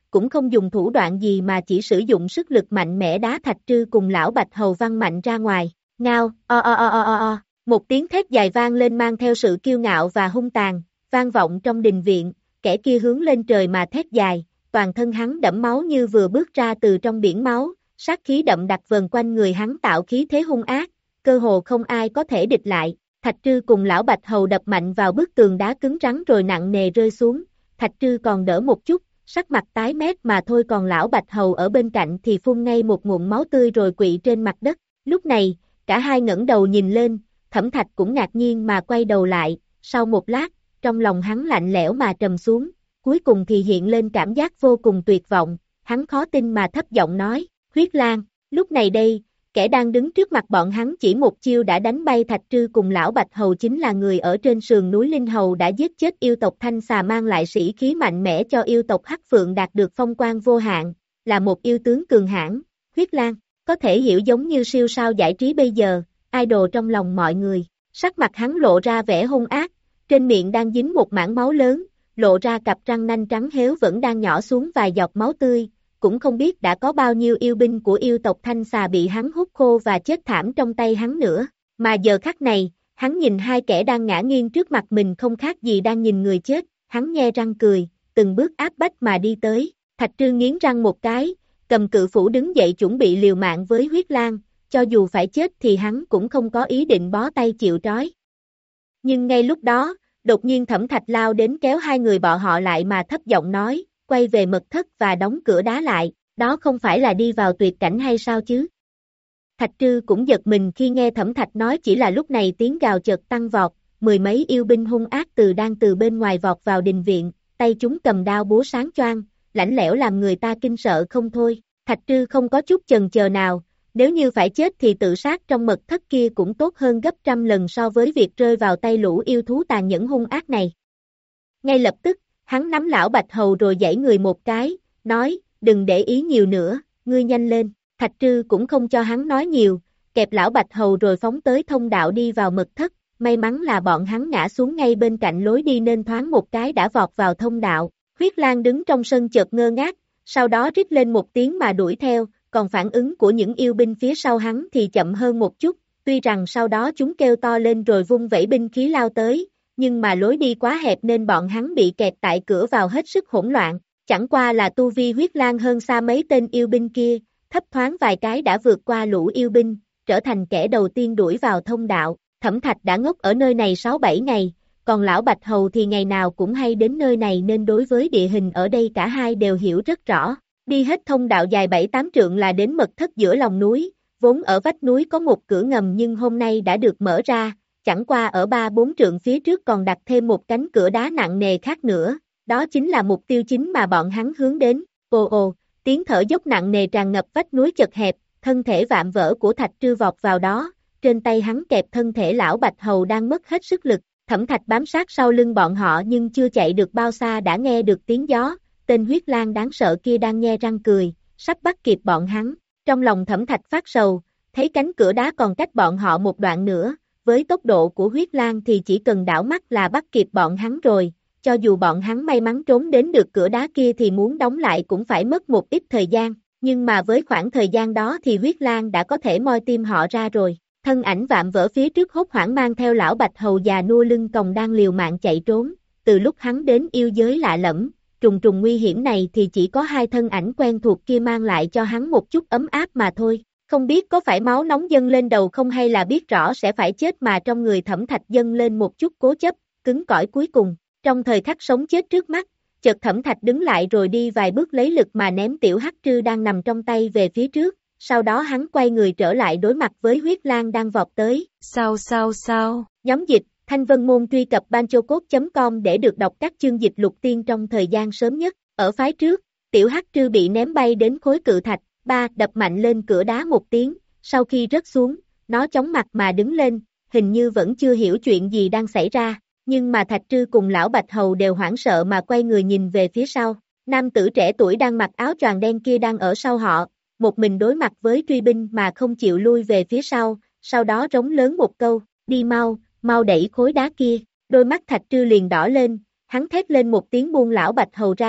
Speaker 2: cũng không dùng thủ đoạn gì mà chỉ sử dụng sức lực mạnh mẽ đá Thạch Trư cùng lão Bạch Hầu văng mạnh ra ngoài. Ngao, o o o o o o, một tiếng thét dài vang lên mang theo sự kiêu ngạo và hung tàn, vang vọng trong đình viện, kẻ kia hướng lên trời mà thét dài, toàn thân hắn đẫm máu như vừa bước ra từ trong biển máu, sát khí đậm đặc vần quanh người hắn tạo khí thế hung ác, cơ hồ không ai có thể địch lại. Thạch Trư cùng lão Bạch Hầu đập mạnh vào bức tường đá cứng rắn rồi nặng nề rơi xuống, Thạch Trư còn đỡ một chút, sắc mặt tái mét mà thôi, còn lão Bạch Hầu ở bên cạnh thì phun ngay một ngụm máu tươi rồi quỵ trên mặt đất. Lúc này, cả hai ngẩng đầu nhìn lên, Thẩm Thạch cũng ngạc nhiên mà quay đầu lại, sau một lát, trong lòng hắn lạnh lẽo mà trầm xuống, cuối cùng thì hiện lên cảm giác vô cùng tuyệt vọng, hắn khó tin mà thấp giọng nói, Huyết Lang. Lúc này đây, kẻ đang đứng trước mặt bọn hắn chỉ một chiêu đã đánh bay Thạch Trư cùng lão Bạch Hầu chính là người ở trên sườn núi Linh Hầu đã giết chết yêu tộc Thanh Xà, mang lại sĩ khí mạnh mẽ cho yêu tộc Hắc Phượng, đạt được phong quang vô hạn, là một yêu tướng cường hãn. Huyết Lang, có thể hiểu giống như siêu sao giải trí bây giờ, idol trong lòng mọi người. Sắc mặt hắn lộ ra vẻ hung ác, trên miệng đang dính một mảng máu lớn, lộ ra cặp răng nanh trắng héo vẫn đang nhỏ xuống vài giọt máu tươi. Cũng không biết đã có bao nhiêu yêu binh của yêu tộc Thanh Xà bị hắn hút khô và chết thảm trong tay hắn nữa, mà giờ khắc này, hắn nhìn hai kẻ đang ngã nghiêng trước mặt mình không khác gì đang nhìn người chết, hắn nhe răng cười, từng bước áp bách mà đi tới. Thạch Trư nghiến răng một cái, cầm cự phủ đứng dậy chuẩn bị liều mạng với Huyết Lang, cho dù phải chết thì hắn cũng không có ý định bó tay chịu trói. Nhưng ngay lúc đó, đột nhiên Thẩm Thạch lao đến kéo hai người bọn họ lại mà thấp giọng nói, quay về mật thất và đóng cửa đá lại, đó không phải là đi vào tuyệt cảnh hay sao chứ? Thạch Trư cũng giật mình khi nghe Thẩm Thạch nói, chỉ là lúc này tiếng gào chợt tăng vọt, mười mấy yêu binh hung ác từ đang từ bên ngoài vọt vào đình viện, tay chúng cầm đao búa sáng choang, lạnh lẽo làm người ta kinh sợ không thôi. Thạch Trư không có chút chần chờ nào, nếu như phải chết thì tự sát trong mật thất kia cũng tốt hơn gấp trăm lần so với việc rơi vào tay lũ yêu thú tàn nhẫn hung ác này. Ngay lập tức, hắn nắm lão Bạch Hầu rồi giãy người một cái, nói, đừng để ý nhiều nữa, ngươi nhanh lên. Thạch Trư cũng không cho hắn nói nhiều, kẹp lão Bạch Hầu rồi phóng tới thông đạo đi vào mật thất, may mắn là bọn hắn ngã xuống ngay bên cạnh lối đi nên thoáng một cái đã vọt vào thông đạo. Huyết Lang đứng trong sân chợt ngơ ngác, sau đó rít lên một tiếng mà đuổi theo, còn phản ứng của những yêu binh phía sau hắn thì chậm hơn một chút, tuy rằng sau đó chúng kêu to lên rồi vung vẩy binh khí lao tới, nhưng mà lối đi quá hẹp nên bọn hắn bị kẹt tại cửa vào hết sức hỗn loạn, chẳng qua là tu vi Huyết Lang hơn xa mấy tên yêu binh kia, thấp thoáng vài cái đã vượt qua lũ yêu binh, trở thành kẻ đầu tiên đuổi vào thông đạo. Thẩm Thạch đã ngốc ở nơi này sáu bảy ngày, còn lão Bạch Hầu thì ngày nào cũng hay đến nơi này nên đối với địa hình ở đây cả hai đều hiểu rất rõ. Đi hết thông đạo dài bảy tám trượng là đến mật thất giữa lòng núi, vốn ở vách núi có một cửa ngầm nhưng hôm nay đã được mở ra, chẳng qua ở ba bốn trượng phía trước còn đặt thêm một cánh cửa đá nặng nề khác nữa, đó chính là mục tiêu chính mà bọn hắn hướng đến. Ồ ồ, tiếng thở dốc nặng nề tràn ngập vách núi chật hẹp, thân thể vạm vỡ của Thạch Trư vọt vào đó, trên tay hắn kẹp thân thể lão Bạch Hầu đang mất hết sức lực. Thẩm Thạch bám sát sau lưng bọn họ nhưng chưa chạy được bao xa đã nghe được tiếng gió, tên Huyết Lang đáng sợ kia đang nhe răng cười, sắp bắt kịp bọn hắn. Trong lòng Thẩm Thạch phát sầu, thấy cánh cửa đá còn cách bọn họ một đoạn nữa, với tốc độ của Huyết Lang thì chỉ cần đảo mắt là bắt kịp bọn hắn rồi, cho dù bọn hắn may mắn trốn đến được cửa đá kia thì muốn đóng lại cũng phải mất một ít thời gian, nhưng mà với khoảng thời gian đó thì Huyết Lang đã có thể moi tim họ ra rồi. Thân ảnh vạm vỡ phía trước hốt hoảng mang theo lão Bạch Hầu già nua lưng còng đang liều mạng chạy trốn, từ lúc hắn đến yêu giới lạ lẫm, trùng trùng nguy hiểm này thì chỉ có hai thân ảnh quen thuộc kia mang lại cho hắn một chút ấm áp mà thôi. Không biết có phải máu nóng dâng lên đầu không hay là biết rõ sẽ phải chết mà trong người Thẩm Thạch dâng lên một chút cố chấp, cứng cỏi cuối cùng. Trong thời khắc sống chết trước mắt, chợt Thẩm Thạch đứng lại rồi đi vài bước lấy lực mà ném tiểu hắc trư đang nằm trong tay về phía trước. Sau đó hắn quay người trở lại đối mặt với Huyết Lang đang vọt tới.
Speaker 3: Sao sao sao?
Speaker 2: Nhóm dịch, Thanh Vân Môn truy cập banchocode chấm com để được đọc các chương dịch lục tiên trong thời gian sớm nhất. Ở phái trước, tiểu hắc trư bị ném bay đến khối cự thạch, ba đập mạnh lên cửa đá một tiếng, sau khi rớt xuống, nó chóng mặt mà đứng lên, hình như vẫn chưa hiểu chuyện gì đang xảy ra, nhưng mà Thạch Trư cùng lão Bạch Hầu đều hoảng sợ mà quay người nhìn về phía sau. Nam tử trẻ tuổi đang mặc áo choàng đen kia đang ở sau họ, một mình đối mặt với truy binh mà không chịu lui về phía sau, sau đó rống lớn một câu, đi mau, mau đẩy khối đá kia. Đôi mắt Thạch Trư liền đỏ lên, hắn thét lên một tiếng buông lão Bạch Hầu ra,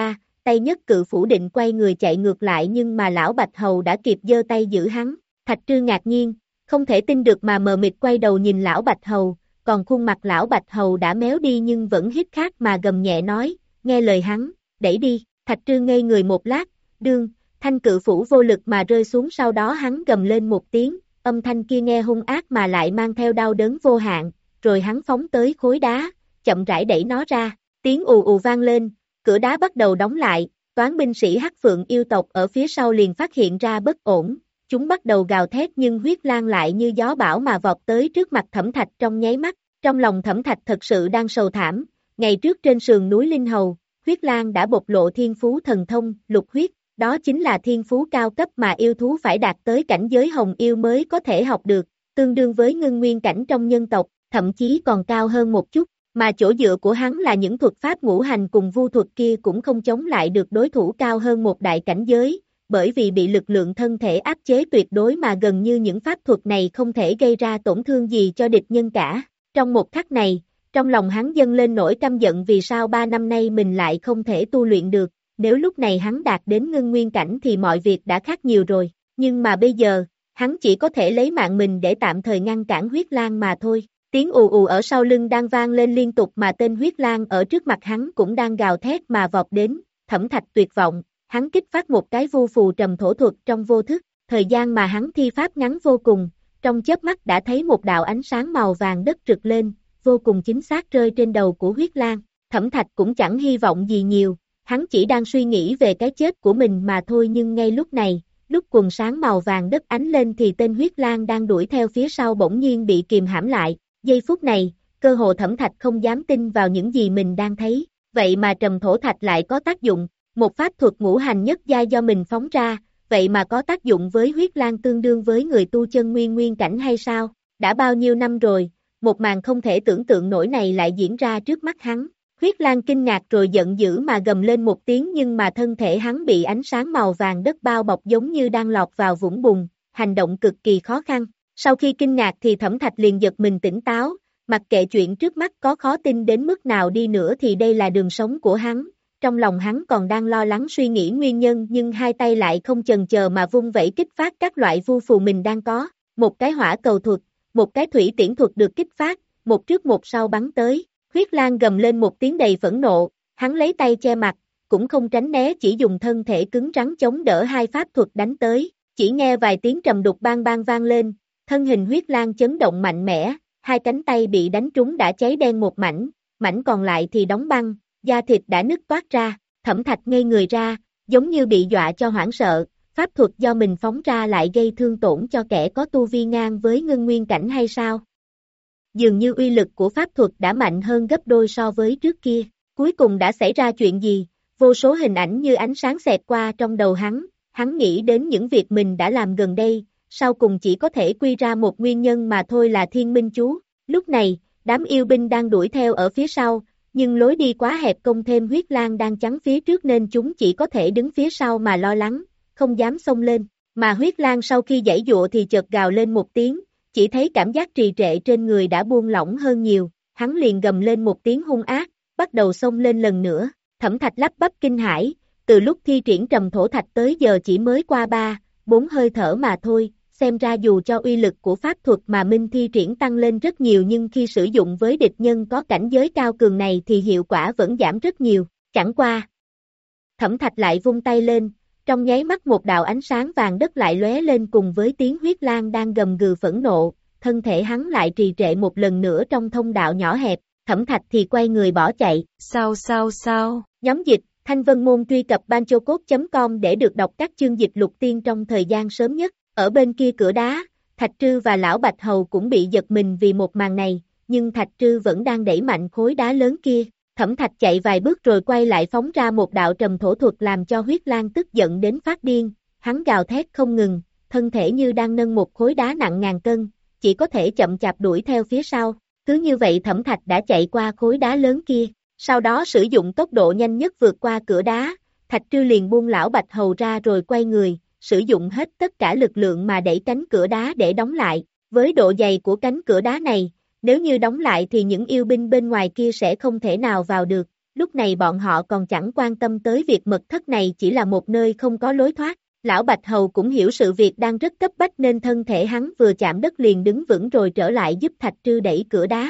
Speaker 2: tay nhất cự phủ định quay người chạy ngược lại nhưng mà lão Bạch Hầu đã kịp giơ tay giữ hắn. Thạch Trư ngạc nhiên, không thể tin được mà mờ mịt quay đầu nhìn lão Bạch Hầu, còn khuôn mặt lão Bạch Hầu đã méo đi nhưng vẫn hít khát mà gầm nhẹ nói, nghe lời hắn, đẩy đi. Thạch Trư ngây người một lát, đương, thanh cự phủ vô lực mà rơi xuống, sau đó hắn gầm lên một tiếng, âm thanh kia nghe hung ác mà lại mang theo đau đớn vô hạn, rồi hắn phóng tới khối đá, chậm rãi đẩy nó ra, tiếng ù ù vang lên, cửa đá bắt đầu đóng lại, toán binh sĩ Hắc Phượng yêu tộc ở phía sau liền phát hiện ra bất ổn, chúng bắt đầu gào thét nhưng huyết lang lại như gió bão mà vọt tới trước mặt Thẩm Thạch trong nháy mắt, trong lòng Thẩm Thạch thật sự đang sầu thảm, ngày trước trên sườn núi Linh Hầu, huyết lang đã bộc lộ thiên phú thần thông, lục huyết, đó chính là thiên phú cao cấp mà yêu thú phải đạt tới cảnh giới hồng yêu mới có thể học được, tương đương với ngưng nguyên cảnh trong nhân tộc, thậm chí còn cao hơn một chút, mà chỗ dựa của hắn là những thuật pháp ngũ hành cùng vu thuật kia cũng không chống lại được đối thủ cao hơn một đại cảnh giới, bởi vì bị lực lượng thân thể áp chế tuyệt đối mà gần như những pháp thuật này không thể gây ra tổn thương gì cho địch nhân cả. Trong một khắc này, trong lòng hắn dâng lên nỗi căm giận vì sao ba năm nay mình lại không thể tu luyện được, nếu lúc này hắn đạt đến ngưng nguyên cảnh thì mọi việc đã khác nhiều rồi, nhưng mà bây giờ, hắn chỉ có thể lấy mạng mình để tạm thời ngăn cản huyết lang mà thôi. Tiếng ù ù ở sau lưng đang vang lên liên tục mà tên huyết lang ở trước mặt hắn cũng đang gào thét mà vọt đến, Thẩm Thạch tuyệt vọng, hắn kích phát một cái vu phù trầm thổ thuật trong vô thức, thời gian mà hắn thi pháp ngắn vô cùng, trong chớp mắt đã thấy một đạo ánh sáng màu vàng đất rực lên, vô cùng chính xác rơi trên đầu của huyết lang, Thẩm Thạch cũng chẳng hy vọng gì nhiều, hắn chỉ đang suy nghĩ về cái chết của mình mà thôi nhưng ngay lúc này, lúc quần sáng màu vàng đất ánh lên thì tên huyết lang đang đuổi theo phía sau bỗng nhiên bị kìm hãm lại. Giây phút này, cơ hồ Thẩm Thạch không dám tin vào những gì mình đang thấy, vậy mà trầm thổ thạch lại có tác dụng, một pháp thuật ngũ hành nhất giai do mình phóng ra, vậy mà có tác dụng với huyết lang tương đương với người tu chân nguyên nguyên cảnh hay sao? Đã bao nhiêu năm rồi, một màn không thể tưởng tượng nổi này lại diễn ra trước mắt hắn. Huyết lang kinh ngạc rồi giận dữ mà gầm lên một tiếng nhưng mà thân thể hắn bị ánh sáng màu vàng đất bao bọc giống như đang lọt vào vũng bùn, hành động cực kỳ khó khăn. Sau khi kinh ngạc thì Thẩm Thạch liền giật mình tỉnh táo, mặc kệ chuyện trước mắt có khó tin đến mức nào đi nữa thì đây là đường sống của hắn, trong lòng hắn còn đang lo lắng suy nghĩ nguyên nhân nhưng hai tay lại không chần chờ mà vung vẩy kích phát các loại vu phù mình đang có, một cái hỏa cầu thuật, một cái thủy tiễn thuật được kích phát, một trước một sau bắn tới, huyết lang gầm lên một tiếng đầy phẫn nộ, hắn lấy tay che mặt, cũng không tránh né chỉ dùng thân thể cứng rắn chống đỡ hai pháp thuật đánh tới, chỉ nghe vài tiếng trầm đục bang bang vang lên. Thân hình huyết lang chấn động mạnh mẽ, hai cánh tay bị đánh trúng đã cháy đen một mảnh, mảnh còn lại thì đóng băng, da thịt đã nứt toát ra, Thẩm Thạch ngây người ra, giống như bị dọa cho hoảng sợ, pháp thuật do mình phóng ra lại gây thương tổn cho kẻ có tu vi ngang với ngưng nguyên cảnh hay sao? Dường như uy lực của pháp thuật đã mạnh hơn gấp đôi so với trước kia, cuối cùng đã xảy ra chuyện gì? Vô số hình ảnh như ánh sáng xẹt qua trong đầu hắn, hắn nghĩ đến những việc mình đã làm gần đây. Sau cùng chỉ có thể quy ra một nguyên nhân mà thôi là Thiên Minh Chú. Lúc này, đám yêu binh đang đuổi theo ở phía sau, nhưng lối đi quá hẹp công thêm huyết lang đang chắn phía trước nên chúng chỉ có thể đứng phía sau mà lo lắng, không dám xông lên. Mà huyết lang sau khi giãy dụa thì chợt gào lên một tiếng, chỉ thấy cảm giác trì trệ trên người đã buông lỏng hơn nhiều, hắn liền gầm lên một tiếng hung ác, bắt đầu xông lên lần nữa. Thẩm Thạch lắp bắp kinh hãi, từ lúc thi triển trầm thổ thạch tới giờ chỉ mới qua ba, bốn hơi thở mà thôi. Xem ra dù cho uy lực của pháp thuật mà Minh thi triển tăng lên rất nhiều nhưng khi sử dụng với địch nhân có cảnh giới cao cường này thì hiệu quả vẫn giảm rất nhiều, chẳng qua. Thẩm Thạch lại vung tay lên, trong nháy mắt một đạo ánh sáng vàng đất lại lóe lên cùng với tiếng huyết lang đang gầm gừ phẫn nộ, thân thể hắn lại trì trệ một lần nữa trong thông đạo nhỏ hẹp, Thẩm Thạch thì quay người bỏ chạy.
Speaker 3: Sao sao sao?
Speaker 2: Nhóm dịch, Thanh Vân Môn truy cập banchocode chấm com để được đọc các chương dịch lục tiên trong thời gian sớm nhất. Ở bên kia cửa đá, Thạch Trư và lão Bạch Hầu cũng bị giật mình vì một màn này, nhưng Thạch Trư vẫn đang đẩy mạnh khối đá lớn kia. Thẩm Thạch chạy vài bước rồi quay lại phóng ra một đạo trầm thổ thuật làm cho huyết lang tức giận đến phát điên, hắn gào thét không ngừng, thân thể như đang nâng một khối đá nặng ngàn cân, chỉ có thể chậm chạp đuổi theo phía sau. Cứ như vậy Thẩm Thạch đã chạy qua khối đá lớn kia, sau đó sử dụng tốc độ nhanh nhất vượt qua cửa đá, Thạch Trư liền buông lão Bạch Hầu ra rồi quay người, sử dụng hết tất cả lực lượng mà đẩy cánh cửa đá để đóng lại. Với độ dày của cánh cửa đá này, nếu như đóng lại thì những yêu binh bên ngoài kia sẽ không thể nào vào được. lúc này bọn họ còn chẳng quan tâm tới việc mật thất này chỉ là một nơi không có lối thoát. Lão Bạch Hầu cũng hiểu sự việc đang rất cấp bách nên thân thể hắn vừa chạm đất liền đứng vững rồi trở lại giúp Thạch Trư đẩy cửa đá.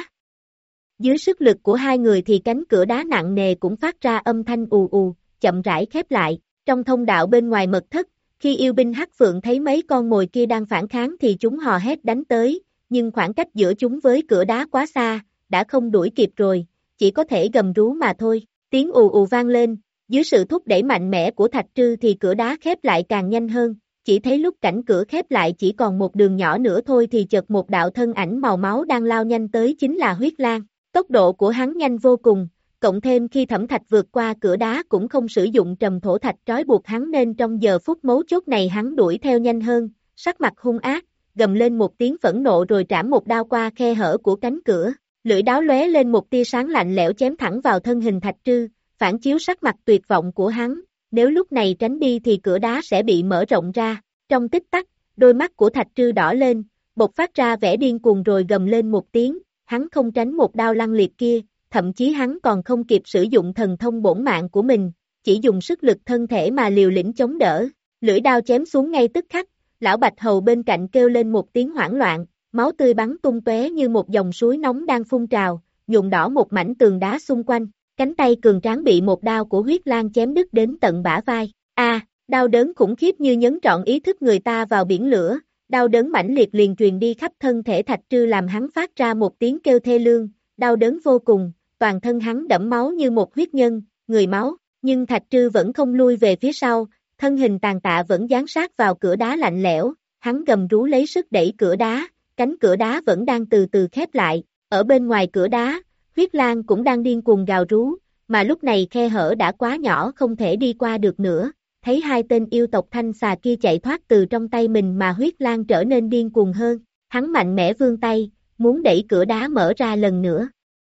Speaker 2: Dưới sức lực của hai người thì cánh cửa đá nặng nề cũng phát ra âm thanh ù ù, chậm rãi khép lại. Trong thông đạo bên ngoài mật thất, khi yêu binh Hắc Phượng thấy mấy con mồi kia đang phản kháng thì chúng hò hét đánh tới, nhưng khoảng cách giữa chúng với cửa đá quá xa, đã không đuổi kịp rồi, chỉ có thể gầm rú mà thôi. Tiếng ù ù vang lên, dưới sự thúc đẩy mạnh mẽ của Thạch Trư thì cửa đá khép lại càng nhanh hơn, chỉ thấy lúc cảnh cửa khép lại chỉ còn một đường nhỏ nữa thôi thì chợt một đạo thân ảnh màu máu đang lao nhanh tới chính là Huyết Lang. Tốc độ của hắn nhanh vô cùng, cộng thêm khi Thẩm Thạch vượt qua cửa đá cũng không sử dụng trầm thổ thạch trói buộc hắn nên trong giờ phút mấu chốt này hắn đuổi theo nhanh hơn, sắc mặt hung ác, gầm lên một tiếng phẫn nộ rồi trảm một đao qua khe hở của cánh cửa, lưỡi đao lóe lên một tia sáng lạnh lẽo chém thẳng vào thân hình Thạch Trư, phản chiếu sắc mặt tuyệt vọng của hắn, nếu lúc này tránh đi thì cửa đá sẽ bị mở rộng ra. Trong tích tắc, đôi mắt của Thạch Trư đỏ lên, bộc phát ra vẻ điên cuồng rồi gầm lên một tiếng, hắn không tránh một đao lăng liệt kia, thậm chí hắn còn không kịp sử dụng thần thông bổn mạng của mình, chỉ dùng sức lực thân thể mà liều lĩnh chống đỡ, lưỡi đao chém xuống ngay tức khắc, lão Bạch Hầu bên cạnh kêu lên một tiếng hoảng loạn, máu tươi bắn tung tóe như một dòng suối nóng đang phun trào, nhuộm đỏ một mảnh tường đá xung quanh, cánh tay cường tráng bị một đao của Huyết Lang chém đứt đến tận bả vai. A, à, đau đớn khủng khiếp như nhấn trọn ý thức người ta vào biển lửa, đau đớn mãnh liệt liền truyền đi khắp thân thể Thạch Trư làm hắn phát ra một tiếng kêu thê lương, đau đớn vô cùng, toàn thân hắn đẫm máu như một huyết nhân, người máu, nhưng Thạch Trư vẫn không lui về phía sau, thân hình tàn tạ vẫn dán sát vào cửa đá lạnh lẽo, hắn gầm rú lấy sức đẩy cửa đá, cánh cửa đá vẫn đang từ từ khép lại, ở bên ngoài cửa đá, Huyết Lang cũng đang điên cuồng gào rú, mà lúc này khe hở đã quá nhỏ không thể đi qua được nữa, thấy hai tên yêu tộc thanh xà kia chạy thoát từ trong tay mình mà Huyết Lang trở nên điên cuồng hơn, hắn mạnh mẽ vươn tay, muốn đẩy cửa đá mở ra lần nữa.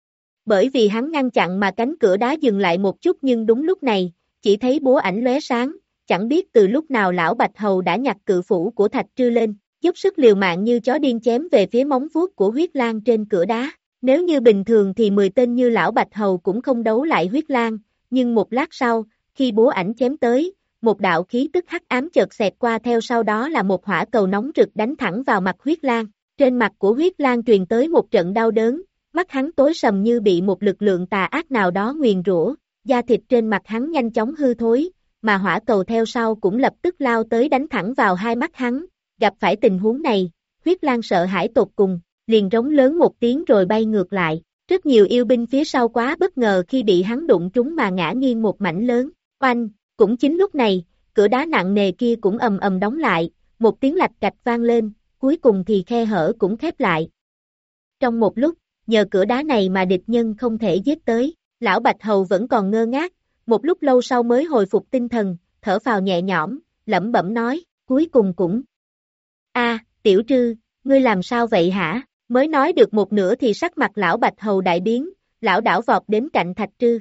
Speaker 2: Bởi vì hắn ngăn chặn mà cánh cửa đá dừng lại một chút nhưng đúng lúc này, chỉ thấy búa ảnh lóe sáng, chẳng biết từ lúc nào lão Bạch Hầu đã nhặt cự phủ của Thạch Trư lên, dốc sức liều mạng như chó điên chém về phía móng vuốt của Huyết Lang trên cửa đá. Nếu như bình thường thì mười tên như lão Bạch Hầu cũng không đấu lại Huyết Lang, nhưng một lát sau, khi búa ảnh chém tới, một đạo khí tức hắc ám chợt xẹt qua theo sau đó là một hỏa cầu nóng rực đánh thẳng vào mặt Huyết Lang. Trên mặt của Huyết Lang truyền tới một trận đau đớn, mắt hắn tối sầm như bị một lực lượng tà ác nào đó nguyền rủa, da thịt trên mặt hắn nhanh chóng hư thối, mà hỏa cầu theo sau cũng lập tức lao tới đánh thẳng vào hai mắt hắn. Gặp phải tình huống này, Huyết Lang sợ hãi tột cùng, liền rống lớn một tiếng rồi bay ngược lại. Rất nhiều yêu binh phía sau quá bất ngờ khi bị hắn đụng trúng mà ngã nghiêng một mảnh lớn. Oanh, cũng chính lúc này, cửa đá nặng nề kia cũng ầm ầm đóng lại, một tiếng lạch cạch vang lên, cuối cùng thì khe hở cũng khép lại. Trong một lúc, nhờ cửa đá này mà địch nhân không thể giết tới, lão Bạch Hầu vẫn còn ngơ ngác, một lúc lâu sau mới hồi phục tinh thần, thở phào nhẹ nhõm, lẩm bẩm nói, cuối cùng cũng. A, Tiểu Trư, ngươi làm sao vậy hả? Mới nói được một nửa thì sắc mặt lão Bạch Hầu đại biến, lão đảo vọt đến cạnh Thạch Trư.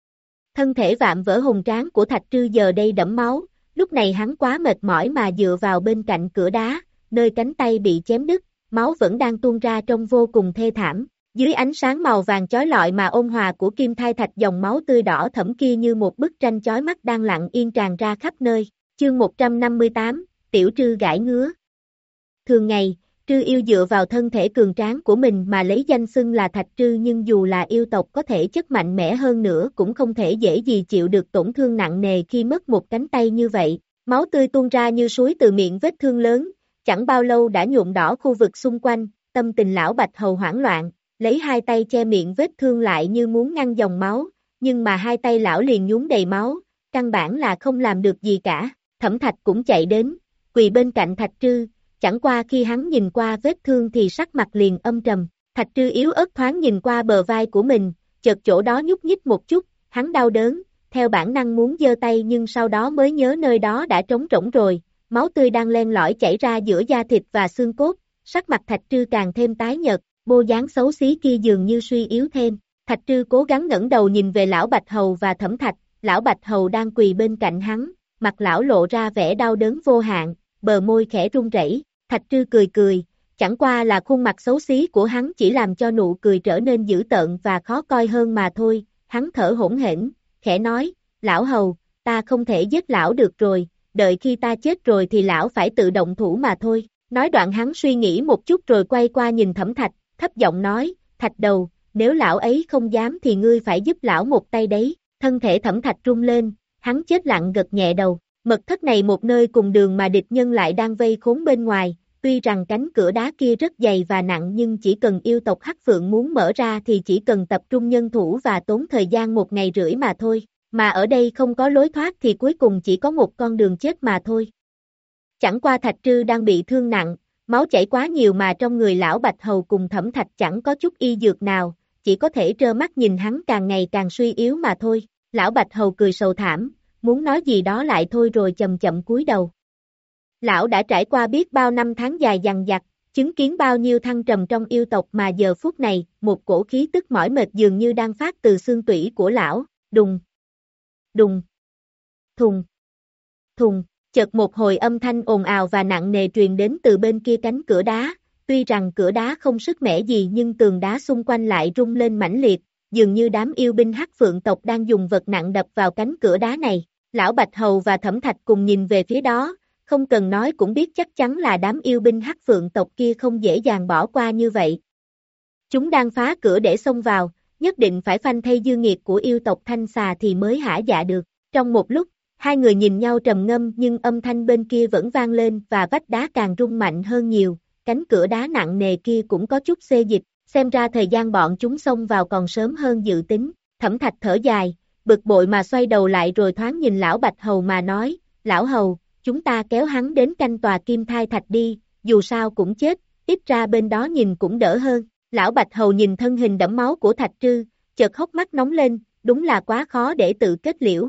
Speaker 2: Thân thể vạm vỡ hùng tráng của Thạch Trư giờ đây đẫm máu, lúc này hắn quá mệt mỏi mà dựa vào bên cạnh cửa đá, nơi cánh tay bị chém đứt, máu vẫn đang tuôn ra trông vô cùng thê thảm. Dưới ánh sáng màu vàng chói lọi mà ôn hòa của kim thai thạch dòng máu tươi đỏ thẫm kia như một bức tranh chói mắt đang lặng yên tràn ra khắp nơi. Chương một trăm năm mươi tám, Tiểu Trư gãi ngứa. Thường ngày, Trư yêu dựa vào thân thể cường tráng của mình mà lấy danh xưng là Thạch Trư nhưng dù là yêu tộc có thể chất mạnh mẽ hơn nữa cũng không thể dễ gì chịu được tổn thương nặng nề khi mất một cánh tay như vậy. Máu tươi tuôn ra như suối từ miệng vết thương lớn, chẳng bao lâu đã nhuộm đỏ khu vực xung quanh, tâm tình lão Bạch Hầu hoảng loạn, lấy hai tay che miệng vết thương lại như muốn ngăn dòng máu, nhưng mà hai tay lão liền nhuốm đầy máu, căn bản là không làm được gì cả. Thẩm Thạch cũng chạy đến, quỳ bên cạnh Thạch Trư, chẳng qua khi hắn nhìn qua vết thương thì sắc mặt liền âm trầm. Thạch Trư yếu ớt thoáng nhìn qua bờ vai của mình, chợt chỗ đó nhúc nhích một chút, hắn đau đớn, theo bản năng muốn giơ tay nhưng sau đó mới nhớ nơi đó đã trống rỗng rồi, máu tươi đang len lỏi chảy ra giữa da thịt và xương cốt, sắc mặt Thạch Trư càng thêm tái nhợt, bộ dáng xấu xí kia dường như suy yếu thêm. Thạch Trư cố gắng ngẩng đầu nhìn về lão Bạch Hầu và Thẩm Thạch, lão Bạch Hầu đang quỳ bên cạnh hắn, mặt lão lộ ra vẻ đau đớn vô hạn, bờ môi khẽ run rẩy. Thạch Trư cười cười, chẳng qua là khuôn mặt xấu xí của hắn chỉ làm cho nụ cười trở nên dữ tợn và khó coi hơn mà thôi, hắn thở hổn hển, khẽ nói, lão hầu, ta không thể giết lão được rồi, đợi khi ta chết rồi thì lão phải tự động thủ mà thôi. Nói đoạn hắn suy nghĩ một chút rồi quay qua nhìn Thẩm Thạch, thấp giọng nói, Thạch đầu, nếu lão ấy không dám thì ngươi phải giúp lão một tay đấy. Thân thể Thẩm Thạch rung lên, hắn chết lặng gật nhẹ đầu. Mật thất này một nơi cùng đường mà địch nhân lại đang vây khốn bên ngoài, tuy rằng cánh cửa đá kia rất dày và nặng nhưng chỉ cần yêu tộc Hắc Phượng muốn mở ra thì chỉ cần tập trung nhân thủ và tốn thời gian một ngày rưỡi mà thôi, mà ở đây không có lối thoát thì cuối cùng chỉ có một con đường chết mà thôi. Chẳng qua Thạch Trư đang bị thương nặng, máu chảy quá nhiều mà trong người lão Bạch Hầu cùng Thẩm Thạch chẳng có chút y dược nào, chỉ có thể trơ mắt nhìn hắn càng ngày càng suy yếu mà thôi. Lão Bạch Hầu cười sầu thảm, muốn nói gì đó lại thôi rồi chậm chậm cúi đầu. Lão đã trải qua biết bao năm tháng dài dằng dặc, chứng kiến bao nhiêu thăng trầm trong yêu tộc mà giờ phút này, một cổ khí tức mỏi mệt dường như đang phát từ xương tủy của lão, đùng, đùng, thùng, thùng, chợt một hồi âm thanh ồn ào và nặng nề truyền đến từ bên kia cánh cửa đá, tuy rằng cửa đá không sức mẻ gì nhưng tường đá xung quanh lại rung lên mãnh liệt, dường như đám yêu binh Hắc Phượng tộc đang dùng vật nặng đập vào cánh cửa đá này. Lão Bạch Hầu và Thẩm Thạch cùng nhìn về phía đó, không cần nói cũng biết chắc chắn là đám yêu binh Hắc Phượng tộc kia không dễ dàng bỏ qua như vậy. Chúng đang phá cửa để xông vào, nhất định phải phanh thay dư nghiệt của yêu tộc Thanh Xà thì mới hả dạ được. Trong một lúc, hai người nhìn nhau trầm ngâm nhưng âm thanh bên kia vẫn vang lên và vách đá càng rung mạnh hơn nhiều, cánh cửa đá nặng nề kia cũng có chút xê dịch, xem ra thời gian bọn chúng xông vào còn sớm hơn dự tính. Thẩm Thạch thở dài, bực bội mà xoay đầu lại rồi thoáng nhìn lão Bạch Hầu mà nói, lão hầu, chúng ta kéo hắn đến canh tòa Kim Thai Thạch đi, dù sao cũng chết, ít ra bên đó nhìn cũng đỡ hơn. Lão Bạch Hầu nhìn thân hình đẫm máu của Thạch Trư, chợt hốc mắt nóng lên, đúng là quá khó để tự kết liễu.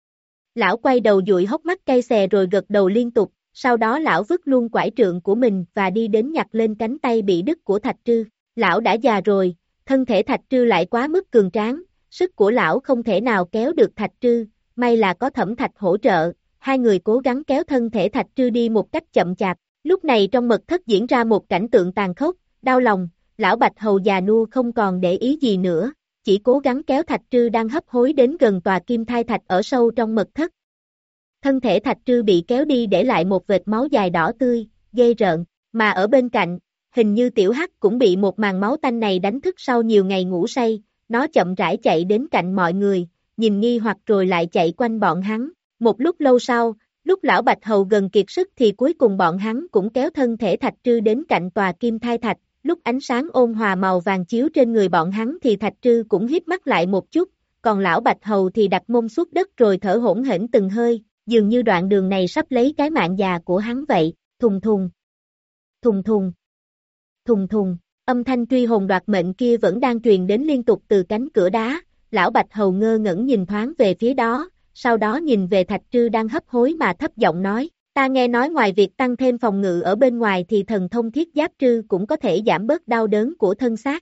Speaker 2: Lão quay đầu dụi hốc mắt cay xè rồi gật đầu liên tục, sau đó lão vứt luôn quải trượng của mình và đi đến nhặt lên cánh tay bị đứt của Thạch Trư. Lão đã già rồi, thân thể Thạch Trư lại quá mức cường tráng, sức của lão không thể nào kéo được Thạch Trư, may là có Thẩm Thạch hỗ trợ, hai người cố gắng kéo thân thể Thạch Trư đi một cách chậm chạp. Lúc này trong mật thất diễn ra một cảnh tượng tàn khốc, đau lòng, lão Bạch Hầu già nua không còn để ý gì nữa, chỉ cố gắng kéo Thạch Trư đang hấp hối đến gần tòa Kim Thai Thạch ở sâu trong mật thất. Thân thể Thạch Trư bị kéo đi để lại một vệt máu dài đỏ tươi, ghê rợn, mà ở bên cạnh, hình như Tiểu Hắc cũng bị một màn máu tanh này đánh thức sau nhiều ngày ngủ say, nó chậm rãi chạy đến cạnh mọi người, nhìn nghi hoặc rồi lại chạy quanh bọn hắn. Một lúc lâu sau, lúc lão Bạch Hầu gần kiệt sức thì cuối cùng bọn hắn cũng kéo thân thể Thạch Trư đến cạnh tòa Kim Thai Thạch, lúc ánh sáng ôn hòa màu vàng chiếu trên người bọn hắn thì Thạch Trư cũng híp mắt lại một chút, còn lão Bạch Hầu thì đặt mông xuống đất rồi thở hổn hển từng hơi, dường như đoạn đường này sắp lấy cái mạng già của hắn vậy. Thùng thùng, thùng thùng, thùng thùng, âm thanh truy hồn đoạt mệnh kia vẫn đang truyền đến liên tục từ cánh cửa đá. Lão Bạch Hầu ngơ ngẩn nhìn thoáng về phía đó, sau đó nhìn về Thạch Trư đang hấp hối mà thấp giọng nói, ta nghe nói ngoài việc tăng thêm phòng ngự ở bên ngoài thì thần thông thiết giáp trư cũng có thể giảm bớt đau đớn của thân xác.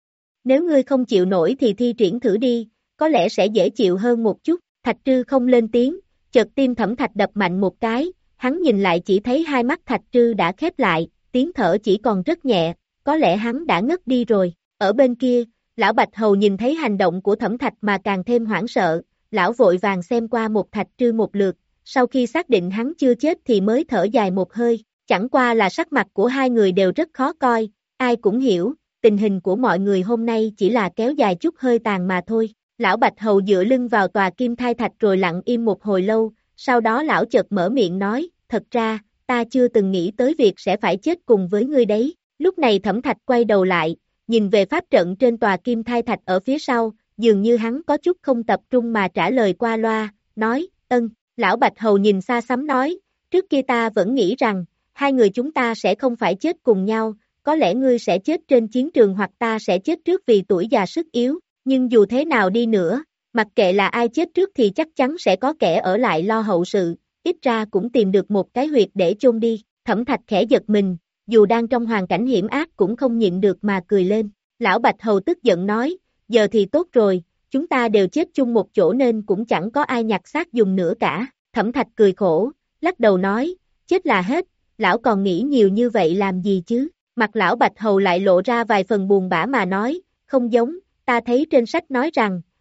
Speaker 2: Nếu ngươi không chịu nổi thì thi triển thử đi, có lẽ sẽ dễ chịu hơn một chút. Thạch Trư không lên tiếng, chợt tim Thẩm Thạch đập mạnh một cái, hắn nhìn lại chỉ thấy hai mắt Thạch Trư đã khép lại, tiếng thở chỉ còn rất nhẹ, có lẽ hắn đã ngất đi rồi. Ở bên kia, lão Bạch Hầu nhìn thấy hành động của Thẩm Thạch mà càng thêm hoảng sợ, lão vội vàng xem qua một Thạch Trư một lượt, sau khi xác định hắn chưa chết thì mới thở dài một hơi, chẳng qua là sắc mặt của hai người đều rất khó coi, ai cũng hiểu, tình hình của mọi người hôm nay chỉ là kéo dài chút hơi tàn mà thôi. Lão Bạch Hầu dựa lưng vào tòa Kim Thai Thạch rồi lặng im một hồi lâu, sau đó lão chợt mở miệng nói, thật ra, ta chưa từng nghĩ tới việc sẽ phải chết cùng với ngươi đấy. Lúc này Thẩm Thạch quay đầu lại, nhìn về pháp trận trên tòa Kim Thai Thạch ở phía sau, dường như hắn có chút không tập trung mà trả lời qua loa, nói, ân. Lão Bạch Hầu nhìn xa xăm nói, trước kia ta vẫn nghĩ rằng, hai người chúng ta sẽ không phải chết cùng nhau, có lẽ ngươi sẽ chết trên chiến trường hoặc ta sẽ chết trước vì tuổi già sức yếu, nhưng dù thế nào đi nữa, mặc kệ là ai chết trước thì chắc chắn sẽ có kẻ ở lại lo hậu sự, ít ra cũng tìm được một cái huyệt để chôn đi. Thẩm Thạch khẽ giật mình, dù đang trong hoàn cảnh hiểm ác cũng không nhịn được mà cười lên. Lão Bạch Hầu tức giận nói, giờ thì tốt rồi, chúng ta đều chết chung một chỗ nên cũng chẳng có ai nhặt xác dùng nữa cả. Thẩm Thạch cười khổ, lắc đầu nói, chết là hết, lão còn nghĩ nhiều như vậy làm gì chứ? Mặt lão Bạch Hầu lại lộ ra vài phần buồn bã mà nói, không giống, ta thấy trên sách nói rằng,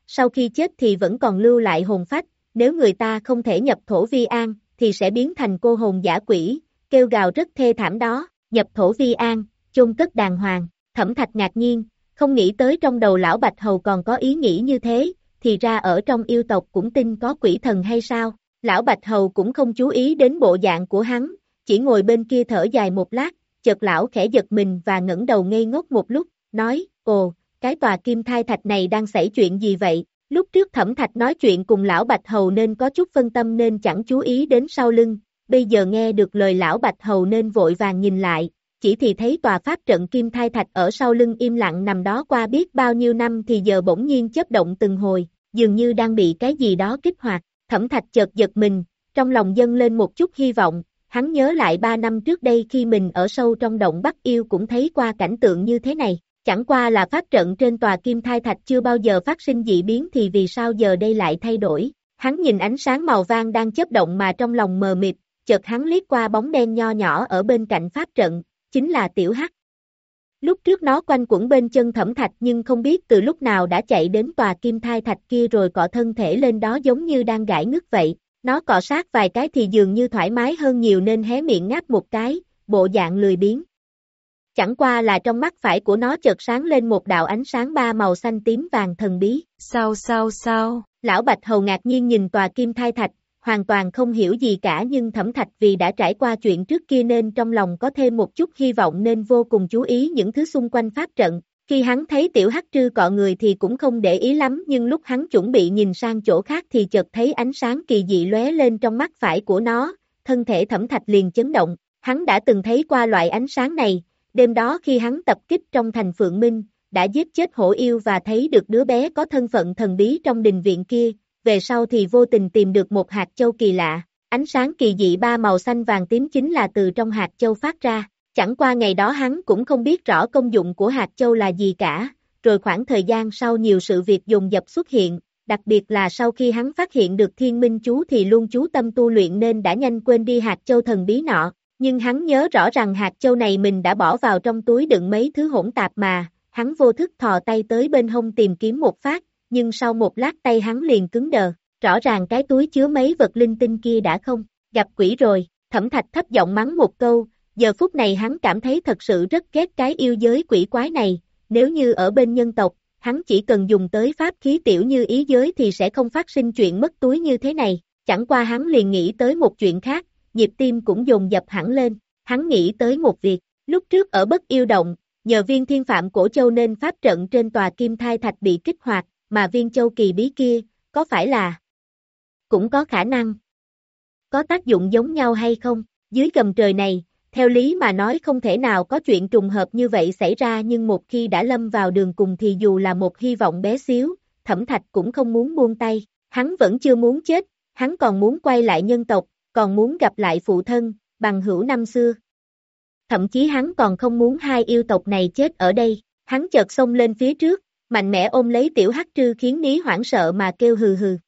Speaker 2: sau khi chết thì vẫn còn lưu lại hồn phách, nếu người ta không thể nhập thổ vi an, thì sẽ biến thành cô hồn dã quỷ, kêu gào rất thê thảm đó, nhập thổ vi an, chôn cất đàng hoàng. Thẩm Thạch ngạc nhiên, không nghĩ tới trong đầu lão Bạch Hầu còn có ý nghĩ như thế, thì ra ở trong yêu tộc cũng tin có quỷ thần hay sao? Lão Bạch Hầu cũng không chú ý đến bộ dạng của hắn, chỉ ngồi bên kia thở dài một lát, chợt lão khẽ giật mình và ngẩng đầu ngây ngốc một lúc, nói, ồ, cái tòa kim thai thạch này đang xảy chuyện gì vậy? Lúc trước Thẩm Thạch nói chuyện cùng lão Bạch Hầu nên có chút phân tâm nên chẳng chú ý đến sau lưng, bây giờ nghe được lời lão Bạch Hầu nên vội vàng nhìn lại, chỉ thì thấy tòa pháp trận kim thai thạch ở sau lưng im lặng nằm đó qua biết bao nhiêu năm thì giờ bỗng nhiên chớp động từng hồi, dường như đang bị cái gì đó kích hoạt. Thẩm Thạch chợt giật mình, trong lòng dâng lên một chút hy vọng, hắn nhớ lại ba năm trước đây khi mình ở sâu trong động Bắc Yêu cũng thấy qua cảnh tượng như thế này, chẳng qua là pháp trận trên tòa kim thai thạch chưa bao giờ phát sinh dị biến thì vì sao giờ đây lại thay đổi. Hắn nhìn ánh sáng màu vàng đang chớp động mà trong lòng mờ mịt, chợt hắn liếc qua bóng đen nho nhỏ ở bên cạnh pháp trận, chính là Tiểu Hắc. Lúc trước nó quanh quẩn bên chân Thẩm Thạch nhưng không biết từ lúc nào đã chạy đến tòa kim thai thạch kia rồi cọ thân thể lên đó giống như đang gãi ngứt vậy. Nó cọ sát vài cái thì dường như thoải mái hơn nhiều nên hé miệng ngáp một cái, bộ dạng lười biếng. Chẳng qua là trong mắt phải của nó chợt sáng lên một đạo ánh sáng ba màu xanh tím vàng thần bí.
Speaker 3: Sao sao sao?
Speaker 2: Lão Bạch Hầu ngạc nhiên nhìn tòa kim thai thạch, hoàn toàn không hiểu gì cả nhưng Thẩm Thạch vì đã trải qua chuyện trước kia nên trong lòng có thêm một chút hy vọng nên vô cùng chú ý những thứ xung quanh pháp trận. Khi hắn thấy Tiểu Hắc trư cọ người thì cũng không để ý lắm nhưng lúc hắn chuẩn bị nhìn sang chỗ khác thì chợt thấy ánh sáng kỳ dị lóe lên trong mắt phải của nó, thân thể Thẩm Thạch liền chấn động, hắn đã từng thấy qua loại ánh sáng này, đêm đó khi hắn tập kích trong thành Phượng Minh, đã giết chết hổ yêu và thấy được đứa bé có thân phận thần bí trong đình viện kia. Về sau thì vô tình tìm được một hạt châu kỳ lạ, ánh sáng kỳ dị ba màu xanh vàng tím chính là từ trong hạt châu phát ra, chẳng qua ngày đó hắn cũng không biết rõ công dụng của hạt châu là gì cả, rồi khoảng thời gian sau nhiều sự việc dồn dập xuất hiện, đặc biệt là sau khi hắn phát hiện được thiên minh chú thì luôn chú tâm tu luyện nên đã nhanh quên đi hạt châu thần bí nọ, nhưng hắn nhớ rõ rằng hạt châu này mình đã bỏ vào trong túi đựng mấy thứ hỗn tạp mà, hắn vô thức thò tay tới bên hông tìm kiếm một phát. Nhưng sau một lát tay hắn liền cứng đờ, rõ ràng cái túi chứa mấy vật linh tinh kia đã không, gặp quỷ rồi, Thẩm Thạch thấp giọng mắng một câu, giờ phút này hắn cảm thấy thật sự rất ghét cái yêu giới quỷ quái này, nếu như ở bên nhân tộc, hắn chỉ cần dùng tới pháp khí tiểu như ý giới thì sẽ không phát sinh chuyện mất túi như thế này, chẳng qua hắn liền nghĩ tới một chuyện khác, nhịp tim cũng dồn dập hẳn lên, hắn nghĩ tới một việc, lúc trước ở Bất Yêu Động, nhờ viên thiên phạm cổ châu nên pháp trận trên tòa kim thai thạch bị kích hoạt, mà viên châu kỳ bí kia, có phải là cũng có khả năng có tác dụng giống nhau hay không? Dưới gầm trời này, theo lý mà nói không thể nào có chuyện trùng hợp như vậy xảy ra nhưng một khi đã lâm vào đường cùng thì dù là một hy vọng bé xíu, Thẩm Thạch cũng không muốn buông tay, hắn vẫn chưa muốn chết, hắn còn muốn quay lại nhân tộc, còn muốn gặp lại phụ thân, bằng hữu năm xưa. Thậm chí hắn còn không muốn hai yêu tộc này chết ở đây, hắn chợt xông lên phía trước, mạnh mẽ ôm lấy Tiểu Hắc trư khiến ní hoảng sợ mà kêu hừ hừ.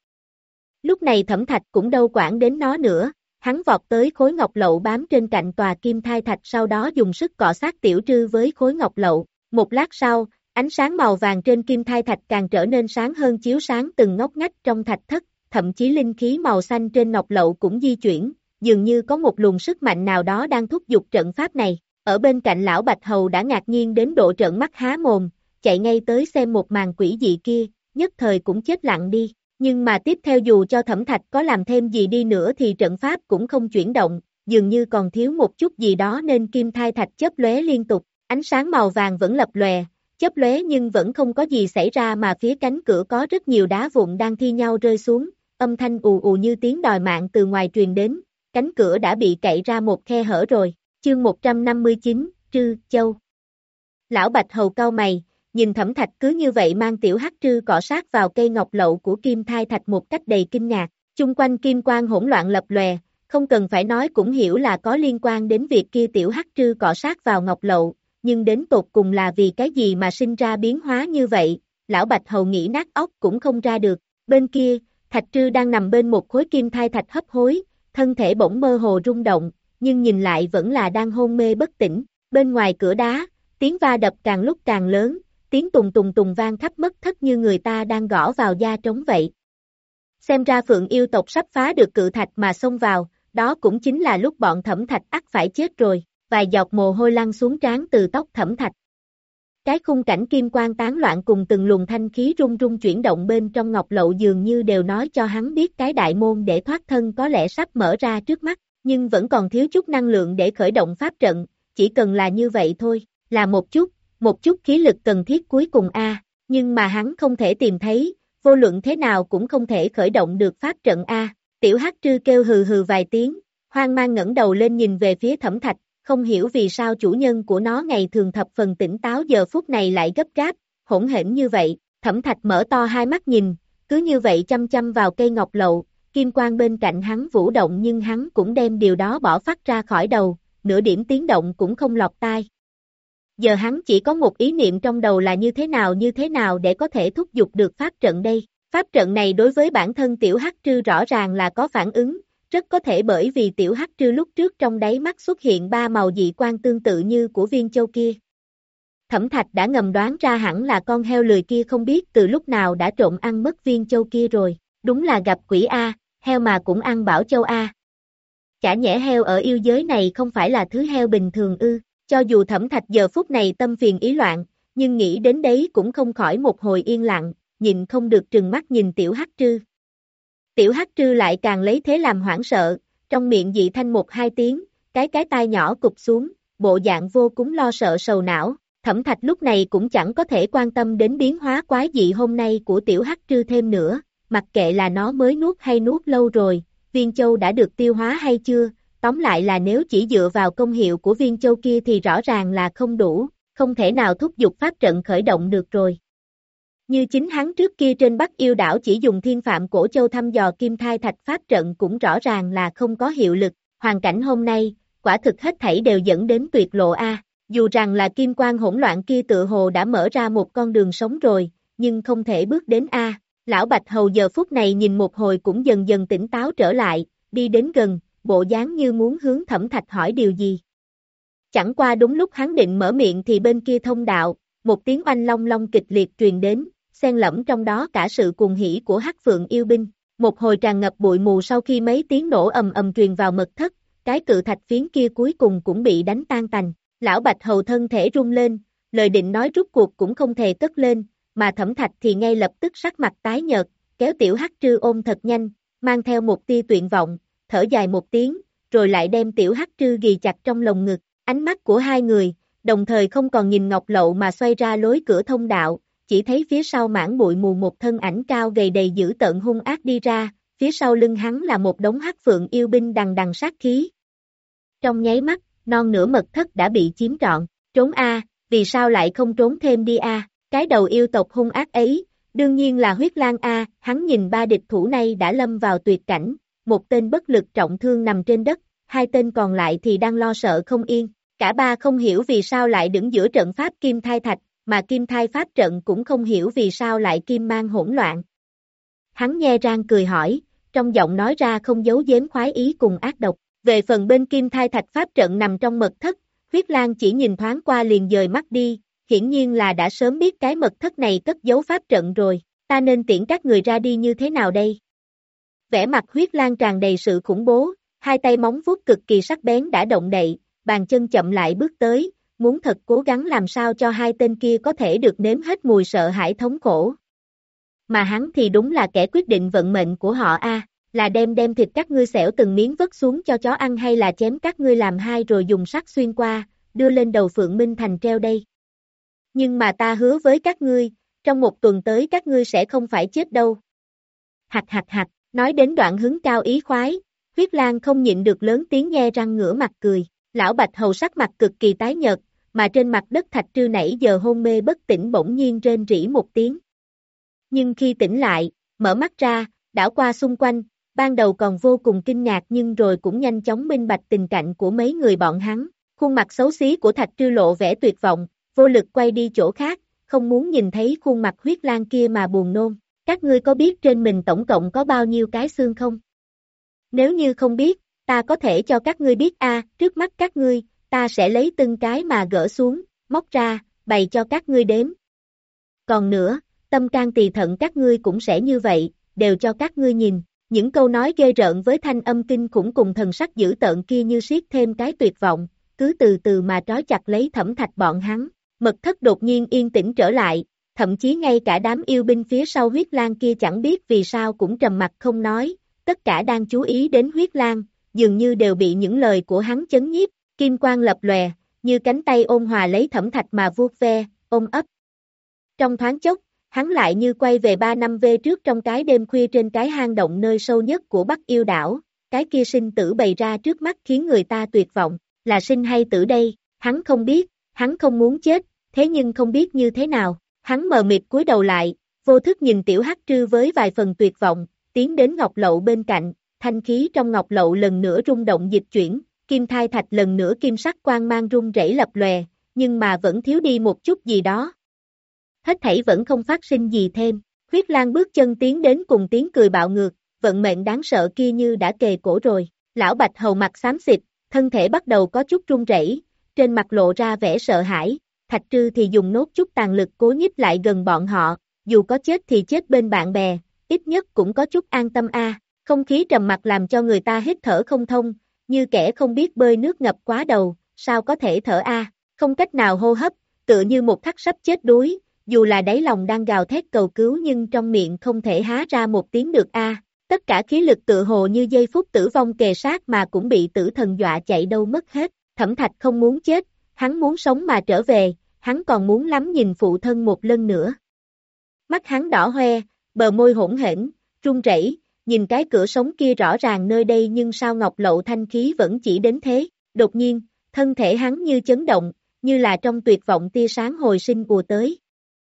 Speaker 2: Lúc này Thẩm Thạch cũng đâu quản đến nó nữa, hắn vọt tới khối ngọc lậu bám trên cạnh tòa kim thai thạch sau đó dùng sức cọ sát Tiểu Trư với khối ngọc lậu. Một lát sau, ánh sáng màu vàng trên kim thai thạch càng trở nên sáng hơn chiếu sáng từng ngóc ngách trong thạch thất, thậm chí linh khí màu xanh trên ngọc lậu cũng di chuyển, dường như có một luồng sức mạnh nào đó đang thúc giục trận pháp này. Ở bên cạnh lão Bạch Hầu đã ngạc nhiên đến độ trợn mắt há mồm, chạy ngay tới xem một màn quỷ dị kia, nhất thời cũng chết lặng đi. Nhưng mà tiếp theo dù cho Thẩm Thạch có làm thêm gì đi nữa thì trận pháp cũng không chuyển động, dường như còn thiếu một chút gì đó nên kim thai thạch chớp lóe liên tục, ánh sáng màu vàng vẫn lập lòe, chớp lóe nhưng vẫn không có gì xảy ra mà phía cánh cửa có rất nhiều đá vụn đang thi nhau rơi xuống, âm thanh ù ù như tiếng đòi mạng từ ngoài truyền đến, cánh cửa đã bị cậy ra một khe hở rồi. Chương một trăm năm mươi chín, Trư, Châu. Lão Bạch Hầu cau mày, nhìn Thẩm Thạch cứ như vậy mang Tiểu Hắc trư cọ sát vào cây ngọc lậu của kim thai thạch một cách đầy kinh ngạc, chung quanh kim quang hỗn loạn lập lòe, không cần phải nói cũng hiểu là có liên quan đến việc kia Tiểu Hắc trư cọ sát vào ngọc lậu, nhưng đến tột cùng là vì cái gì mà sinh ra biến hóa như vậy, lão Bạch Hầu nghĩ nát óc cũng không ra được. Bên kia, Thạch Trư đang nằm bên một khối kim thai thạch hấp hối, thân thể bỗng mơ hồ rung động, nhưng nhìn lại vẫn là đang hôn mê bất tỉnh. Bên ngoài cửa đá, tiếng va đập càng lúc càng lớn, tiếng tùng tùng tùng vang khắp mất thất như người ta đang gõ vào da trống vậy. Xem ra Phượng yêu tộc sắp phá được cự thạch mà xông vào, đó cũng chính là lúc bọn Thẩm Thạch ắt phải chết rồi, vài giọt mồ hôi lăn xuống trán từ tóc Thẩm Thạch. Cái khung cảnh kim quang tán loạn cùng từng luồng thanh khí rung rung chuyển động bên trong ngọc lậu dường như đều nói cho hắn biết cái đại môn để thoát thân có lẽ sắp mở ra trước mắt, nhưng vẫn còn thiếu chút năng lượng để khởi động pháp trận, chỉ cần là như vậy thôi, là một chút, một chút khí lực cần thiết cuối cùng a, nhưng mà hắn không thể tìm thấy, vô luận thế nào cũng không thể khởi động được pháp trận a. Tiểu Hắc Trư kêu hừ hừ vài tiếng, hoang mang ngẩng đầu lên nhìn về phía Thẩm Thạch, không hiểu vì sao chủ nhân của nó ngày thường thập phần tỉnh táo giờ phút này lại gấp gáp, hỗn hển như vậy. Thẩm Thạch mở to hai mắt nhìn, cứ như vậy chăm chăm vào cây ngọc lậu, kim quang bên cạnh hắn vũ động nhưng hắn cũng đem điều đó bỏ phát ra khỏi đầu, nửa điểm tiếng động cũng không lọt tai. Giờ hắn chỉ có một ý niệm trong đầu là như thế nào như thế nào để có thể thúc giục được pháp trận đây. Pháp trận này đối với bản thân Tiểu Hắc Trư rõ ràng là có phản ứng, rất có thể bởi vì Tiểu Hắc Trư lúc trước trong đáy mắt xuất hiện ba màu dị quang tương tự như của viên châu kia. Thẩm Thạch đã ngầm đoán ra hẳn là con heo lười kia không biết từ lúc nào đã trộm ăn mất viên châu kia rồi, đúng là gặp quỷ a, heo mà cũng ăn bảo châu a. Chả nhẽ heo ở yêu giới này không phải là thứ heo bình thường ư? Cho dù Thẩm Thạch giờ phút này tâm phiền ý loạn, nhưng nghĩ đến đấy cũng không khỏi một hồi yên lặng, nhìn không được trừng mắt nhìn Tiểu Hắc Trư. Tiểu Hắc Trư lại càng lấy thế làm hoảng sợ, trong miệng dị thanh một hai tiếng, cái cái tai nhỏ cụp xuống, bộ dạng vô cùng lo sợ sầu não. Thẩm Thạch lúc này cũng chẳng có thể quan tâm đến biến hóa quái dị hôm nay của Tiểu Hắc Trư thêm nữa, mặc kệ là nó mới nuốt hay nuốt lâu rồi, viên châu đã được tiêu hóa hay chưa, tóm lại là nếu chỉ dựa vào công hiệu của viên châu kia thì rõ ràng là không đủ, không thể nào thúc giục pháp trận khởi động được rồi. Như chính hắn trước kia trên Bắc Yêu đảo chỉ dùng thiên phạm cổ châu thăm dò kim thai thạch pháp trận cũng rõ ràng là không có hiệu lực, hoàn cảnh hôm nay, quả thực hết thảy đều dẫn đến tuyệt lộ a. Dù rằng là kim quang hỗn loạn kia tựa hồ đã mở ra một con đường sống rồi, nhưng không thể bước đến a. Lão Bạch Hầu giờ phút này nhìn một hồi cũng dần dần tỉnh táo trở lại, đi đến gần, bộ dáng như muốn hướng Thẩm Thạch hỏi điều gì. Chẳng qua đúng lúc hắn định mở miệng thì bên kia thông đạo, một tiếng oanh long long kịch liệt truyền đến, xen lẫn trong đó cả sự cuồng hỉ của Hắc Phượng yêu binh. Một hồi tràn ngập bụi mù sau khi mấy tiếng nổ ầm ầm truyền vào mật thất, cái cự thạch phiến kia cuối cùng cũng bị đánh tan tành. Lão Bạch Hầu thân thể rung lên, lời định nói rút cuộc cũng không thể cất lên, mà Thẩm Thạch thì ngay lập tức sắc mặt tái nhợt, kéo Tiểu Hắc Trư ôm thật nhanh, mang theo một tia tuyệt vọng, thở dài một tiếng, rồi lại đem Tiểu Hắc Trư ghì chặt trong lồng ngực. Ánh mắt của hai người, đồng thời không còn nhìn ngọc lậu mà xoay ra lối cửa thông đạo, chỉ thấy phía sau mảng bụi mù một thân ảnh cao gầy đầy dữ tợn hung ác đi ra, phía sau lưng hắn là một đống Hắc Phượng yêu binh đằng đằng sát khí. Trong nháy mắt, non nửa mật thất đã bị chiếm trọn, trốn a, vì sao lại không trốn thêm đi a, cái đầu yêu tộc hung ác ấy, đương nhiên là Huyết Lang a, hắn nhìn ba địch thủ này đã lâm vào tuyệt cảnh, một tên bất lực trọng thương nằm trên đất, hai tên còn lại thì đang lo sợ không yên, cả ba không hiểu vì sao lại đứng giữa trận pháp kim thai thạch, mà kim thai pháp trận cũng không hiểu vì sao lại kim mang hỗn loạn. Hắn nhe răng cười hỏi, trong giọng nói ra không giấu giếm khoái ý cùng ác độc. Về phần bên kim thai thạch pháp trận nằm trong mật thất, Huyết Lang chỉ nhìn thoáng qua liền dời mắt đi, hiển nhiên là đã sớm biết cái mật thất này cất giấu pháp trận rồi, ta nên tiễn các người ra đi như thế nào đây? Vẻ mặt Huyết Lang tràn đầy sự khủng bố, hai tay móng vuốt cực kỳ sắc bén đã động đậy, bàn chân chậm lại bước tới, muốn thật cố gắng làm sao cho hai tên kia có thể được nếm hết mùi sợ hãi thống khổ. Mà hắn thì đúng là kẻ quyết định vận mệnh của họ a, là đem đem thịt các ngươi xẻo từng miếng vất xuống cho chó ăn hay là chém các ngươi làm hai rồi dùng sắt xuyên qua, đưa lên đầu Phượng Minh Thành treo đây. Nhưng mà ta hứa với các ngươi, trong một tuần tới các ngươi sẽ không phải chết đâu. Hạt hạt hạt, nói đến đoạn hứng cao ý khoái, Huyết Lang không nhịn được lớn tiếng nhe răng ngửa mặt cười, lão Bạch Hầu sắc mặt cực kỳ tái nhợt, mà trên mặt đất Thạch Trư nãy giờ hôn mê bất tỉnh bỗng nhiên rên rỉ một tiếng. Nhưng khi tỉnh lại, mở mắt ra, đảo qua xung quanh, ban đầu còn vô cùng kinh ngạc nhưng rồi cũng nhanh chóng minh bạch tình cảnh của mấy người bọn hắn, khuôn mặt xấu xí của Thạch Trư lộ vẻ tuyệt vọng, vô lực quay đi chỗ khác, không muốn nhìn thấy khuôn mặt Huyết Lang kia mà buồn nôn, các ngươi có biết trên mình tổng cộng có bao nhiêu cái xương không? Nếu như không biết, ta có thể cho các ngươi biết a, trước mắt các ngươi, ta sẽ lấy từng cái mà gỡ xuống, móc ra, bày cho các ngươi đếm. Còn nữa, tâm can tỳ thận các ngươi cũng sẽ như vậy, đều cho các ngươi nhìn. Những câu nói ghê rợn với thanh âm kinh khủng cùng thần sắc dữ tợn kia như siết thêm cái tuyệt vọng, cứ từ từ mà trói chặt lấy Thẩm Thạch bọn hắn. Mật thất đột nhiên yên tĩnh trở lại, thậm chí ngay cả đám yêu binh phía sau huyết lang kia chẳng biết vì sao cũng trầm mặc không nói, tất cả đang chú ý đến huyết lang, dường như đều bị những lời của hắn chấn nhiếp, kim quang lập lòe, như cánh tay ôn hòa lấy Thẩm Thạch mà vuốt ve, ôm ấp. Trong thoáng chốc, hắn lại như quay về ba năm về trước trong cái đêm khuya trên cái hang động nơi sâu nhất của Bắc Yêu đảo, cái kia sinh tử bày ra trước mắt khiến người ta tuyệt vọng, là sinh hay tử đây, hắn không biết, hắn không muốn chết, thế nhưng không biết như thế nào, hắn mờ mịt cúi đầu lại, vô thức nhìn tiểu hắc trư với vài phần tuyệt vọng, tiến đến ngọc lậu bên cạnh, thanh khí trong ngọc lậu lần nữa rung động dịch chuyển, kim thai thạch lần nữa kim sắc quang mang rung rẩy lập lòe, nhưng mà vẫn thiếu đi một chút gì đó. Hết thảy vẫn không phát sinh gì thêm, huyết lang bước chân tiến đến cùng tiếng cười bạo ngược, vận mệnh đáng sợ kia như đã kề cổ rồi, lão bạch hầu mặt xám xịt, thân thể bắt đầu có chút run rẩy, trên mặt lộ ra vẻ sợ hãi, Thạch Trư thì dùng nốt chút tàn lực cố nhích lại gần bọn họ, dù có chết thì chết bên bạn bè, ít nhất cũng có chút an tâm a. Không khí trầm mặc làm cho người ta hít thở không thông, như kẻ không biết bơi nước ngập quá đầu, sao có thể thở a, không cách nào hô hấp, tựa như một thắt sắp chết đuối, dù là đáy lòng đang gào thét cầu cứu nhưng trong miệng không thể há ra một tiếng được a. Tất cả khí lực tựa hồ như giây phút tử vong kề sát mà cũng bị tử thần dọa chạy đâu mất hết. Thẩm Thạch không muốn chết, hắn muốn sống mà trở về, hắn còn muốn lắm nhìn phụ thân một lần nữa. Mắt hắn đỏ hoe, bờ môi hỗn hển, run rẩy, nhìn cái cửa sống kia rõ ràng nơi đây nhưng sao ngọc lậu thanh khí vẫn chỉ đến thế. Đột nhiên, thân thể hắn như chấn động, như là trong tuyệt vọng tia sáng hồi sinh ùa tới.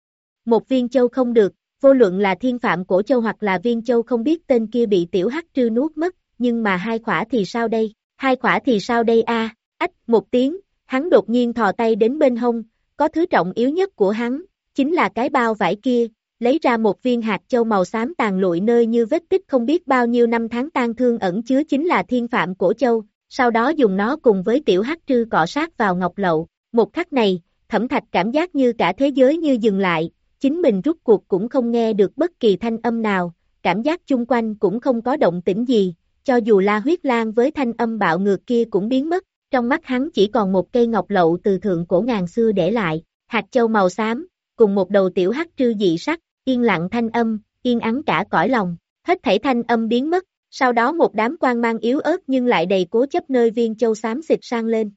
Speaker 2: Một viên châu không được, vô luận là thiên phạm cổ châu hoặc là viên châu không biết tên kia bị tiểu hắc trư nuốt mất, nhưng mà hai khỏa thì sao đây, hai khỏa thì sao đây a? Ách, một tiếng, hắn đột nhiên thò tay đến bên hông, có thứ trọng yếu nhất của hắn, chính là cái bao vải kia, lấy ra một viên hạt châu màu xám tàn lụi nơi như vết tích không biết bao nhiêu năm tháng tang thương ẩn chứa chính là thiên phạm cổ châu, sau đó dùng nó cùng với tiểu hắc trư cọ sát vào ngọc lậu, một khắc này, Thẩm Thạch cảm giác như cả thế giới như dừng lại, chính mình rút cuộc cũng không nghe được bất kỳ thanh âm nào, cảm giác chung quanh cũng không có động tĩnh gì, cho dù La Huyết Lang với thanh âm bạo ngược kia cũng biến mất, trong mắt hắn chỉ còn một cây ngọc lậu từ thượng cổ ngàn xưa để lại, hạt châu màu xám, cùng một đầu tiểu hắc trư dị sắc, yên lặng thanh âm, yên ắng cả cõi lòng, hết thảy thanh âm biến mất, sau đó một đám quang mang yếu ớt nhưng lại đầy cố chấp nơi viên châu xám xịt sang lên.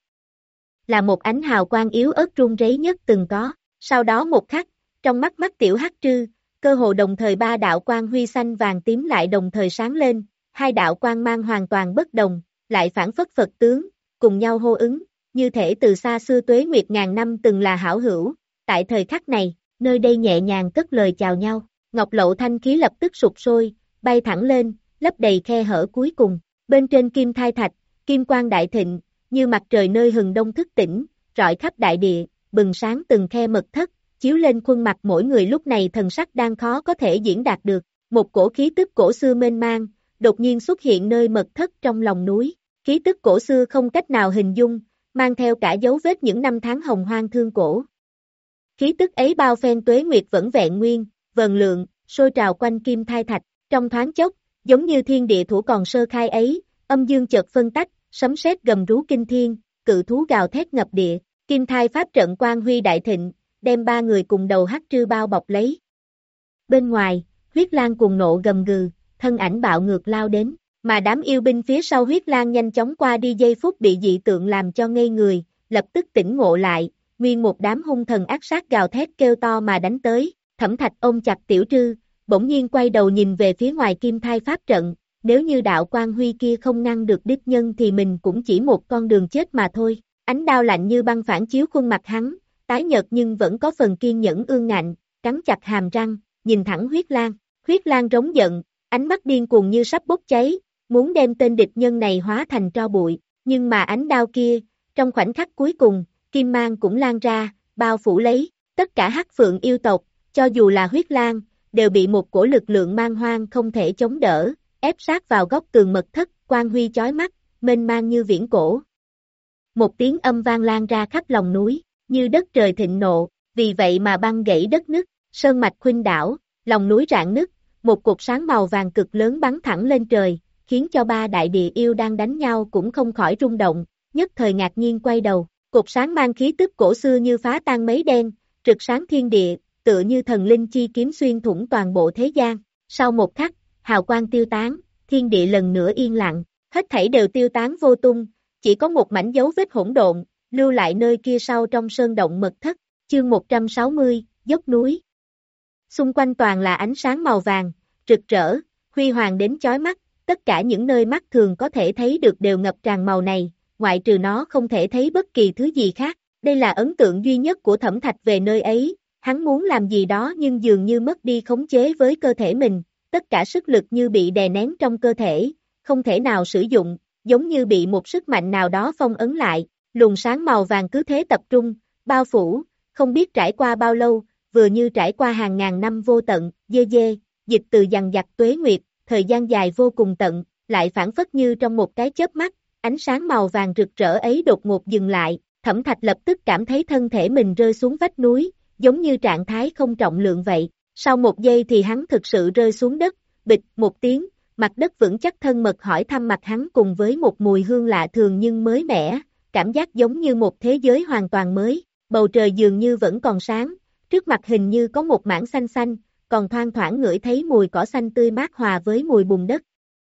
Speaker 2: Là một ánh hào quang yếu ớt run rẩy nhất từng có, sau đó một khắc, trong mắt mắt tiểu hắc trư, cơ hồ đồng thời ba đạo quang huy xanh vàng tím lại đồng thời sáng lên, hai đạo quang mang hoàn toàn bất đồng, lại phản phất Phật tướng, cùng nhau hô ứng, như thể từ xa xưa tuế nguyệt ngàn năm từng là hảo hữu, tại thời khắc này, nơi đây nhẹ nhàng cất lời chào nhau, ngọc lậu thanh khí lập tức sụp sôi, bay thẳng lên, lấp đầy khe hở cuối cùng, bên trên kim thai thạch, kim quang đại thịnh, như mặt trời nơi hừng đông thức tỉnh, rọi khắp đại địa, bừng sáng từng khe mật thất, chiếu lên khuôn mặt mỗi người lúc này thần sắc đang khó có thể diễn đạt được, một cổ khí tức cổ xưa mênh mang, đột nhiên xuất hiện nơi mật thất trong lòng núi, khí tức cổ xưa không cách nào hình dung, mang theo cả dấu vết những năm tháng hồng hoang thương cổ. Khí tức ấy bao phen tuế nguyệt vẫn vẹn nguyên, vờn lượng, sôi trào quanh kim thai thạch, trong thoáng chốc, giống như thiên địa thủ còn sơ khai ấy, âm dương chợt phân tách, sấm sét gầm rú kinh thiên, cự thú gào thét ngập địa, kim thai pháp trận quang huy đại thịnh, đem ba người cùng đầu hắc trư bao bọc lấy. Bên ngoài, huyết lang cuồng nộ gầm gừ, thân ảnh bạo ngược lao đến, mà đám yêu binh phía sau huyết lang nhanh chóng qua đi giây phút bị dị tượng làm cho ngây người, lập tức tỉnh ngộ lại, nguyên một đám hung thần ác sát gào thét kêu to mà đánh tới, Thẩm Thạch ôm chặt tiểu trư, bỗng nhiên quay đầu nhìn về phía ngoài kim thai pháp trận, nếu như đạo quang huy kia không ngăn được đích nhân thì mình cũng chỉ một con đường chết mà thôi, ánh đao lạnh như băng phản chiếu khuôn mặt hắn, tái nhợt nhưng vẫn có phần kiên nhẫn ương ngạnh, cắn chặt hàm răng, nhìn thẳng huyết lang, huyết lang rống giận, ánh mắt điên cuồng như sắp bốc cháy, muốn đem tên địch nhân này hóa thành tro bụi, nhưng mà ánh đao kia, trong khoảnh khắc cuối cùng, kim mang cũng lan ra, bao phủ lấy, tất cả hắc phượng yêu tộc, cho dù là huyết lang, đều bị một cổ lực lượng mang hoang không thể chống đỡ, ép sát vào góc tường mật thất, quang huy chói mắt, mênh mang như viễn cổ. Một tiếng âm vang lan ra khắp lòng núi, như đất trời thịnh nộ, vì vậy mà băng gãy đất nứt, Sơn mạch khuynh đảo, lòng núi rạn nứt, một cột sáng màu vàng cực lớn bắn thẳng lên trời, khiến cho ba đại địa yêu đang đánh nhau cũng không khỏi rung động, nhất thời ngạc nhiên quay đầu. Cột sáng mang khí tức cổ xưa như phá tan mấy đen, rực sáng thiên địa, tựa như thần linh chi kiếm xuyên thủng toàn bộ thế gian. Sau một khắc, hào quang tiêu tán, thiên địa lần nữa yên lặng, hết thảy đều tiêu tán vô tung, chỉ có một mảnh dấu vết hỗn độn, lưu lại nơi kia sau trong sơn động mật thất. Chương một trăm sáu mươi, dốc núi. Xung quanh toàn là ánh sáng màu vàng, rực rỡ, huy hoàng đến chói mắt, tất cả những nơi mắt thường có thể thấy được đều ngập tràn màu này, ngoại trừ nó không thể thấy bất kỳ thứ gì khác. Đây là ấn tượng duy nhất của Thẩm Thạch về nơi ấy, hắn muốn làm gì đó nhưng dường như mất đi khống chế với cơ thể mình, tất cả sức lực như bị đè nén trong cơ thể, không thể nào sử dụng, giống như bị một sức mạnh nào đó phong ấn lại, luồng sáng màu vàng cứ thế tập trung, bao phủ, không biết trải qua bao lâu, vừa như trải qua hàng ngàn năm vô tận, dê dê, dịch từ dằng dặc tuế nguyệt, thời gian dài vô cùng tận, lại phản phất như trong một cái chớp mắt, ánh sáng màu vàng rực rỡ ấy đột ngột dừng lại, Thẩm Thạch lập tức cảm thấy thân thể mình rơi xuống vách núi, giống như trạng thái không trọng lượng vậy. Sau một giây thì hắn thực sự rơi xuống đất, bịch một tiếng, mặt đất vững chắc thân mật hỏi thăm mặt hắn cùng với một mùi hương lạ thường nhưng mới mẻ, cảm giác giống như một thế giới hoàn toàn mới, bầu trời dường như vẫn còn sáng, trước mặt hình như có một mảng xanh xanh, còn thoang thoảng ngửi thấy mùi cỏ xanh tươi mát hòa với mùi bùn đất.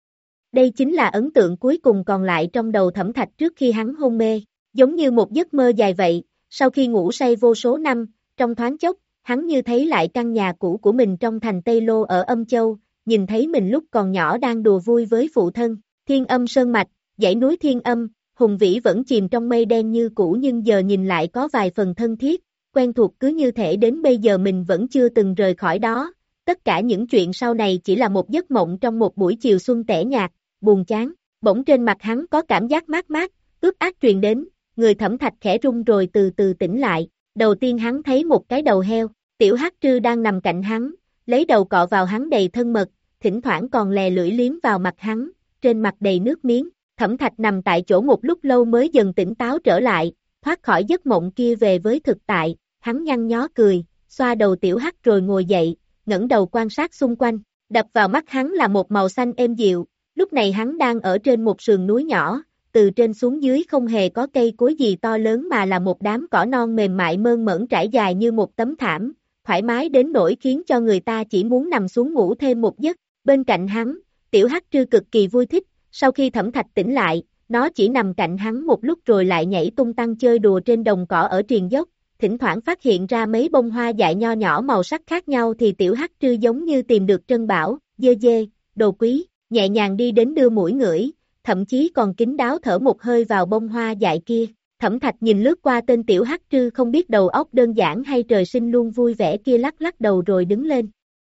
Speaker 2: Đây chính là ấn tượng cuối cùng còn lại trong đầu Thẩm Thạch trước khi hắn hôn mê, giống như một giấc mơ dài vậy, sau khi ngủ say vô số năm, trong thoáng chốc, hắn như thấy lại căn nhà cũ của mình trong thành Tây Lô ở Âm Châu, nhìn thấy mình lúc còn nhỏ đang đùa vui với phụ thân, Thiên Âm Sơn Mạch, dãy núi Thiên Âm, hùng vĩ vẫn chìm trong mây đen như cũ nhưng giờ nhìn lại có vài phần thân thiết, quen thuộc cứ như thể đến bây giờ mình vẫn chưa từng rời khỏi đó, tất cả những chuyện sau này chỉ là một giấc mộng trong một buổi chiều xuân tẻ nhạt, buồn chán, bỗng trên mặt hắn có cảm giác mát mát, ướt át truyền đến, người Thẩm Thạch khẽ rung rồi từ từ tỉnh lại, đầu tiên hắn thấy một cái đầu heo, Tiểu Hắc Trư đang nằm cạnh hắn, lấy đầu cọ vào hắn đầy thân mật, thỉnh thoảng còn lè lưỡi liếm vào mặt hắn, trên mặt đầy nước miếng, Thẩm Thạch nằm tại chỗ một lúc lâu mới dần tỉnh táo trở lại, thoát khỏi giấc mộng kia về với thực tại, hắn nhăn nhó cười, xoa đầu Tiểu Hắc rồi ngồi dậy, ngẩng đầu quan sát xung quanh, đập vào mắt hắn là một màu xanh êm dịu, lúc này hắn đang ở trên một sườn núi nhỏ, từ trên xuống dưới không hề có cây cối gì to lớn mà là một đám cỏ non mềm mại mơn mởn trải dài như một tấm thảm, thoải mái đến nỗi khiến cho người ta chỉ muốn nằm xuống ngủ thêm một giấc, bên cạnh hắn, Tiểu Hắc Trư cực kỳ vui thích, sau khi Thẩm Thạch tỉnh lại, nó chỉ nằm cạnh hắn một lúc rồi lại nhảy tung tăng chơi đùa trên đồng cỏ ở triền dốc, thỉnh thoảng phát hiện ra mấy bông hoa dại nho nhỏ màu sắc khác nhau thì Tiểu Hắc Trư giống như tìm được trân bảo, dê dê, đồ quý, nhẹ nhàng đi đến đưa mũi ngửi, thậm chí còn kín đáo thở một hơi vào bông hoa dại kia. Thẩm Thạch nhìn lướt qua tên Tiểu Hắc Trư không biết đầu óc đơn giản hay trời sinh luôn vui vẻ kia lắc lắc đầu rồi đứng lên.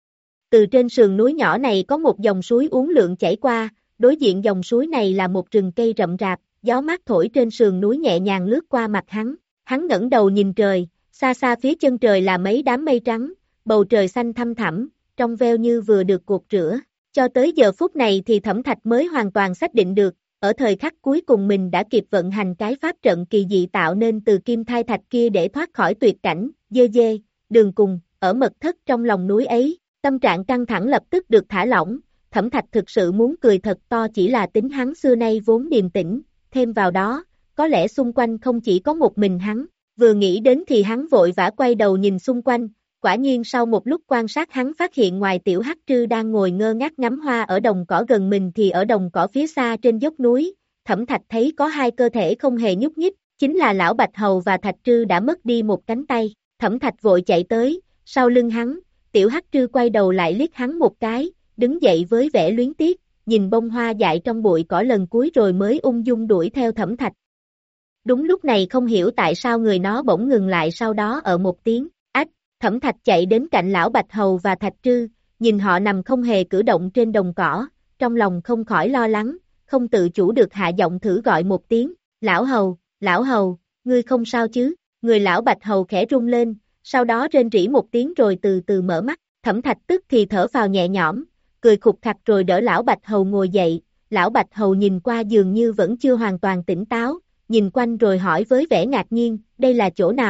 Speaker 2: Từ trên sườn núi nhỏ này có một dòng suối uốn lượn chảy qua, đối diện dòng suối này là một rừng cây rậm rạp, gió mát thổi trên sườn núi nhẹ nhàng lướt qua mặt hắn. Hắn ngẩng đầu nhìn trời, xa xa phía chân trời là mấy đám mây trắng, bầu trời xanh thăm thẳm, trong veo như vừa được cột rửa. Cho tới giờ phút này thì Thẩm Thạch mới hoàn toàn xác định được, ở thời khắc cuối cùng mình đã kịp vận hành cái pháp trận kỳ dị tạo nên từ kim thai thạch kia để thoát khỏi tuyệt cảnh, dê dê, đường cùng, ở mật thất trong lòng núi ấy, tâm trạng căng thẳng lập tức được thả lỏng, Thẩm Thạch thực sự muốn cười thật to chỉ là tính hắn xưa nay vốn điềm tĩnh, thêm vào đó, có lẽ xung quanh không chỉ có một mình hắn, vừa nghĩ đến thì hắn vội vã quay đầu nhìn xung quanh, quả nhiên sau một lúc quan sát hắn phát hiện ngoài Tiểu Hắc Trư đang ngồi ngơ ngác ngắm hoa ở đồng cỏ gần mình thì ở đồng cỏ phía xa trên dốc núi, Thẩm Thạch thấy có hai cơ thể không hề nhúc nhích, chính là lão Bạch Hầu và Thạch Trư đã mất đi một cánh tay, Thẩm Thạch vội chạy tới, sau lưng hắn, Tiểu Hắc Trư quay đầu lại liếc hắn một cái, đứng dậy với vẻ luyến tiếc, nhìn bông hoa dại trong bụi cỏ lần cuối rồi mới ung dung đuổi theo Thẩm Thạch. Đúng lúc này không hiểu tại sao người nó bỗng ngừng lại sau đó ở một tiếng, ách, Thẩm Thạch chạy đến cạnh lão Bạch Hầu và Thạch Trư, nhìn họ nằm không hề cử động trên đồng cỏ, trong lòng không khỏi lo lắng, không tự chủ được hạ giọng thử gọi một tiếng, lão Hầu, lão Hầu, ngươi không sao chứ, người lão Bạch Hầu khẽ rung lên, sau đó rên rỉ một tiếng rồi từ từ mở mắt, Thẩm Thạch tức thì thở phào nhẹ nhõm, cười khục khặc rồi đỡ lão Bạch Hầu ngồi dậy, lão Bạch Hầu nhìn qua dường như vẫn chưa hoàn toàn tỉnh táo, nhìn quanh rồi hỏi với vẻ ngạc nhiên, đây là chỗ nào,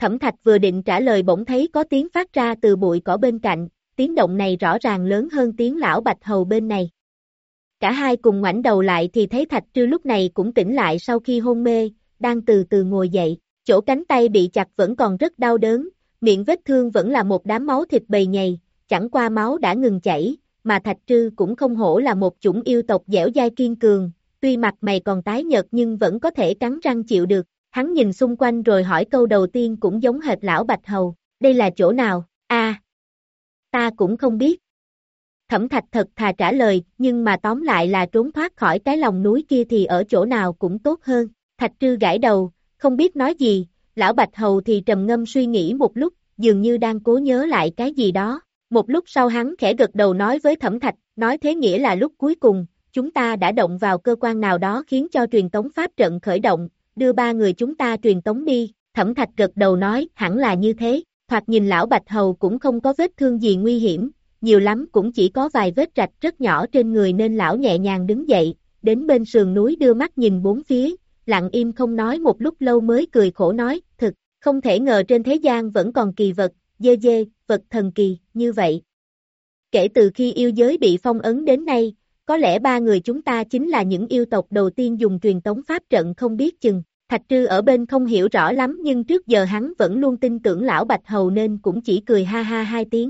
Speaker 2: Thẩm Thạch vừa định trả lời bỗng thấy có tiếng phát ra từ bụi cỏ bên cạnh, tiếng động này rõ ràng lớn hơn tiếng lão Bạch Hầu bên này. Cả hai cùng ngoảnh đầu lại thì thấy Thạch Trư lúc này cũng tỉnh lại sau khi hôn mê, đang từ từ ngồi dậy, chỗ cánh tay bị chặt vẫn còn rất đau đớn, miệng vết thương vẫn là một đám máu thịt bầy nhầy, chẳng qua máu đã ngừng chảy, mà Thạch Trư cũng không hổ là một chủng yêu tộc dẻo dai kiên cường, tuy mặt mày còn tái nhợt nhưng vẫn có thể cắn răng chịu được. Hắn nhìn xung quanh rồi hỏi câu đầu tiên cũng giống hệt lão Bạch Hầu, đây là chỗ nào? A, à, ta cũng không biết. Thẩm Thạch thật thà trả lời, nhưng mà tóm lại là trốn thoát khỏi cái lòng núi kia thì ở chỗ nào cũng tốt hơn. Thạch Trư gãi đầu, không biết nói gì, lão Bạch Hầu thì trầm ngâm suy nghĩ một lúc, dường như đang cố nhớ lại cái gì đó. Một lúc sau hắn khẽ gật đầu nói với Thẩm Thạch, nói thế nghĩa là lúc cuối cùng, chúng ta đã động vào cơ quan nào đó khiến cho truyền tống pháp trận khởi động, đưa ba người chúng ta truyền tống đi. Thẩm Thạch gật đầu nói, hẳn là như thế, thoạt nhìn lão Bạch Hầu cũng không có vết thương gì nguy hiểm, nhiều lắm cũng chỉ có vài vết rạch rất nhỏ trên người nên lão nhẹ nhàng đứng dậy, đến bên sườn núi đưa mắt nhìn bốn phía, lặng im không nói một lúc lâu mới cười khổ nói, thực, không thể ngờ trên thế gian vẫn còn kỳ vật, dê dê, vật thần kỳ, như vậy. Kể từ khi yêu giới bị phong ấn đến nay, có lẽ ba người chúng ta chính là những yêu tộc đầu tiên dùng truyền tống pháp trận không biết chừng. Thạch Trư ở bên không hiểu rõ lắm nhưng trước giờ hắn vẫn luôn tin tưởng lão Bạch Hầu nên cũng chỉ cười ha ha hai tiếng.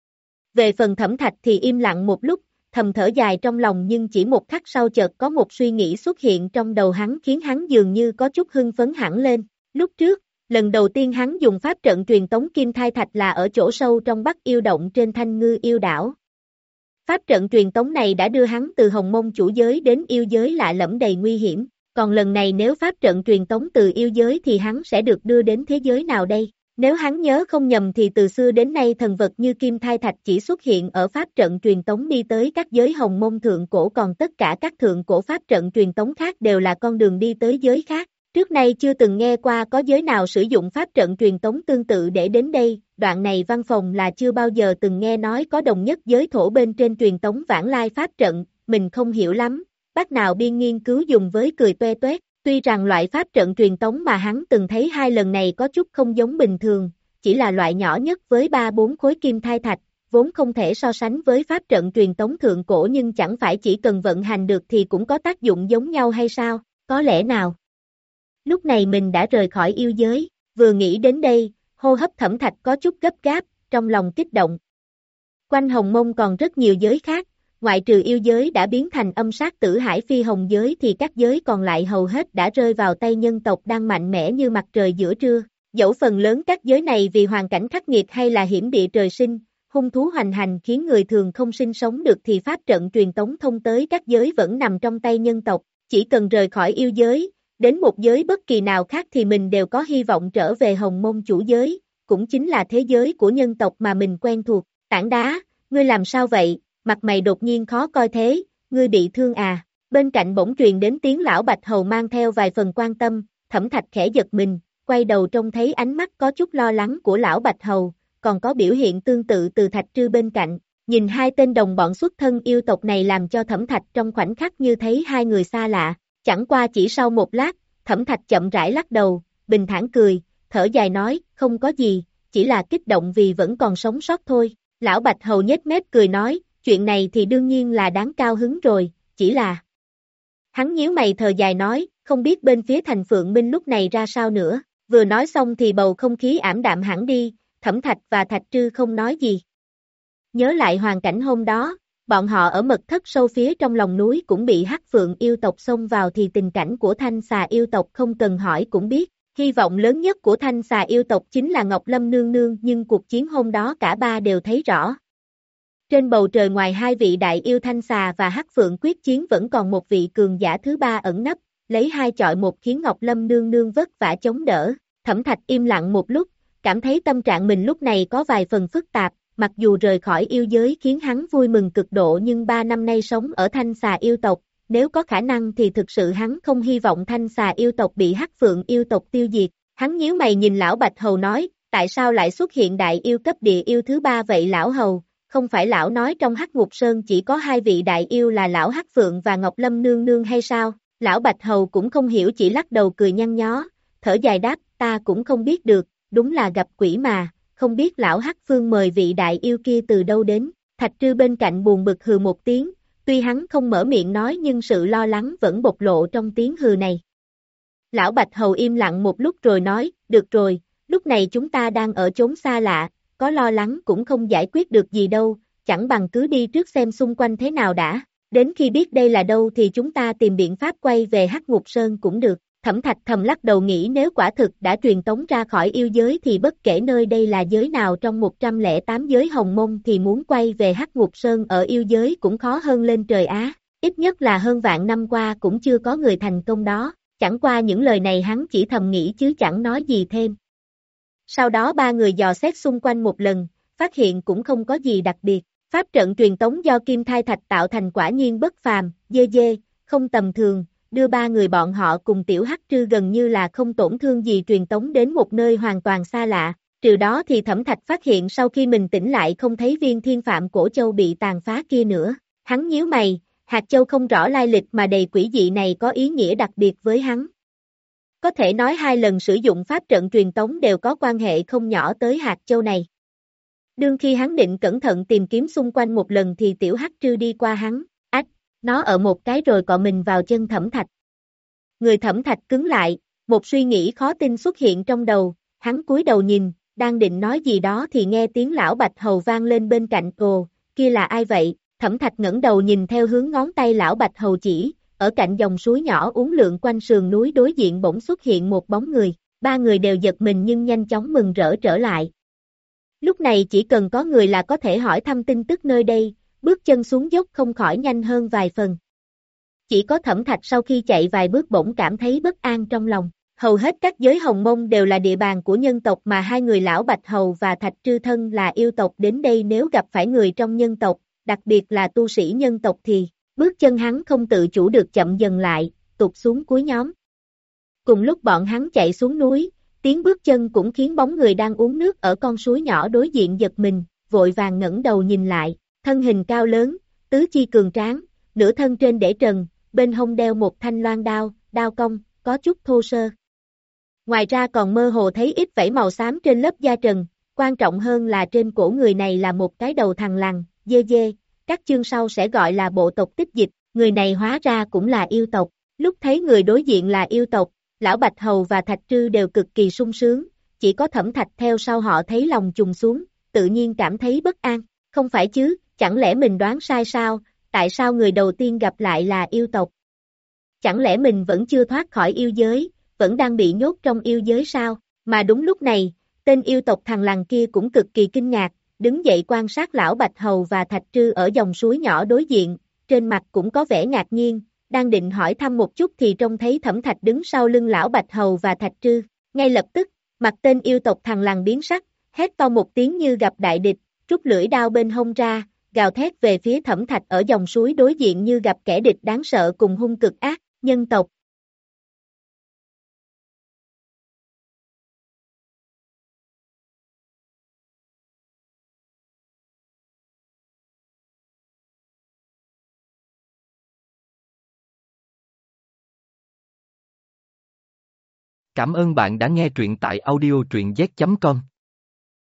Speaker 2: Về phần Thẩm Thạch thì im lặng một lúc, thầm thở dài trong lòng nhưng chỉ một khắc sau chợt có một suy nghĩ xuất hiện trong đầu hắn khiến hắn dường như có chút hưng phấn hẳn lên. Lúc trước, lần đầu tiên hắn dùng pháp trận truyền tống Kim Thai Thạch là ở chỗ sâu trong Bắc Yêu Động trên Thanh Ngư Yêu Đảo. Pháp trận truyền tống này đã đưa hắn từ Hồng Mông chủ giới đến yêu giới lạ lẫm đầy nguy hiểm, còn lần này nếu pháp trận truyền tống từ yêu giới thì hắn sẽ được đưa đến thế giới nào đây? Nếu hắn nhớ không nhầm thì từ xưa đến nay thần vật như Kim Thai Thạch chỉ xuất hiện ở pháp trận truyền tống đi tới các giới Hồng Mông thượng cổ, còn tất cả các thượng cổ pháp trận truyền tống khác đều là con đường đi tới giới khác. Trước nay chưa từng nghe qua có giới nào sử dụng pháp trận truyền tống tương tự để đến đây, đoạn này văn phòng là chưa bao giờ từng nghe nói có đồng nhất giới thổ bên trên truyền tống vãng lai pháp trận, mình không hiểu lắm, bác nào biên nghiên cứu dùng với cười toe toét. Tuy rằng loại pháp trận truyền tống mà hắn từng thấy hai lần này có chút không giống bình thường, chỉ là loại nhỏ nhất với ba bốn khối kim thai thạch, vốn không thể so sánh với pháp trận truyền tống thượng cổ nhưng chẳng phải chỉ cần vận hành được thì cũng có tác dụng giống nhau hay sao, có lẽ nào. Lúc này mình đã rời khỏi yêu giới, vừa nghĩ đến đây, hô hấp Thẩm Thạch có chút gấp gáp, trong lòng kích động. Quanh Hồng Mông còn rất nhiều giới khác, ngoại trừ yêu giới đã biến thành âm sát tử hải phi hồng giới thì các giới còn lại hầu hết đã rơi vào tay nhân tộc đang mạnh mẽ như mặt trời giữa trưa. Dẫu phần lớn các giới này vì hoàn cảnh khắc nghiệt hay là hiểm địa trời sinh, hung thú hoành hành khiến người thường không sinh sống được thì pháp trận truyền tống thông tới các giới vẫn nằm trong tay nhân tộc, chỉ cần rời khỏi yêu giới, đến một giới bất kỳ nào khác thì mình đều có hy vọng trở về Hồng Mông chủ giới, cũng chính là thế giới của nhân tộc mà mình quen thuộc. Tảng đá, ngươi làm sao vậy? Mặt mày đột nhiên khó coi thế, ngươi bị thương à? Bên cạnh bỗng truyền đến tiếng lão Bạch Hầu mang theo vài phần quan tâm, Thẩm Thạch khẽ giật mình, quay đầu trông thấy ánh mắt có chút lo lắng của lão Bạch Hầu, còn có biểu hiện tương tự từ Thạch Trư bên cạnh. Nhìn hai tên đồng bọn xuất thân yêu tộc này làm cho Thẩm Thạch trong khoảnh khắc như thấy hai người xa lạ. Chẳng qua chỉ sau một lát, Thẩm Thạch chậm rãi lắc đầu, bình thản cười, thở dài nói, không có gì, chỉ là kích động vì vẫn còn sống sót thôi. Lão Bạch Hầu nhếch mép cười nói, chuyện này thì đương nhiên là đáng cao hứng rồi, chỉ là... Hắn nhíu mày thở dài nói, không biết bên phía Thành Phượng Minh lúc này ra sao nữa. Vừa nói xong thì bầu không khí ảm đạm hẳn đi, Thẩm Thạch và Thạch Trư không nói gì. Nhớ lại hoàn cảnh hôm đó, bọn họ ở mật thất sâu phía trong lòng núi cũng bị Hắc Phượng yêu tộc xông vào thì tình cảnh của Thanh Xà yêu tộc không cần hỏi cũng biết. Hy vọng lớn nhất của Thanh Xà yêu tộc chính là Ngọc Lâm nương nương nhưng cuộc chiến hôm đó cả ba đều thấy rõ. Trên bầu trời ngoài hai vị đại yêu Thanh Xà và Hắc Phượng quyết chiến vẫn còn một vị cường giả thứ ba ẩn nấp, lấy hai chọi một khiến Ngọc Lâm nương nương vất vả chống đỡ. Thẩm Thạch im lặng một lúc, cảm thấy tâm trạng mình lúc này có vài phần phức tạp, mặc dù rời khỏi yêu giới khiến hắn vui mừng cực độ nhưng ba năm nay sống ở Thanh Xà yêu tộc, nếu có khả năng thì thực sự hắn không hy vọng Thanh Xà yêu tộc bị Hắc Phượng yêu tộc tiêu diệt. Hắn nhíu mày nhìn lão Bạch Hầu nói, tại sao lại xuất hiện đại yêu cấp địa yêu thứ ba vậy lão Hầu? Không phải lão nói trong Hắc Ngục Sơn chỉ có hai vị đại yêu là lão Hắc Phượng và Ngọc Lâm nương nương hay sao? Lão Bạch Hầu cũng không hiểu chỉ lắc đầu cười nhăn nhó, thở dài đáp, ta cũng không biết được, đúng là gặp quỷ mà, không biết lão Hắc Phương mời vị đại yêu kia từ đâu đến. Thạch Trư bên cạnh buồn bực hừ một tiếng, tuy hắn không mở miệng nói nhưng sự lo lắng vẫn bộc lộ trong tiếng hừ này. Lão Bạch Hầu im lặng một lúc rồi nói, được rồi, lúc này chúng ta đang ở chốn xa lạ, có lo lắng cũng không giải quyết được gì đâu, chẳng bằng cứ đi trước xem xung quanh thế nào đã, đến khi biết đây là đâu thì chúng ta tìm biện pháp quay về Hắc Ngục Sơn cũng được. Thẩm Thạch thầm lắc đầu nghĩ nếu quả thực đã truyền tống ra khỏi yêu giới thì bất kể nơi đây là giới nào trong một trăm lẻ tám giới hồng mông thì muốn quay về Hắc Ngục Sơn ở yêu giới cũng khó hơn lên trời Á, ít nhất là hơn vạn năm qua cũng chưa có người thành công đó, chẳng qua những lời này hắn chỉ thầm nghĩ chứ chẳng nói gì thêm. Sau đó ba người dò xét xung quanh một lần, phát hiện cũng không có gì đặc biệt, pháp trận truyền tống do Kim Thai Thạch tạo thành quả nhiên bất phàm, dê dê, không tầm thường. Đưa ba người bọn họ cùng tiểu Hắc Trư gần như là không tổn thương gì truyền tống đến một nơi hoàn toàn xa lạ, trừ đó thì Thẩm Thạch phát hiện sau khi mình tỉnh lại không thấy viên thiên phạm cổ châu bị tàn phá kia nữa, hắn nhíu mày, hạt châu không rõ lai lịch mà đầy quỷ dị này có ý nghĩa đặc biệt với hắn. Có thể nói hai lần sử dụng pháp trận truyền tống đều có quan hệ không nhỏ tới hạt châu này. Đương khi hắn định cẩn thận tìm kiếm xung quanh một lần thì tiểu Hắc Trư đi qua hắn, ách, nó ở một cái rồi cọ mình vào chân Thẩm Thạch. Người Thẩm Thạch cứng lại, một suy nghĩ khó tin xuất hiện trong đầu, hắn cúi đầu nhìn, đang định nói gì đó thì nghe tiếng lão Bạch Hầu vang lên bên cạnh, ồ, kia là ai vậy? Thẩm Thạch ngẩng đầu nhìn theo hướng ngón tay lão Bạch Hầu chỉ, ở cạnh dòng suối nhỏ uốn lượn quanh sườn núi đối diện bỗng xuất hiện một bóng người, ba người đều giật mình nhưng nhanh chóng mừng rỡ trở lại. Lúc này chỉ cần có người là có thể hỏi thăm tin tức nơi đây, bước chân xuống dốc không khỏi nhanh hơn vài phần. Chỉ có Thẩm Thạch sau khi chạy vài bước bỗng cảm thấy bất an trong lòng. Hầu hết các giới hồng mông đều là địa bàn của nhân tộc mà hai người lão Bạch Hầu và Thạch Trư thân là yêu tộc đến đây nếu gặp phải người trong nhân tộc, đặc biệt là tu sĩ nhân tộc thì, bước chân hắn không tự chủ được chậm dần lại, tụt xuống cuối nhóm. Cùng lúc bọn hắn chạy xuống núi, tiếng bước chân cũng khiến bóng người đang uống nước ở con suối nhỏ đối diện giật mình, vội vàng ngẩng đầu nhìn lại, thân hình cao lớn, tứ chi cường tráng, nửa thân trên để trần, bên hông đeo một thanh loan đao, đao cong, có chút thô sơ. Ngoài ra còn mơ hồ thấy ít vảy màu xám trên lớp da trần, quan trọng hơn là trên cổ người này là một cái đầu thằn lằn, dê dê, các chương sau sẽ gọi là bộ tộc tích dịch, người này hóa ra cũng là yêu tộc. Lúc thấy người đối diện là yêu tộc, lão Bạch Hầu và Thạch Trư đều cực kỳ sung sướng, chỉ có Thẩm Thạch theo sau họ thấy lòng trùng xuống, tự nhiên cảm thấy bất an, không phải chứ, chẳng lẽ mình đoán sai sao, tại sao người đầu tiên gặp lại là yêu tộc? Chẳng lẽ mình vẫn chưa thoát khỏi yêu giới, vẫn đang bị nhốt trong yêu giới sao? Mà đúng lúc này, tên yêu tộc thằn lằn kia cũng cực kỳ kinh ngạc, đứng dậy quan sát lão Bạch Hầu và Thạch Trư ở dòng suối nhỏ đối diện, trên mặt cũng có vẻ ngạc nhiên, đang định hỏi thăm một chút thì trông thấy Thẩm Thạch đứng sau lưng lão Bạch Hầu và Thạch Trư, ngay lập tức, mặt tên yêu tộc thằn lằn biến sắc, hét to một tiếng như gặp đại địch, rút lưỡi đao bên hông ra, gào thét về phía Thẩm Thạch ở dòng suối đối diện như gặp kẻ địch đáng sợ cùng hung cực ác, nhân tộc.
Speaker 1: Cảm ơn bạn đã nghe truyện tại audio truyện z chấm com.